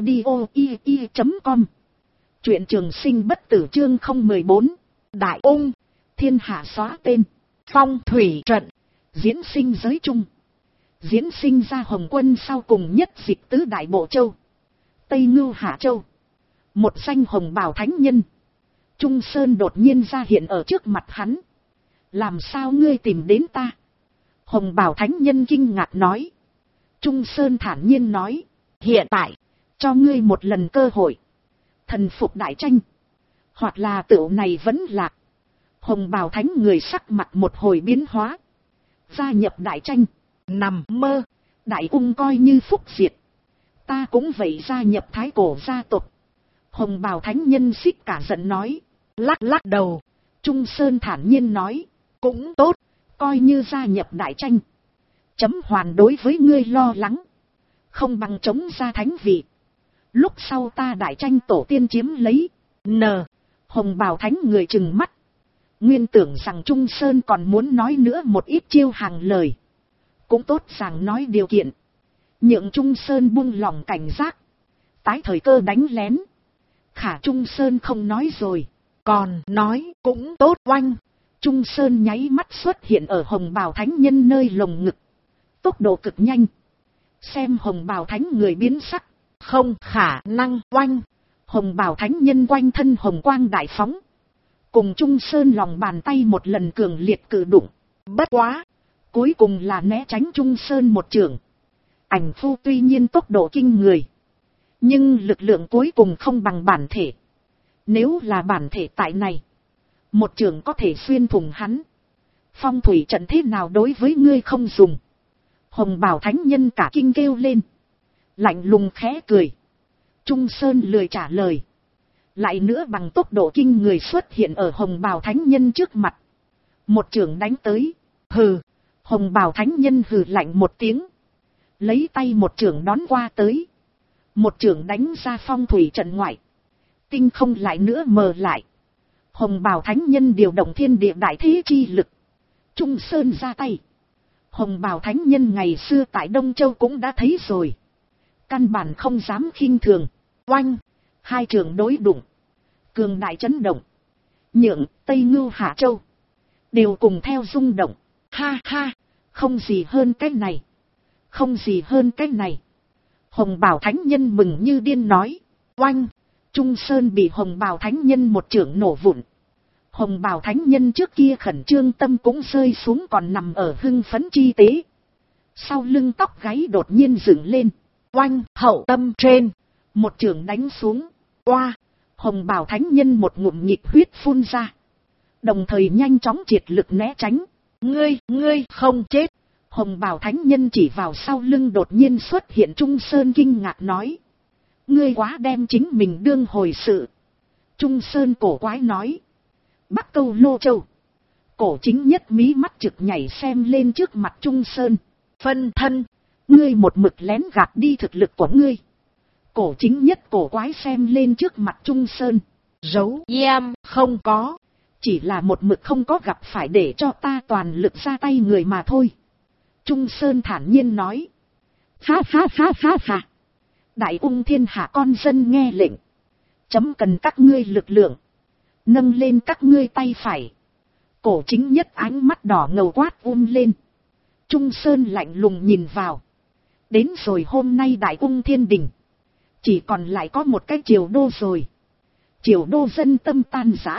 audio.com. Truyện trường sinh bất tử chương 014. Đại ung, thiên hạ xóa tên, phong thủy trận. Diễn sinh giới chung. Diễn sinh ra Hồng Quân sau cùng nhất dịch tứ đại bộ châu. Tây Ngưu Hạ Châu. Một danh hồng bào thánh nhân. Trung Sơn đột nhiên ra hiện ở trước mặt hắn. Làm sao ngươi tìm đến ta? Hồng bào thánh nhân kinh ngạc nói. Trung Sơn thản nhiên nói. Hiện tại, cho ngươi một lần cơ hội. Thần phục đại tranh. Hoặc là tựu này vẫn lạc. Hồng bào thánh người sắc mặt một hồi biến hóa. Gia nhập đại tranh. Nằm mơ. Đại ung coi như phúc diệt. Ta cũng vậy gia nhập thái cổ gia tộc. Hồng bào thánh nhân xích cả giận nói. Lắc lắc đầu. Trung Sơn thản nhiên nói. Cũng tốt. Coi như gia nhập đại tranh. Chấm hoàn đối với ngươi lo lắng. Không bằng chống ra thánh vị. Lúc sau ta đại tranh tổ tiên chiếm lấy. Hồng bào thánh người trừng mắt. Nguyên tưởng rằng Trung Sơn còn muốn nói nữa một ít chiêu hàng lời. Cũng tốt rằng nói điều kiện. Nhượng Trung Sơn buông lòng cảnh giác. Tái thời cơ đánh lén. Khả Trung Sơn không nói rồi. Còn nói cũng tốt. Oanh. Trung Sơn nháy mắt xuất hiện ở hồng bào thánh nhân nơi lồng ngực. Tốc độ cực nhanh. Xem hồng bào thánh người biến sắc. Không khả năng. Oanh. Hồng bào thánh nhân quanh thân hồng quang đại phóng. Cùng Trung Sơn lòng bàn tay một lần cường liệt cử đụng. Bất quá. Cuối cùng là né tránh Trung Sơn một chưởng. Ảnh phu tuy nhiên tốc độ kinh người. Nhưng lực lượng cuối cùng không bằng bản thể. Nếu là bản thể tại này. Một chưởng có thể xuyên thủng hắn. Phong thủy trận thế nào đối với ngươi không dùng. Hồng bào thánh nhân cả kinh kêu lên. Lạnh lùng khẽ cười. Trung Sơn lười trả lời. Lại nữa bằng tốc độ kinh người xuất hiện ở hồng bào thánh nhân trước mặt. Một chưởng đánh tới. Hừ. Hồng bào thánh nhân hừ lạnh một tiếng. Lấy tay một chưởng đón qua tới. Một chưởng đánh ra phong thủy trận ngoại. Tinh không lại nữa mờ lại. Hồng bào thánh nhân điều động thiên địa đại thế chi lực. Trung Sơn ra tay. Hồng bào thánh nhân ngày xưa tại Đông Châu cũng đã thấy rồi. căn bản không dám khinh thường. Oanh, Hai trường đối đụng, cường đại chấn động, Nhượng, Tây Ngưu Hạ Châu đều cùng theo rung động. ha ha, Không gì hơn cái này, không gì hơn cái này. Hồng Bào Thánh Nhân mừng như điên nói. oanh, Trung Sơn bị Hồng Bào Thánh Nhân một chưởng nổ vụn. Hồng Bào Thánh Nhân trước kia khẩn trương tâm cũng rơi xuống, còn nằm ở hưng phấn chi tế. Sau lưng tóc gáy đột nhiên dựng lên. oanh, hậu tâm trên, Một chưởng đánh xuống. oa, Hồng Bào Thánh Nhân một ngụm nhịp huyết phun ra, đồng thời nhanh chóng triệt lực né tránh. ngươi không chết. Hồng Bào Thánh Nhân chỉ vào sau lưng đột nhiên xuất hiện Trung Sơn kinh ngạc nói. Ngươi quá đem chính mình đương hồi sự. Trung Sơn cổ quái nói. Bắc Câu Lô Châu. Cổ chính nhất mí mắt trực nhảy xem lên trước mặt Trung Sơn. Phân thân, Ngươi một mực lén gạt đi thực lực của ngươi. Cổ chính nhất cổ quái xem lên trước mặt Trung Sơn. giấu giam không có. Chỉ là một mực không có gặp phải để cho ta toàn lực ra tay người mà thôi. Trung Sơn thản nhiên nói. Ha ha ha ha ha. Đại ung thiên hạ con dân nghe lệnh. Chấm cần các ngươi lực lượng. Nâng lên các ngươi tay phải. Cổ chính nhất ánh mắt đỏ ngầu quát lên. Trung Sơn lạnh lùng nhìn vào. Đến rồi hôm nay đại ung thiên đình. Chỉ còn lại có một cái triều đô rồi. Triều đô dân tâm tan rã.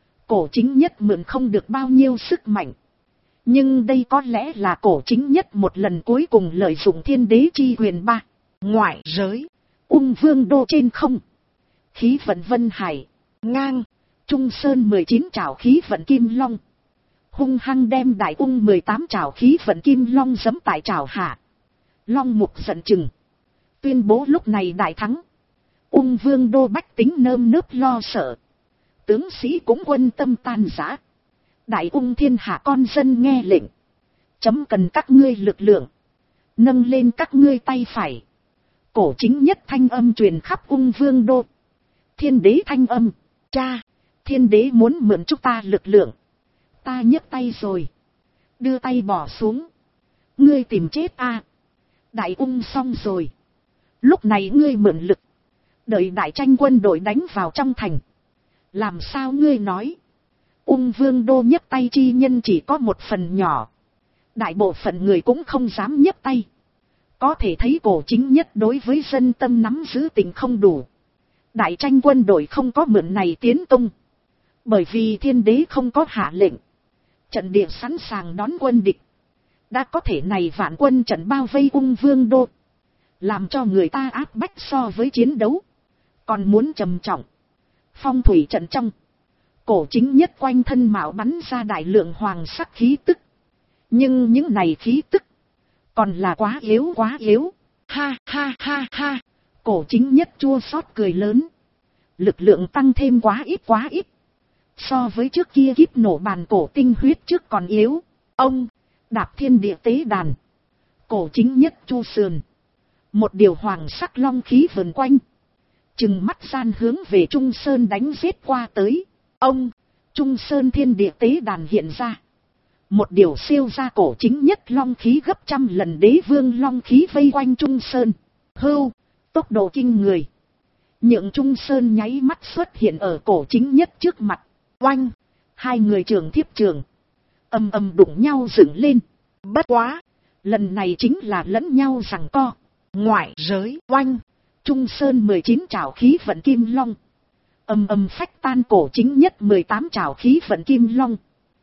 Cổ chính nhất mượn không được bao nhiêu sức mạnh. Nhưng đây có lẽ là cổ chính nhất một lần cuối cùng lợi dụng thiên đế chi quyền ba. Ngoại giới, Ung vương đô trên không. Khí vận vân hải. ngang, Trung Sơn 19 trảo khí vận kim long. Hung hăng đem đại ung 18 trảo khí vận kim long giẫm tại trảo hạ. Long mục giận chừng. Tuyên bố lúc này đại thắng. Ung vương đô bách tính nơm nớp lo sợ. Tướng sĩ cũng quân tâm tan rã. Đại ung thiên hạ con dân nghe lệnh. Chấm cần các ngươi lực lượng. Nâng lên các ngươi tay phải. Cổ chính nhất thanh âm truyền khắp ung vương đô. Thiên đế thanh âm. Cha, thiên đế muốn mượn chúng ta lực lượng. Ta nhấc tay rồi. Đưa tay bỏ xuống. Ngươi tìm chết a. Đại ung xong rồi. Lúc này ngươi mượn lực. Đợi đại tranh quân đội đánh vào trong thành. Làm sao ngươi nói? Ung vương đô nhấc tay chi nhân chỉ có một phần nhỏ. Đại bộ phận người cũng không dám nhấc tay. Có thể thấy cổ chính nhất đối với dân tâm nắm giữ tình không đủ. Đại tranh quân đội không có mượn này tiến công. Bởi vì thiên đế không có hạ lệnh. Trận địa sẵn sàng đón quân địch. Đã có thể này vạn quân trận bao vây ung vương đô. Làm cho người ta áp bách so với chiến đấu. Còn muốn trầm trọng. Phong thủy trận trong. Cổ chính nhất quanh thân mạo bắn ra đại lượng hoàng sắc khí tức. Nhưng những này khí tức. Còn là quá yếu quá yếu. Ha ha ha ha. Cổ chính nhất chua xót cười lớn. Lực lượng tăng thêm quá ít. So với trước kia kíp nổ bàn cổ tinh huyết trước còn yếu. Ông, đạp thiên địa tế đàn. Cổ chính nhất chu sườn. Một điều hoàng sắc long khí vần quanh. Chừng mắt gian hướng về Trung Sơn đánh giết qua tới. Ông, Trung Sơn thiên địa tế đàn hiện ra. Một điều siêu ra cổ chính nhất long khí gấp trăm lần đế vương long khí vây quanh Trung Sơn. Hưu, tốc độ kinh người. Nhượng Trung Sơn nháy mắt xuất hiện ở cổ chính nhất trước mặt. Oanh, hai người trường thiếp trường. Ầm ầm đụng nhau dựng lên. Bất quá, lần này chính là lẫn nhau giằng co. ngoại giới, Oanh, Trung Sơn 19 trảo khí vận kim long. Ầm ầm phách tan cổ chính nhất 18 trảo khí vận kim long.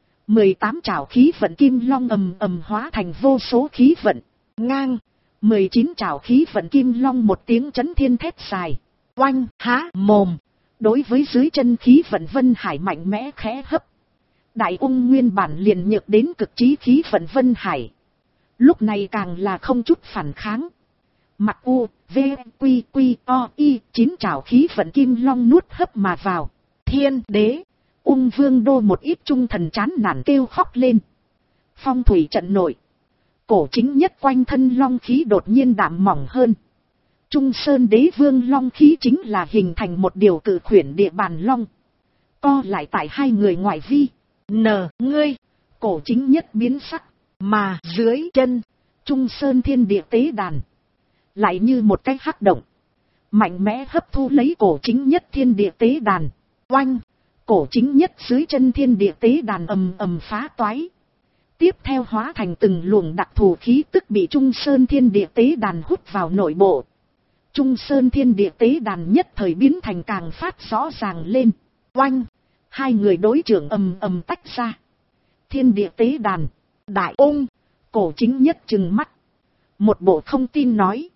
18 trảo khí vận kim long ầm ầm hóa thành vô số khí vận. ngang, 19 trảo khí vận kim long một tiếng chấn thiên thét dài. oanh, há mồm. Đối với dưới chân khí vận vân hải mạnh mẽ khẽ hấp. Đại ung nguyên bản liền nhược đến cực trí khí vận vân hải. Lúc này càng là không chút phản kháng. Mặt u, v, quy quy o y 9 trảo khí vận kim long nuốt hấp mà vào. Thiên đế, Ung vương đô một ít trung thần chán nản kêu khóc lên. Phong thủy trận nội. Cổ chính nhất quanh thân long khí đột nhiên đạm mỏng hơn. Trung Sơn đế vương long khí chính là hình thành một điều cự khuyển địa bàn long. Co lại tại hai người ngoại vi. ngươi, Cổ chính nhất biến sắc. mà dưới chân, Trung Sơn thiên địa tế đàn. lại như một cái hắc động, mạnh mẽ hấp thu lấy cổ chính nhất thiên địa tế đàn. Oanh, cổ chính nhất dưới chân thiên địa tế đàn ầm ầm phá toái. Tiếp theo hóa thành từng luồng đặc thù khí tức bị Trung Sơn thiên địa tế đàn hút vào nội bộ. Trung Sơn thiên địa tế đàn nhất thời biến thành càng phát rõ ràng lên. Oanh, hai người đối trưởng ầm ầm tách ra. Thiên địa tế đàn, Đại Ung, cổ chính nhất trừng mắt. Một bộ không tin nói.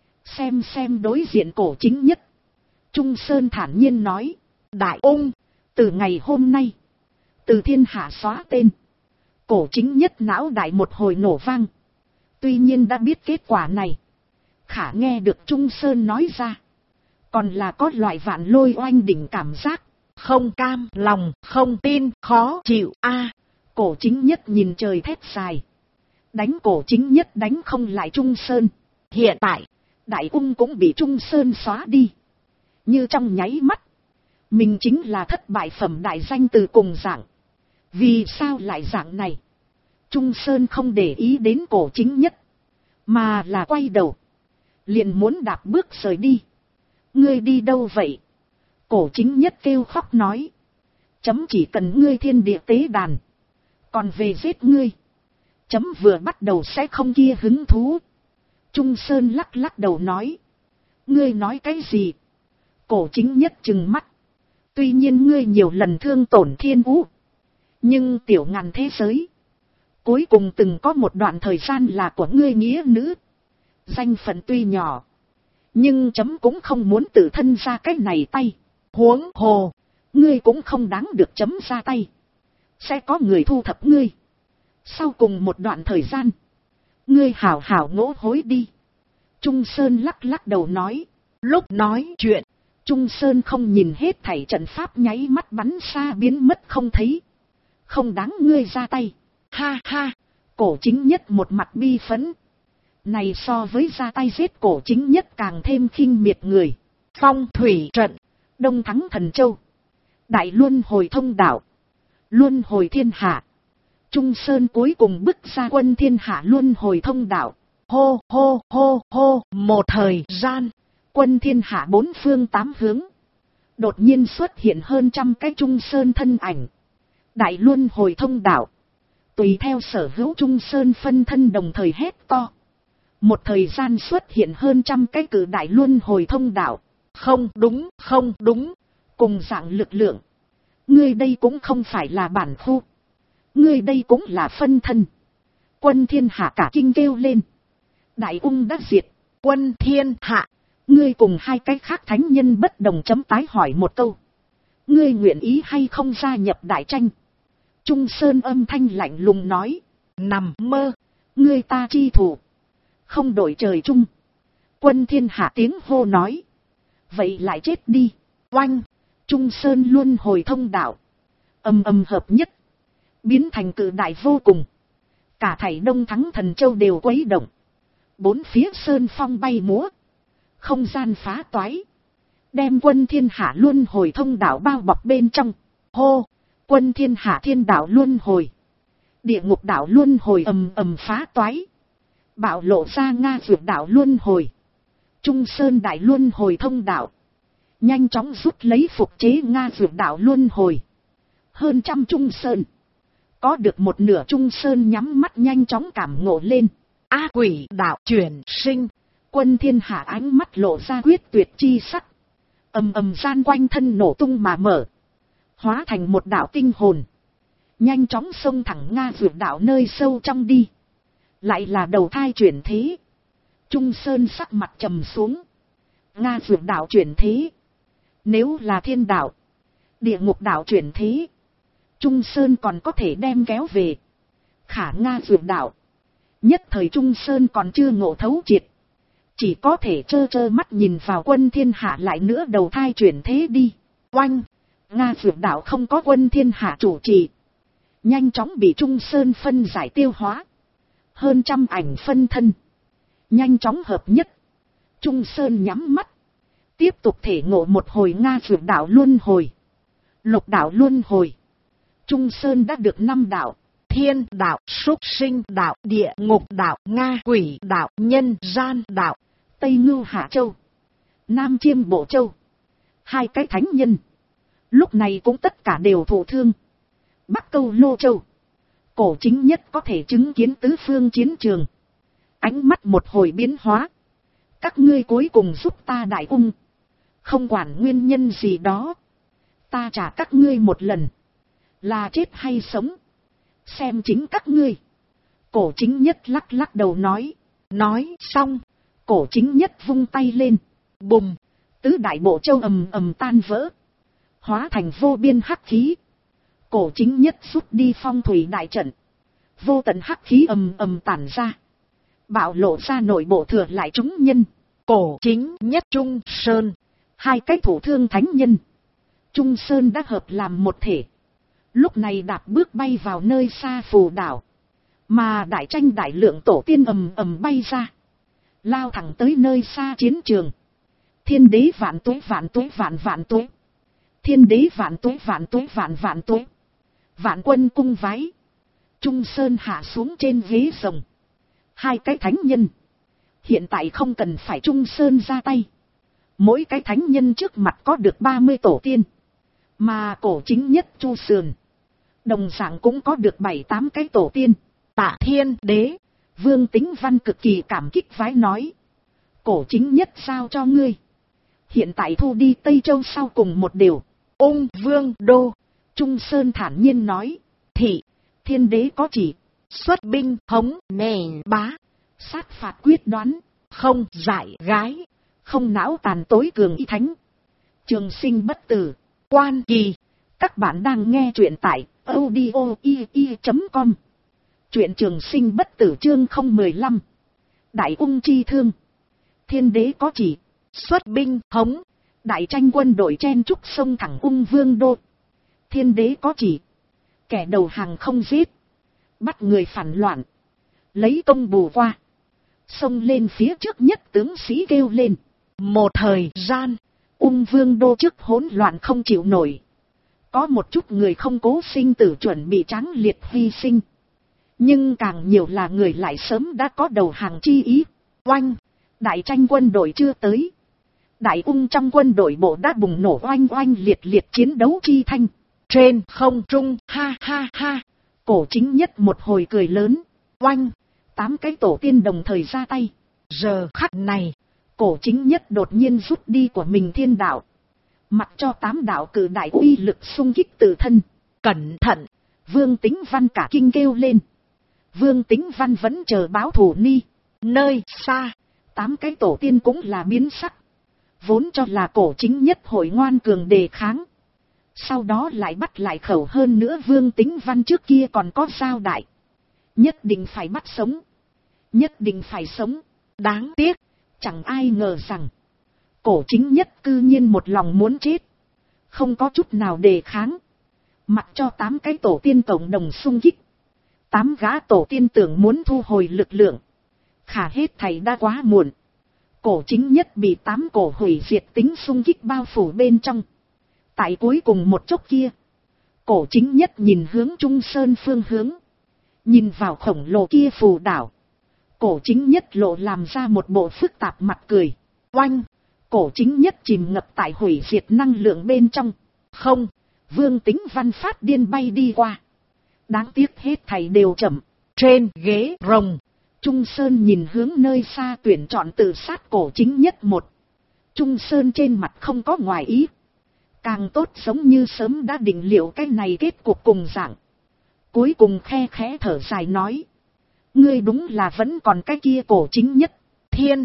Xem đối diện cổ chính nhất. Trung Sơn thản nhiên nói. Đại Ung, từ ngày hôm nay, từ thiên hạ xóa tên. Cổ chính nhất não đại một hồi nổ vang. Tuy nhiên đã biết kết quả này. Khả nghe được Trung Sơn nói ra. Còn là có loại vạn lôi oanh đỉnh cảm giác. Không cam lòng, không tin, khó chịu a. Cổ chính nhất nhìn trời thét dài. Đánh cổ chính nhất đánh không lại Trung Sơn. Hiện tại, Đại Ung cũng bị Trung Sơn xóa đi. Như trong nháy mắt, mình chính là thất bại phẩm đại danh từ cùng dạng. Vì sao lại dạng này? Trung Sơn không để ý đến cổ chính nhất, mà là quay đầu, liền muốn đạp bước rời đi. Ngươi đi đâu vậy? Cổ chính nhất kêu khóc nói. Chấm chỉ cần ngươi thiên địa tế đàn, còn về giết ngươi, chấm vừa bắt đầu sẽ không kia hứng thú. Trung Sơn lắc đầu nói. Ngươi nói cái gì? Cổ chính nhất trừng mắt. Tuy nhiên ngươi nhiều lần thương tổn thiên vũ, nhưng tiểu ngàn thế giới, cuối cùng từng có một đoạn thời gian là của ngươi nghĩa nữ. Danh phận tuy nhỏ, nhưng chấm cũng không muốn tự thân ra cái này tay. Huống hồ, ngươi cũng không đáng được chấm ra tay. Sẽ có người thu thập ngươi. Sau cùng một đoạn thời gian, ngươi hảo hảo ngỗ hối đi. Trung Sơn lắc đầu nói. Lúc nói chuyện, Trung Sơn không nhìn hết thảy trận pháp nháy mắt bắn xa biến mất không thấy. Không đáng ngươi ra tay. Ha ha, cổ chính nhất một mặt bi phẫn. Này so với ra tay giết cổ chính nhất càng thêm khinh miệt người. Phong thủy trận, Đông Thắng Thần Châu, Đại Luân Hồi Thông Đạo, Luân Hồi Thiên Hạ. Trung Sơn cuối cùng bức ra quân thiên hạ Luân Hồi Thông Đạo. Hô hô hô hô, một thời gian, quân thiên hạ bốn phương tám hướng, đột nhiên xuất hiện hơn trăm cái Trung Sơn thân ảnh. Đại Luân Hồi Thông Đạo, tùy theo sở hữu Trung Sơn phân thân đồng thời hét to. Một thời gian xuất hiện hơn trăm cái cử Đại Luân Hồi Thông Đạo. Không đúng, cùng dạng lực lượng. Ngươi đây cũng không phải là bản khu, ngươi đây cũng là phân thân. Quân thiên hạ cả kinh kêu lên. Đại Ung đã diệt. Quân thiên hạ, ngươi cùng hai cái khác thánh nhân bất đồng chấm tái hỏi một câu. Ngươi nguyện ý hay không gia nhập đại tranh? Trung Sơn âm thanh lạnh lùng nói. Nằm mơ, ngươi ta chi thủ, không đổi trời chung. Quân thiên hạ tiếng hô nói. Vậy lại chết đi. Oanh, Trung Sơn Luân Hồi Thông Đạo, ầm hợp nhất, biến thành cự đại vô cùng. Cả thảy Đông Thắng Thần Châu đều quấy động. Bốn phía sơn phong bay múa, không gian phá toái, đem quân thiên hạ Luân Hồi Thông Đạo bao bọc bên trong. Hô, quân thiên hạ thiên đạo Luân Hồi, địa ngục đạo Luân Hồi ầm phá toái, bạo lộ ra Nga Dược đạo Luân Hồi, Trung Sơn Đại Luân Hồi Thông Đạo, nhanh chóng rút lấy phục chế Nga Dược đạo Luân Hồi. Hơn trăm Trung Sơn, có được một nửa Trung Sơn nhắm mắt nhanh chóng cảm ngộ lên. A quỷ đạo chuyển sinh. Quân thiên hạ ánh mắt lộ ra quyết tuyệt chi sắc. Ầm gian quanh thân nổ tung mà mở, hóa thành một đạo tinh hồn, nhanh chóng xông thẳng Nga Dược đạo nơi sâu trong đi. Lại là đầu thai chuyển thế. Trung Sơn sắc mặt trầm xuống. Nga Dược đạo chuyển thế, nếu là thiên đạo, địa ngục đạo chuyển thế, Trung Sơn còn có thể đem kéo về. Khả Nga Dược đạo, nhất thời Trung Sơn còn chưa ngộ thấu triệt, chỉ có thể trơ mắt nhìn vào quân thiên hạ lại nữa đầu thai chuyển thế đi. Oanh, Nga Dược đạo không có quân thiên hạ chủ trì, nhanh chóng bị Trung Sơn phân giải tiêu hóa. Hơn trăm ảnh phân thân, nhanh chóng hợp nhất. Trung Sơn nhắm mắt, tiếp tục thể ngộ một hồi Nga Dược đạo Luân Hồi, Lục đạo Luân Hồi. Trung Sơn đã được 5 đạo: thiên đạo, súc sinh đạo, địa ngục đạo, Nga quỷ đạo, nhân gian đạo. Tây Ngưu Hạ Châu, Nam Chiêm Bộ Châu, 2 cái thánh nhân, lúc này cũng tất cả đều thụ thương. Bắc Câu Lô Châu, Cổ Chính Nhất có thể chứng kiến tứ phương chiến trường. Ánh mắt một hồi biến hóa. Các ngươi cuối cùng giúp ta Đại Ung. Không quản nguyên nhân gì đó. Ta trả các ngươi một lần. Là chết hay sống. Xem chính các ngươi. Cổ Chính Nhất lắc lắc đầu nói. Nói xong. Cổ Chính Nhất vung tay lên. Bùm. Tứ đại bộ châu ầm ầm tan vỡ. Hóa thành vô biên hắc khí. Cổ Chính Nhất rút đi phong thủy đại trận. Vô tận hắc khí ầm ầm tản ra. Bạo lộ ra nội bộ thừa lại chúng nhân. Cổ Chính Nhất, Trung Sơn, 2 cái thủ thương thánh nhân. Trung Sơn đã hợp làm một thể. Lúc này đạp bước bay vào nơi xa phù đảo. Mà đại tranh đại lượng tổ tiên ầm ầm bay ra. Lao thẳng tới nơi xa chiến trường. Thiên đế vạn tuế vạn tuế vạn vạn tuế. Thiên đế vạn tuế vạn tuế vạn vạn tuế. Vạn quân cung vái. Trung Sơn hạ xuống trên ghế rồng. 2 cái thánh nhân. Hiện tại không cần phải Trung Sơn ra tay. Mỗi cái thánh nhân trước mặt có được 30 tổ tiên. Mà Cổ Chính Nhất Chu Sườn. Đồng dạng cũng có được 7-8 cái tổ tiên. Tạ Thiên Đế. Vương Tính Văn cực kỳ cảm kích vái nói. Cổ Chính Nhất giao cho ngươi. Hiện tại thu đi Tây Châu sau cùng một điều. Ung Vương Đô. Trung Sơn thản nhiên nói. Thị. Thiên đế có chỉ. Xuất binh hống nền bá. Sát phạt quyết đoán. Không dại gái. Không não tàn tối cường y thánh. Trường sinh bất tử. Quan kỳ. Các bạn đang nghe truyện tại audio.com. Truyện trường sinh bất tử chương 015. Đại Ung chi thương. Thiên đế có chỉ. Xuất binh hống. Đại tranh quân đội chen trúc sông thẳng Ung Vương Đô. Thiên đế có chỉ. Kẻ đầu hàng không giết. Bắt người phản loạn. Lấy công bù qua. Xông lên phía trước nhất tướng sĩ kêu lên. Một thời gian. Ung Vương Đô trước hỗn loạn không chịu nổi. Có một chút người không cố sinh tử chuẩn bị tráng liệt hy sinh. Nhưng càng nhiều là người lại sớm đã có đầu hàng chi ý. Oanh. Đại tranh quân đội chưa tới. Đại Ung trong quân đội bộ đã bùng nổ oanh oanh liệt liệt chiến đấu chi thanh. Trên không trung ha ha ha. Cổ Chính Nhất một hồi cười lớn. Oanh. 8 cái tổ tiên đồng thời ra tay. Giờ khắc này. Cổ Chính Nhất đột nhiên rút đi của mình thiên đạo. Mặc cho 8 đạo cử đại uy lực xung kích tự thân. Cẩn thận. Vương Tính Văn cả kinh kêu lên. Vương Tính Văn vẫn chờ báo thù ni. Nơi xa. 8 cái tổ tiên cũng là biến sắc. Vốn cho là Cổ Chính Nhất hội ngoan cường đề kháng. Sau đó lại bắt lại khẩu hơn nữa Vương Tính Văn trước kia còn có giao đại. Nhất định phải bắt sống. Nhất định phải sống. Đáng tiếc. Chẳng ai ngờ rằng. Cổ Chính Nhất cư nhiên một lòng muốn chết. Không có chút nào đề kháng. Mặc cho 8 cái tổ tiên tổng đồng xung kích. 8 gã tổ tiên tưởng muốn thu hồi lực lượng. Khả hết thầy đã quá muộn. Cổ Chính Nhất bị 8 cổ hủy diệt tính xung kích bao phủ bên trong. Tại cuối cùng một chốc kia. Cổ Chính Nhất nhìn hướng Trung Sơn phương hướng. Nhìn vào khổng lồ kia phù đảo. Cổ Chính Nhất lộ làm ra một bộ phức tạp mặt cười. Oanh. Cổ Chính Nhất chìm ngập tại hủy diệt năng lượng bên trong. Không. Vương Tính Văn phát điên bay đi qua. Đáng tiếc hết thầy đều chậm. Trên ghế rồng. Trung Sơn nhìn hướng nơi xa tuyển chọn tự sát Cổ Chính Nhất một. Trung Sơn trên mặt không có ngoài ý. Càng tốt giống như sớm đã định liệu cái này kết cục cùng dạng. Cuối cùng khe khẽ thở dài nói. Ngươi đúng là vẫn còn cái kia Cổ Chính Nhất. Thiên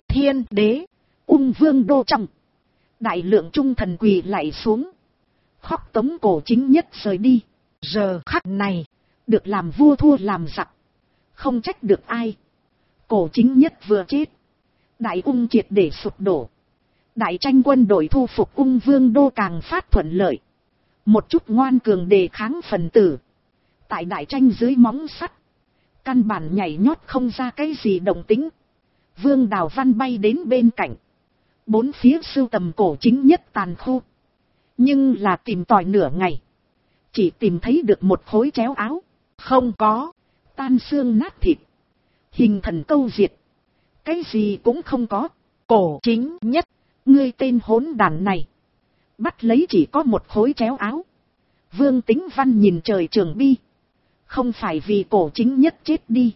đế. Ung Vương Đô trong. Đại lượng trung thần quỳ lạy xuống. Khóc tống Cổ Chính Nhất rời đi. Giờ khắc này. Được làm vua thua làm giặc. Không trách được ai. Cổ Chính Nhất vừa chết. Đại Ung triệt để sụp đổ. Đại tranh quân đội thu phục Ung Vương Đô càng phát thuận lợi. Một chút ngoan cường đề kháng phần tử. Tại đại tranh dưới móng sắt. Căn bản nhảy nhót không ra cái gì động tính. Vương Đào Văn bay đến bên cạnh. Bốn phía sưu tầm Cổ Chính Nhất tàn khu. Nhưng là tìm tòi nửa ngày. Chỉ tìm thấy được một khối chéo áo. Không có. Tan xương nát thịt. Hình thần câu diệt. Cái gì cũng không có. Cổ Chính Nhất, ngươi tên hỗn đàn này, bắt lấy chỉ có một khối chéo áo. Vương Tính Văn nhìn trời trường bi, không phải vì Cổ Chính Nhất chết đi,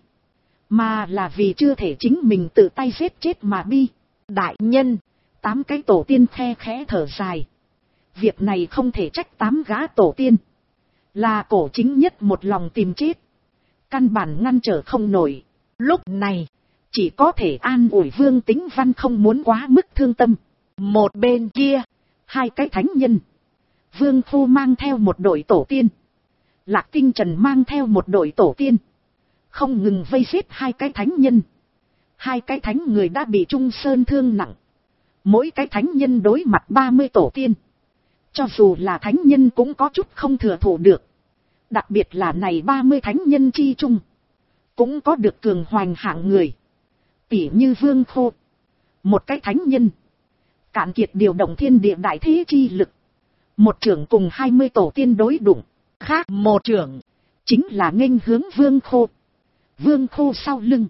mà là vì chưa thể chính mình tự tay giết chết mà bi. đại nhân, 8 cái tổ tiên khe khẽ thở dài. Việc này không thể trách 8 gã tổ tiên, là Cổ Chính Nhất một lòng tìm chết, căn bản ngăn trở không nổi. lúc này, Chỉ có thể an ủi Vương Tính Văn không muốn quá mức thương tâm. một bên kia, 2 cái thánh nhân, Vương Phu mang theo một đội tổ tiên, Lạc Tinh Trần mang theo một đội tổ tiên, không ngừng vây giết 2 cái thánh nhân. 2 cái thánh người đã bị Trung Sơn thương nặng, mỗi cái thánh nhân đối mặt 30 tổ tiên, cho dù là thánh nhân cũng có chút không thừa thủ được. Đặc biệt là này 30 thánh nhân chi chung, cũng có được cường hoành hạng người, tỉ như Vương Khô, một cái thánh nhân, cạn kiệt điều động thiên địa đại thế chi lực, một trưởng cùng 20 tổ tiên đối đụng, khác một trưởng, chính là nghênh hướng Vương Khô. Vương Khô sau lưng,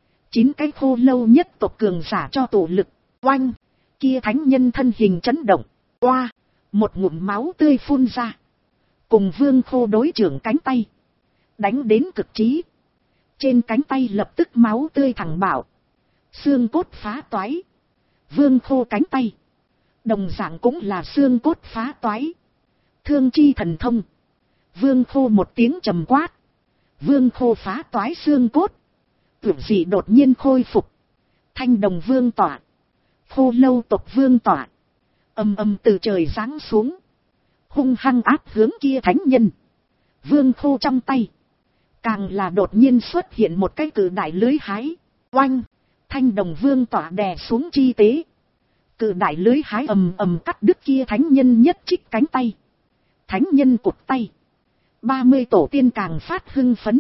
9 cái khô lâu nhất tộc cường giả cho tổ lực, oanh, kia thánh nhân thân hình chấn động, oa, một ngụm máu tươi phun ra, cùng Vương Khô đối trưởng cánh tay, đánh đến cực trí. Trên cánh tay lập tức máu tươi thẳng bảo, xương cốt phá toái. Vương Khô cánh tay, đồng dạng cũng là xương cốt phá toái. Thương chi thần thông. Vương Khô một tiếng trầm quát, Vương Khô phá toái xương cốt, tưởng dị đột nhiên khôi phục. Thanh đồng vương tỏa, khô lâu tộc vương tỏa, âm âm từ trời giáng xuống, hung hăng áp hướng kia thánh nhân. Vương Khô trong tay, càng là đột nhiên xuất hiện một cái cự đại lưới hái, oanh, thanh đồng vương tỏa đè xuống chi tế. Cự đại lưới hái ầm ầm cắt đứt kia thánh nhân nhất trích cánh tay. Thánh nhân cụt tay, 30 tổ tiên càng phát hưng phấn,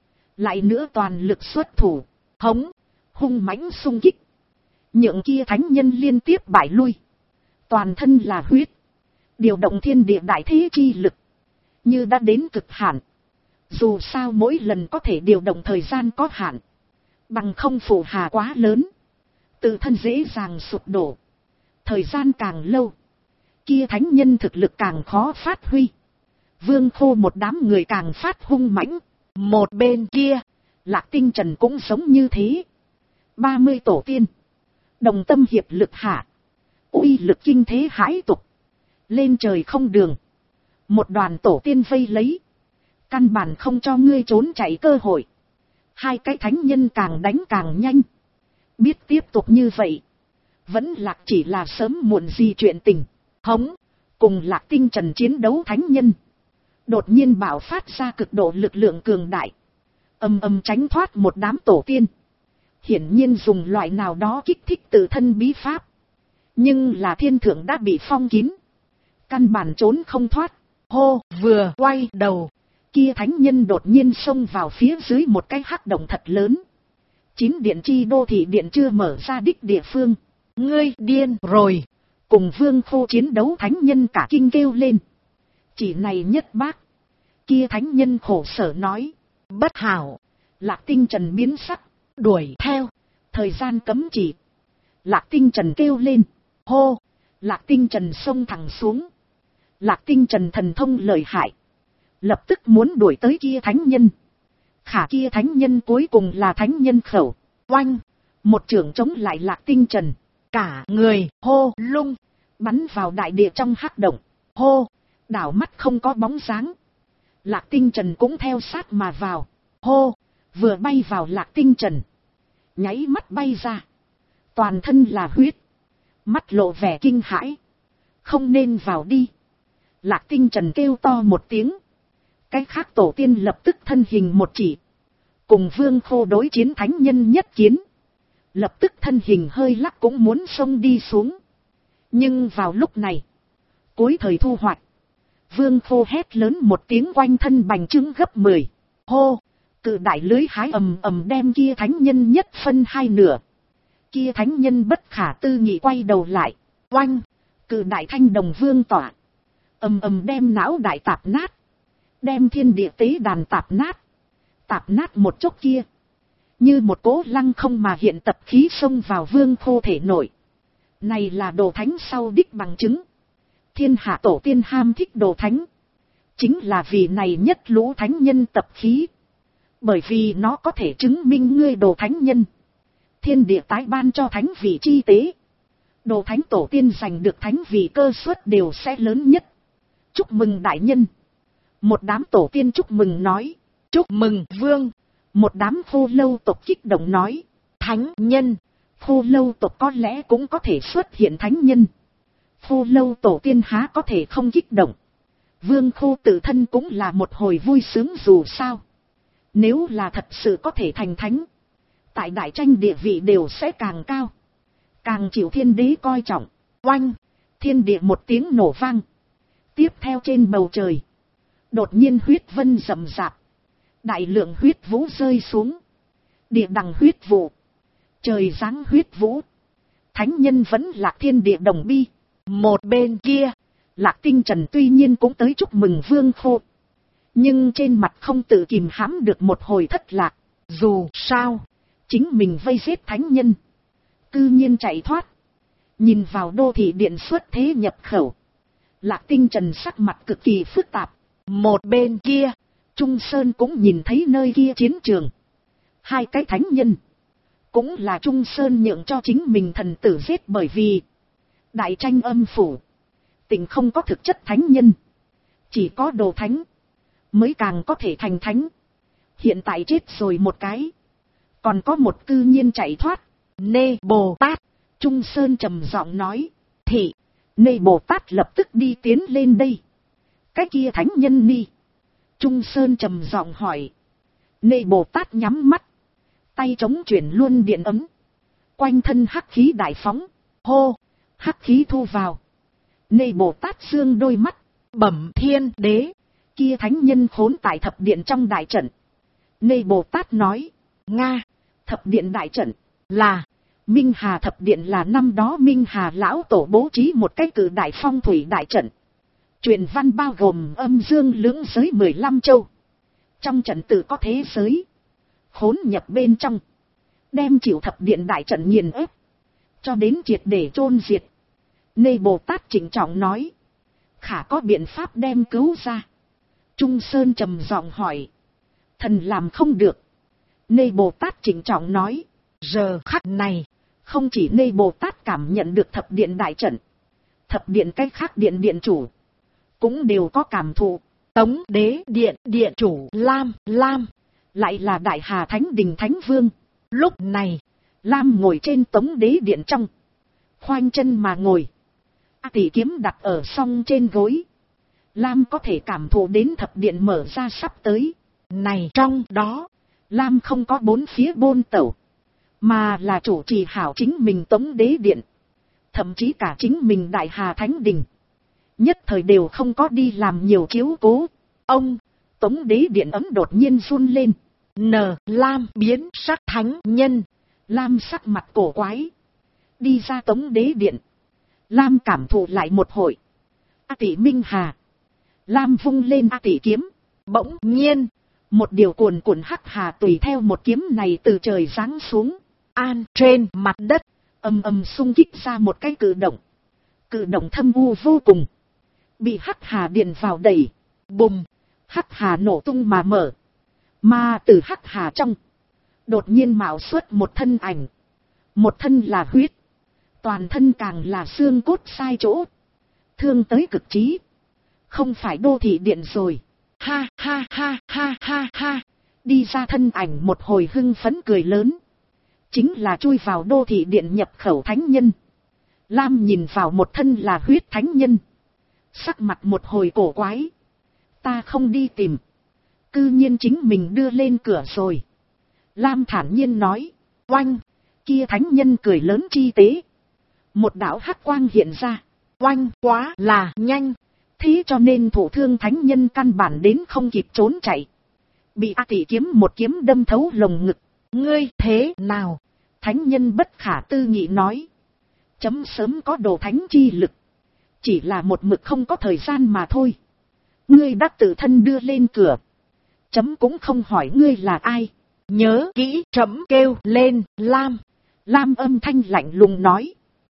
lại nữa toàn lực xuất thủ, hống, hung mãnh xung kích, nhượng kia thánh nhân liên tiếp bại lui, toàn thân là huyết, điều động thiên địa đại thế chi lực, như đã đến cực hạn. Dù sao mỗi lần có thể điều động thời gian có hạn, bằng không phụ hà quá lớn, tự thân dễ dàng sụp đổ. Thời gian càng lâu, kia thánh nhân thực lực càng khó phát huy. Vương Khô một đám người càng phát hung mãnh. một bên kia, Lạc Tinh Trần cũng giống như thế. 30 tổ tiên, đồng tâm hiệp lực hạ, uy lực kinh thế hãi tục, lên trời không đường. Một đoàn tổ tiên vây lấy, căn bản không cho ngươi trốn chạy cơ hội. 2 cái thánh nhân càng đánh càng nhanh. Biết tiếp tục như vậy, vẫn Lạc chỉ là sớm muộn gì chuyện tình. Hống, cùng Lạc Tinh Trần chiến đấu thánh nhân, đột nhiên bạo phát ra cực độ lực lượng cường đại, âm âm tránh thoát một đám tổ tiên. Hiển nhiên dùng loại nào đó kích thích tự thân bí pháp, nhưng là thiên thượng đã bị phong kín, căn bản trốn không thoát. Hô, vừa quay đầu, kia thánh nhân đột nhiên xông vào phía dưới một cái hắc động thật lớn. 9 điện chi đô thị điện chưa mở ra đích địa phương. ngươi điên rồi. Cùng Vương Khô chiến đấu thánh nhân cả kinh kêu lên. Chỉ này nhất bác. Kia thánh nhân khổ sở nói, bất hảo. Lạc Tinh Trần biến sắc, đuổi theo. Thời gian cấm chỉ. Lạc Tinh Trần kêu lên, hô. Lạc Tinh Trần xông thẳng xuống. Lạc Tinh Trần thần thông lợi hại, lập tức muốn đuổi tới kia thánh nhân. Khả kia thánh nhân cuối cùng là thánh nhân khẩu, oanh, một chưởng chống lại Lạc Tinh Trần. Cả người hô lung, bắn vào đại địa trong hắc động. Hô, đảo mắt không có bóng dáng. Lạc Tinh Trần cũng theo sát mà vào. Hô, vừa bay vào Lạc Tinh Trần, nháy mắt bay ra, toàn thân là huyết, mắt lộ vẻ kinh hãi. Không nên vào đi. Lạc Tinh Trần kêu to một tiếng. Cái khác tổ tiên lập tức thân hình một chỉ, cùng Vương Khô đối chiến thánh nhân nhất chiến. Lập tức thân hình hơi lắc cũng muốn xông đi xuống. Nhưng vào lúc này, cuối thời thu hoạch, Vương Khô hét lớn một tiếng, quanh thân bành trướng gấp 10. Hô, cự đại lưới hái ầm ầm đem kia thánh nhân nhất phân 2 nửa. Kia thánh nhân bất khả tư nghị quay đầu lại, oanh, cự đại thanh đồng vương tỏa, ầm ầm đem não đại tạp nát, đem thiên địa tế đàn tạp nát một chốc kia, như một cỗ lăng không mà hiện tập khí xông vào Vương Khô thể nội. Này là đồ thánh sau đích bằng chứng. Thiên hạ tổ tiên ham thích đồ thánh. Chính là vì này nhất lũ thánh nhân tập khí. Bởi vì nó có thể chứng minh ngươi đồ thánh nhân. Thiên địa tái ban cho thánh vị chi tế. Đồ thánh tổ tiên giành được thánh vị cơ suất đều sẽ lớn nhất. Chúc mừng đại nhân. Một đám tổ tiên chúc mừng nói. Chúc mừng vương. Một đám khô lâu tộc kích động nói. Thánh nhân. Khô lâu tộc có lẽ cũng có thể xuất hiện thánh nhân. Khô lâu tổ tiên há có thể không kích động. Vương khô tự thân cũng là một hồi vui sướng dù sao. Nếu là thật sự có thể thành thánh. Tại đại tranh địa vị đều sẽ càng cao. Càng chịu thiên đế coi trọng. Oanh. Thiên địa một tiếng nổ vang. Tiếp theo trên bầu trời. Đột nhiên huyết vân rầm rạp. Đại lượng huyết vũ rơi xuống. Địa đằng huyết vụ. Trời giáng huyết vũ. Thánh nhân vẫn lạc thiên địa đồng bi. Một bên kia. Lạc Tinh Trần tuy nhiên cũng tới chúc mừng vương khô. Nhưng trên mặt không tự kìm hãm được một hồi thất lạc. Dù sao. Chính mình vây giết thánh nhân. Cư nhiên chạy thoát. Nhìn vào đô thị điện xuất thế nhập khẩu. Lạc Tinh Trần sắc mặt cực kỳ phức tạp. Một bên kia. Trung Sơn cũng nhìn thấy nơi kia chiến trường. Hai cái thánh nhân. Cũng là Trung Sơn nhượng cho chính mình thần tử giết bởi vì. Đại tranh âm phủ. Tình không có thực chất thánh nhân. Chỉ có đồ thánh. Mới càng có thể thành thánh. Hiện tại chết rồi một cái. Còn có một cư nhiên chạy thoát. Nê Bồ Tát. Trung Sơn trầm giọng nói. Thị. Nê Bồ Tát lập tức đi tiến lên đây. Cái kia thánh nhân ni. Trung Sơn trầm giọng hỏi. Nê Bồ Tát nhắm mắt. Tay chống chuyển luôn điện ấm. Quanh thân hắc khí đại phóng. Hô. Hắc khí thu vào. Nê Bồ Tát dương đôi mắt. Bẩm thiên đế. Kia thánh nhân khốn tại thập điện trong đại trận. Nê Bồ Tát nói. Nga. Thập điện đại trận. Là. Minh Hà thập điện là năm đó Minh Hà lão tổ bố trí một cái cử đại phong thủy đại trận. Truyền văn bao gồm âm dương lưỡng giới 15 châu. Trong trận tự có thế giới. Khốn nhập bên trong. Đem chịu thập điện đại trận nghiền ép. Cho đến triệt để chôn diệt. Nê Bồ Tát chỉnh trọng nói. Khả có biện pháp đem cứu ra. Trung Sơn trầm giọng hỏi. Thần làm không được. Nê Bồ Tát chỉnh trọng nói. Giờ khắc này. Không chỉ Nê Bồ Tát cảm nhận được thập điện đại trận. Thập điện cách khác điện điện chủ. Cũng đều có cảm thụ. Tống đế điện điện chủ Lam. Lại là Đại Hà Thánh Đình Thánh Vương. Lúc này. Lam ngồi trên tống đế điện trong. Khoanh chân mà ngồi. Tỷ kiếm đặt ở song trên gối. Lam có thể cảm thụ đến thập điện mở ra sắp tới. Này trong đó. Lam không có bốn phía bôn tẩu. Mà là chủ trì hảo chính mình tống đế điện. Thậm chí cả chính mình Đại Hà Thánh Đình. Nhất thời đều không có đi làm nhiều chiếu cố. Ông, tống đế điện ấm đột nhiên run lên. Lam biến sắc thánh nhân. Lam sắc mặt cổ quái. Đi ra tống đế điện. Lam cảm thụ lại một hồi. A tỷ Minh Hà. Lam vung lên A tỷ kiếm. Bỗng nhiên. Một điều cuồn cuộn hắc hà tùy theo một kiếm này từ trời giáng xuống. An trên mặt đất. Ầm ầm xung kích ra một cái cử động. Cử động thâm u vô cùng. Bị hắc hà điện vào đầy. Bùm. Hắc hà nổ tung mà mở. Mà từ hắc hà trong. Đột nhiên mạo xuất một thân ảnh. Một thân là huyết. Toàn thân càng là xương cốt sai chỗ. Thương tới cực trí. Không phải đô thị điện rồi. Ha ha ha ha ha ha. Đi ra thân ảnh một hồi hưng phấn cười lớn. Chính là chui vào đô thị điện nhập khẩu thánh nhân. Lam nhìn vào một thân là huyết thánh nhân. Sắc mặt một hồi cổ quái. Ta không đi tìm. Cư nhiên chính mình đưa lên cửa rồi. Lam thản nhiên nói. Oanh. Kia thánh nhân cười lớn chi tế. Một đạo hắc quang hiện ra. Oanh quá là nhanh. Thế cho nên thủ thương thánh nhân căn bản đến không kịp trốn chạy. Bị A tỷ kiếm một kiếm đâm thấu lồng ngực. Ngươi thế nào? Thánh nhân bất khả tư nghị nói. Chấm sớm có đồ thánh chi lực. Chỉ là một mực không có thời gian mà thôi. Ngươi đã tự thân đưa lên cửa. Chấm cũng không hỏi ngươi là ai. Nhớ kỹ chấm kêu lên Lam. Lam âm thanh lạnh lùng nói.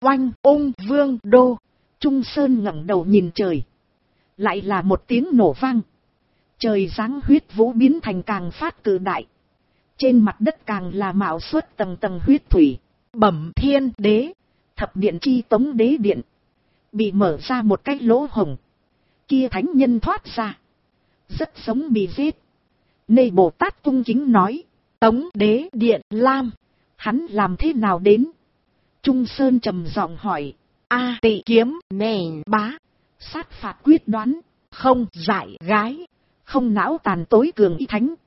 oanh ung vương đô. Trung Sơn ngẩng đầu nhìn trời. Lại là một tiếng nổ vang. Trời giáng huyết vũ biến thành càng phát cự đại. Trên mặt đất càng là mạo xuất tầng tầng huyết thủy. Bẩm thiên đế. Thập điện chi tống đế điện. Bị mở ra một cái lỗ hồng. Kia thánh nhân thoát ra. Rất giống bị giết. Nê Bồ Tát cung kính nói. Tống đế điện Lam. Hắn làm thế nào đến? Trung Sơn trầm giọng hỏi. A Tị kiếm nền bá. Sát phạt quyết đoán. Không dại gái. Không não tàn tối cường y thánh.